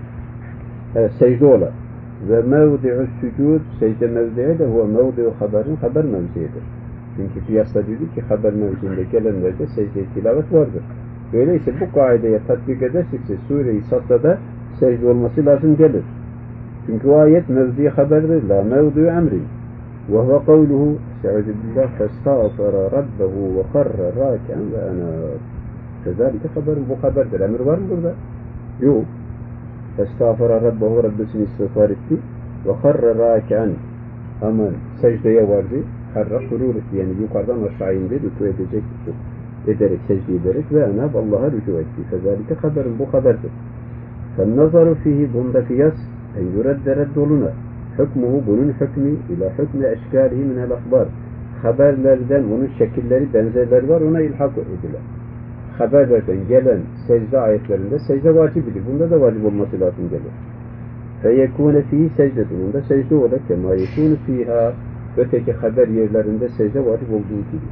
secde ola ve mevdi'u sücud secde mevdi'i de huve mevdi'u haberin haber mevziidir. Çünkü kıyasla dedi ki haber mevziinde gelenlerde secde tilavet vardır. Öyleyse bu kaideye tatbik edersekse Sure-i Sad'da da secde olması lazım gelir. Çünkü o ayet mevzi haberdir. La mevdu emri. Ve huve kavluhu Estaizu billah festağfara rabbehu ve karra râken ve enâb. Kezalike haberin bu haberdir. Emir var mı burada? Yok. Festağfara rabbehu Rabbisini istiğfar etti ve karra râken ama secdeye vardı. Karra hurur etti. Yani yukarıdan aşağı indi. Rükû edecek. Ederek, secde ederek ve enâb Allah'a rücu etti. Kezalike haberin bu haberdir. فَالنَّظَرُ فِيهِ bunda kıyas en yuredde reddoluna hükmuhu bunun hükmü ila hükmü eşkâlihi minel akbar haberlerden onun şekilleri benzerleri var ona ilhak edilir. Haberlerden gelen secde ayetlerinde secde vacibidir. Bunda da vacip olması lazım gelir. فَيَكُونَ فِيهِ secdetun bunda secde olur. كَمَا يَكُونُ فِيهَا öteki haber yerlerinde secde vacip olduğu gibi.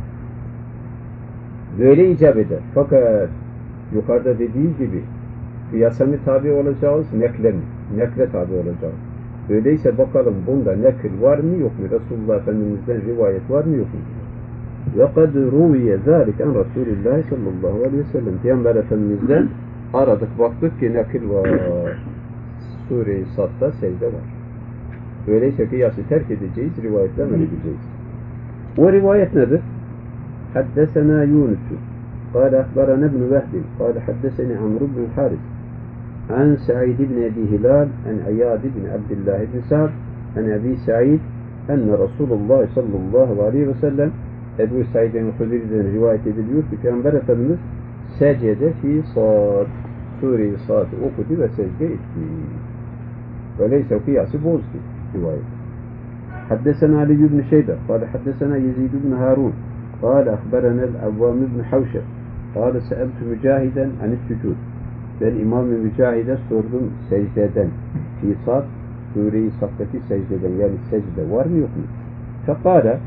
Böyle icap eder. Fakat yukarıda dediği gibi kıyasa mı tabi olacağız, nekle mi? Nekle tabi olacağız. Öyleyse bakalım bunda nekil var mı yok mu? Resulullah Efendimiz'den rivayet var mı yok mu? وَقَدْ رُوِيَ ذَٰلِكَ عَنْ رَسُولِ اللّٰهِ sallallahu aleyhi ve sellem. Peygamber Efendimiz'den aradık, baktık ki nekil var. Sure-i Sad'da secde var. Öyleyse kıyası terk edeceğiz, rivayetten edeceğiz. O rivayet nedir? حدثنا يونس قال أخبرنا ابن وهب قال حدثني عمرو بن الحارث عن سعيد بن أبي هلال عن عياض بن عبد الله بن سعد عن أبي سعيد أن رسول الله صلى الله عليه وسلم Ebu Said'in Hudri'den rivayet ediliyor ki Peygamber Efendimiz secde fi Sad, Sure-i Sad'ı okudu ve secde etti. Öyleyse kıyası bozdu rivayet. Haddesena Ali ibn Şeybe, kâle haddesena Yezid ibn Harun, kâle akberenel Avvam ibn Havşe, kâle seeltü mücahiden anit sücud. Ben İmam-ı Mücahid'e sordum secdeden. Fi Sad, Sure-i Sad'daki secdeden, yani secde var mı yok mu? Fekâle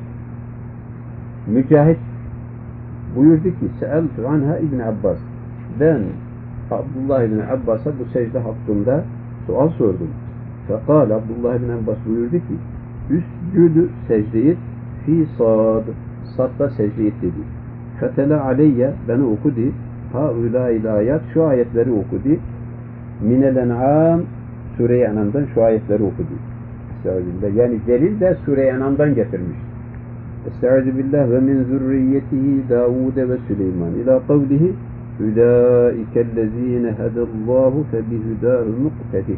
Mücahit buyurdu ki seeltü anha İbn Abbas. Ben Abdullah İbn Abbas'a bu secde hakkında sual sordum. Fekal Abdullah İbn Abbas buyurdu ki üscüdü secdeyi fi sad. Sad'da secdeyi dedi. Fetela aleyye bana okudu. Haulâ ayat şu ayetleri okudu. Minel en'am Sure-i En'am'dan şu ayetleri okudu. Yani delil de Sure-i En'am'dan getirmiş. Estaizu billah ve min zürriyetihi Davud ve Süleyman ila kavlihi ulaikellezine hedallahu febihudahu muqtedih.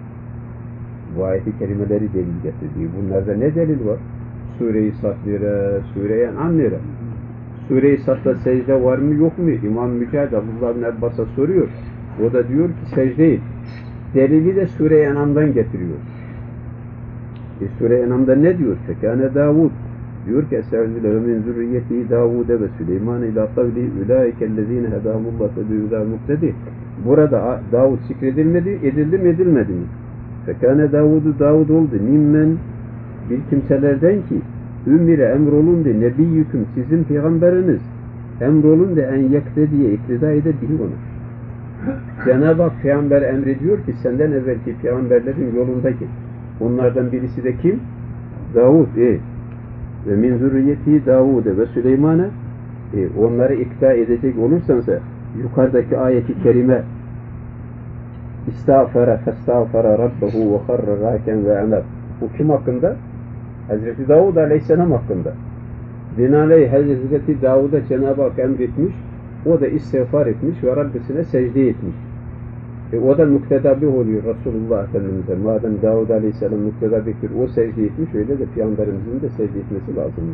Bu ayeti kelimeleri delil getirdiği. Bunlarda ne delil var? Sure-i Sad'lere, Sure-i En'am'lere. Sure-i Sad'da secde var mı yok mu? İmam Mücahid Abdullah bin Abbas'a soruyor. O da diyor ki secde. Delili de Sure-i En'am'dan getiriyor. Sure-i En'am'da ne diyor? Fekâne Davud. Diyor ki Estağfirullah ve min zürriyeti Davud ve Süleyman ila kavli ulaikellezine hedahumullah febihudahu muqtedih. Burada Davud zikredilmedi, edildi mi edilmedi mi? Fekâne Davud oldu. Mimmen bir kimselerden ki ümire emrolundu nebiyyüküm sizin peygamberiniz emrolundu en yektediye iktida edebilir ona. Cenab-ı Hak peygamber emrediyor ki senden evvelki peygamberlerin yolunda git. Onlardan birisi de kim? Davud. Ve min zürriyeti Davud'e ve Süleyman'a onları ikta edecek olursansa yukarıdaki ayeti kerime İstağfara festağfara rabbehu ve harra raken ve anab. Bu kim hakkında? Hazreti Davud Aleyhisselam hakkında. Binaenaleyh Hazreti Davud'a Cenab-ı Hak emretmiş, o da istiğfar etmiş ve Rabbisine secde etmiş. O da muktedabih oluyor Resulullah Efendimiz'e. Madem Davud Aleyhisselam muktedabihtir, o secde etmiş, öyle de Peygamberimizin de secde etmesi lazımdı.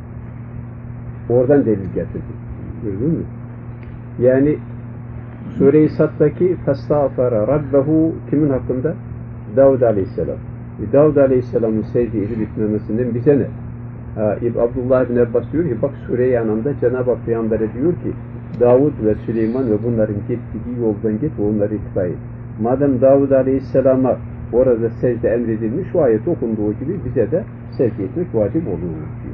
Oradan delil getirdik. Gördün mü? Yani Sure-i Sad'daki Festağfara Rabbehu kimin hakkında? Davud Aleyhisselam. Davud Aleyhisselam'ın secde edip etmemesinden bize ne? Abdullah bin Abbas diyor ki bak Sure-i En'am'da Cenab-ı Hak Peygamber'e diyor ki Davud ve Süleyman ve bunların gittiği yoldan git ve onları ikna et. Madem Davud Aleyhisselam'a orada secde emredilmiş, şu ayet okunduğu gibi bize de secde etmek vacip olur diyor.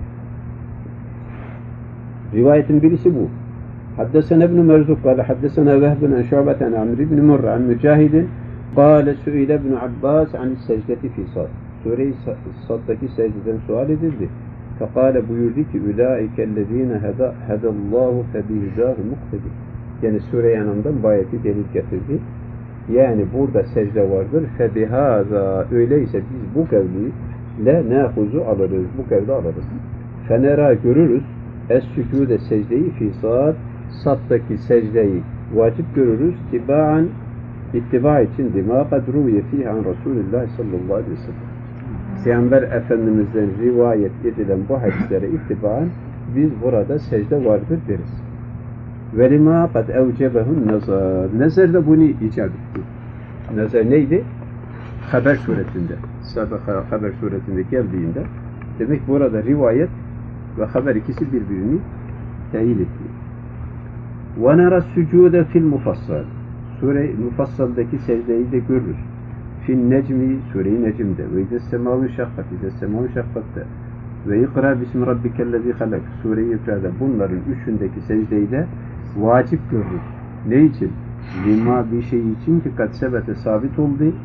Rivayetin birisi bu. Haddesena İbn Merzuk kâle haddesena Vehbun en Şu'beten Amr ibn Murra en Mücahidin kâle su'ile İbn Abbas an secdeti fi Sad. Sure-i Sad'daki secdeden sual edildi. Fekâle buyurdu ki ulaikellezîne hedallâhu febihudâhu muqtedih. Yani Sure-i En'am'dan bu ayeti delil getirdi. Yani burada secde vardır. Febihâzâ öyleyse biz bu kavli le nâhuzu alırız. Bu kavli alırız. Fenerâ görürüz. Es-sükûde secdeyi fi Sad. Sad'daki secdeyi vacip görürüz. Tibâan ittiba için dimâ kadruye fîhâ an Resulullah sallallahu aleyhi ve sellem. Peygamber Efendimiz'den rivayet edilen bu hadislere itibaren biz burada secde vardır deriz. وَلِمَا قَدْ اَوْجَبَهُ النَّظَرِ Nezar da bunu icap etti. Nezar neydi? Haber suretinde. Sabah haber suretinde geldiğinde demek burada rivayet ve haber ikisi birbirini teyit etti. وَنَرَى السُّجُودَ فِي الْمُفَصَّلِ Sure-i Mufassaldaki secdeyi de görürüz. Fin necmi Sure-i Necm'de ve izessemâvü şakkat izessemâvü şakkatte ve ikra bismi rabbikellezî halak Sure-i İkra'da bunların üçündeki secdeyi de vacip görürüz. Ne için? Lima bir şey için ki kad sebete sabit oldu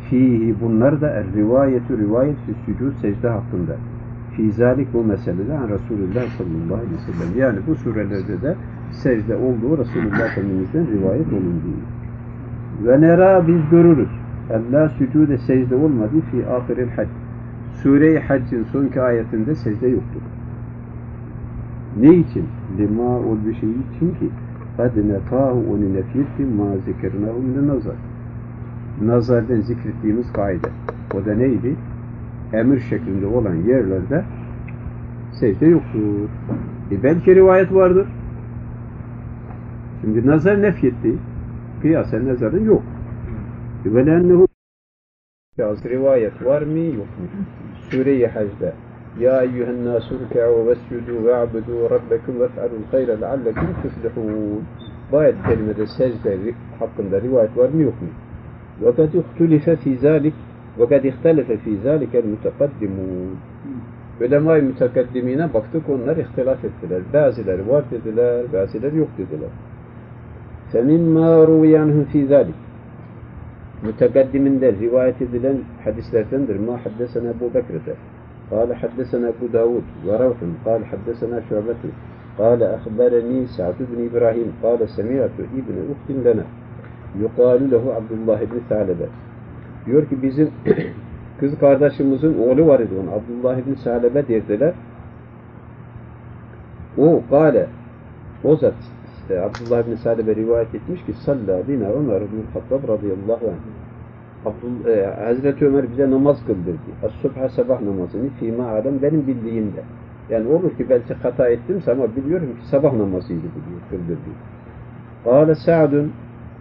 Fihi bunlar da rivayet fi sücud secde hakkında. Fi zalik bu meselede an Resulullah sallallahu aleyhi ve sellem. Yani bu surelerde de secde olduğu Resulullah Efendimiz'den rivayet olunduğu. Ve nera biz görürüz. Allah sücude secde olmadı fi ahiril hac. Sure-i Hacc'in sonki ayetinde secde yoktur. Ne için? Lima ol bir şey için ki kad netahu onu nefyetti ma zikirnahum li nazar. Nazardan zikrettiğimiz kaide. O da neydi? Emir şeklinde olan yerlerde secde yoktur. Belki rivayet vardır. Şimdi nazar nefyetti. Kıyasen nazarın yok. Ve lennehu rivayet var mı yok mu? Sure-i Hac'da Ya eyyühen nâsû rükâ'u vescudû ve'abudû rabbekum vef'alûl hayre leallekum tuflihûn. Bu ayet kelimede secde hakkında rivayet var mı yok mu? وَقَدْ اِخْتُلِفَ فِي ذَٰلِكَ وَقَدْ اِخْتَلَفَ فِي ذَٰلِكَ الْمُتَقَدِّمُونَ. Ulema-i mütekaddimine baktık, onlar ihtilaf ettiler. Bazıları var dediler, bazıları yok dediler. فَمِمَّا رُوِيَ عَنْهُمْ فِي ذَٰلِكَ Mütekaddiminden rivayet edilen hadislerdendir. مَا حَدَّسَنَا أَبُو بَكْرَةَ قال حدثنا أبو داود وروح قال حدثنا شعبة قال أخبرني سعد بن إبراهيم قال سمعت ابن أخت لنا يقال له عبد الله بن ثعلبة. Diyor ki bizim kız kardeşimizin oğlu var idi onun. Abdullah ibn Sa'lebe derdiler. O zat Abdullah ibn Sa'lebe rivayet etmiş ki salla bina Ömer ibn Hattab radıyallahu anh. Hazreti Ömer bize namaz kıldırdı. As-subha sabah namazını fîmâ alem benim bildiğimde. Yani olur ki belki hata ettimse ama biliyorum ki sabah namazıydı diyor, kıldırdı. Kâle Sa'dun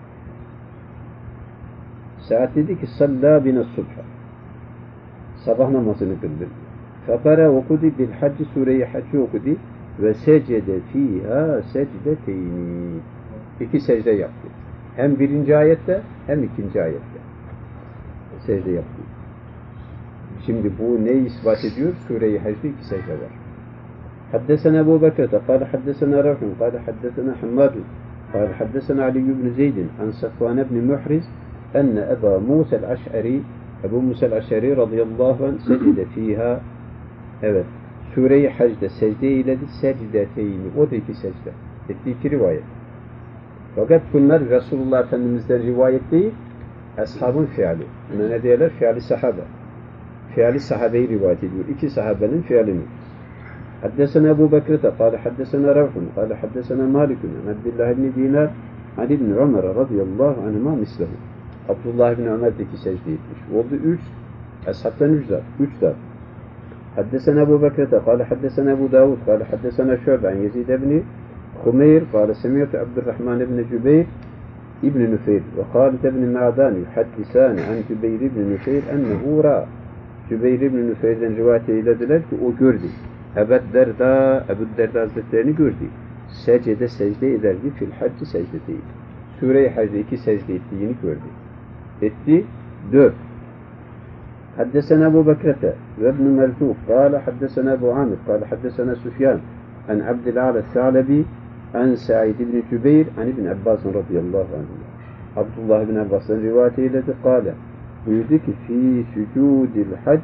Sa'd dedi ki sallâ bina subha. Sabah namazını kıldırdı. Fekara okudu bil hacci Sure-i Hacc'ı okudu ve secde fîhâ secdeteyni. İki secde yaptı. Hem birinci ayette hem ikinci ayette secde yaptı. Şimdi bu neyi ispat ediyor? Sure-i Hacc'da iki secde var. Haddesena Ebu Bekir'de kâle haddesena Raf'un kâle haddesena Hammadun kâle haddesena Ali ibn Zeydin an Safvan ibn Muhriz enne Eba Musa el-Aş'ari Ebu Musa el-Aş'ari radıyallahu anh secde fiha. Evet. Sure-i Hacc'da secde eyledi secdeteyni. O da iki secde. Etti iki rivayet. Fakat bunlar Resulullah Efendimiz'den rivayet değil, ashabın fiali. Buna ne diyorlar? Fiali sahabe. Fiali sahabeyi rivayet ediyor. İki sahabenin fialini. Haddesena Ebu Bekir'de kâle haddesena Ravhun kâle haddesena Malikun an Abdullah ibn Dinar an İbn Ömer radıyallahu anhuma mislehu. Abdullah ibn Ömer'deki secde etmiş. Oldu üç. Ashabtan üç zat. Haddesena Ebu Bekir'de kâle haddesena Ebu Davud kâle haddesena Şu'be an Yezid ibn Humeyr kâle semiyatu Abdurrahman ibn Cübeyr ibn Nüfeyr ve Khalid ibn Ma'dan yuhaddisani an Cübeyr ibn Nüfeyr ennehu ra. Cübeyr ibn Nüfeyr'den rivayet eylediler ki o gördü. Ebu Derda Hazretlerini gördü. Secde ederdi fil hacci secde değil. Sure-i Hacc'da iki secde ettiğini gördü. Etti. 4. Haddesena Ebu Bekrete ve ibn Melfuf kâle haddesena Ebu Amir kâle haddesena Süfyan an Abdül'ala Sa'lebi an Sa'id ibn Cübeyr an İbn Abbas radıyallahu anh. Abdullah ibn Abbas'ın rivayet eyledi. Kâle buyurdu ki fi sücudil hac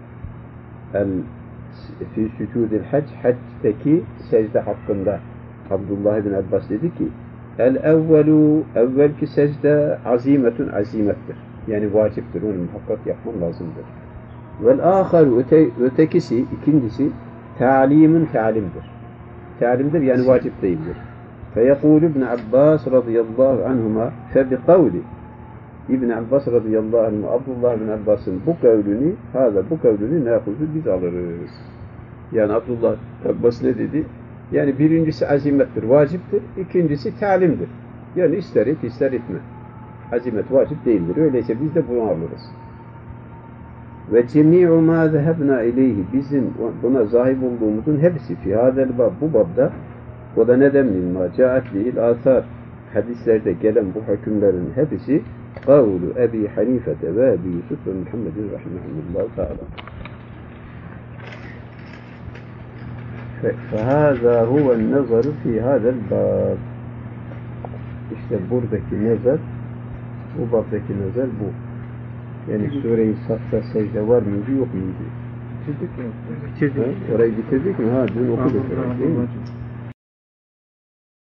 hacc'teki secde hakkında Abdullah ibn Abbas dedi ki evvelki secde azimettir. Yani vaciptir. Onu muhakkak yapman lazımdır. Vel-âkharu ötekisi, ikincisi talimdir. Talimdir yani vacip değildir. Feyekûl İbn Abbas radıyallahu anhuma febiqavli İbn Abbas radıyallahu anhuma Abdullah ibn Abbas'ın bu kavlünü nâhuzu biz alırız. Yani Abdullah Abbas ne dedi? Yani birincisi azimettir, vaciptir. İkincisi talimdir. Yani ister et, ister etme. Azimet vacip değildir. Öyleyse biz de bunu alırız. Ve cemi'u ma zehebna ileyhi bizim buna zahip olduğumuzun hepsi fi hadel bab bu babda o da neden mimma caat lihil asar hadislerde gelen bu hükümlerin hepsi kavlu Ebi Hanifete ve Ebi Yusuf ve Muhammedin rahimahullahu teala. فهذا هو النظر في هذا الباب. İşte buradaki nazar, bu babdaki nazar bu. Yani Sure-i Saf'ta secde var mıydı yok muydu? Bitirdik. Ha, orayı bitirdik mi? Ha, dün okuduk Tamam, orayı değil mi? tamam.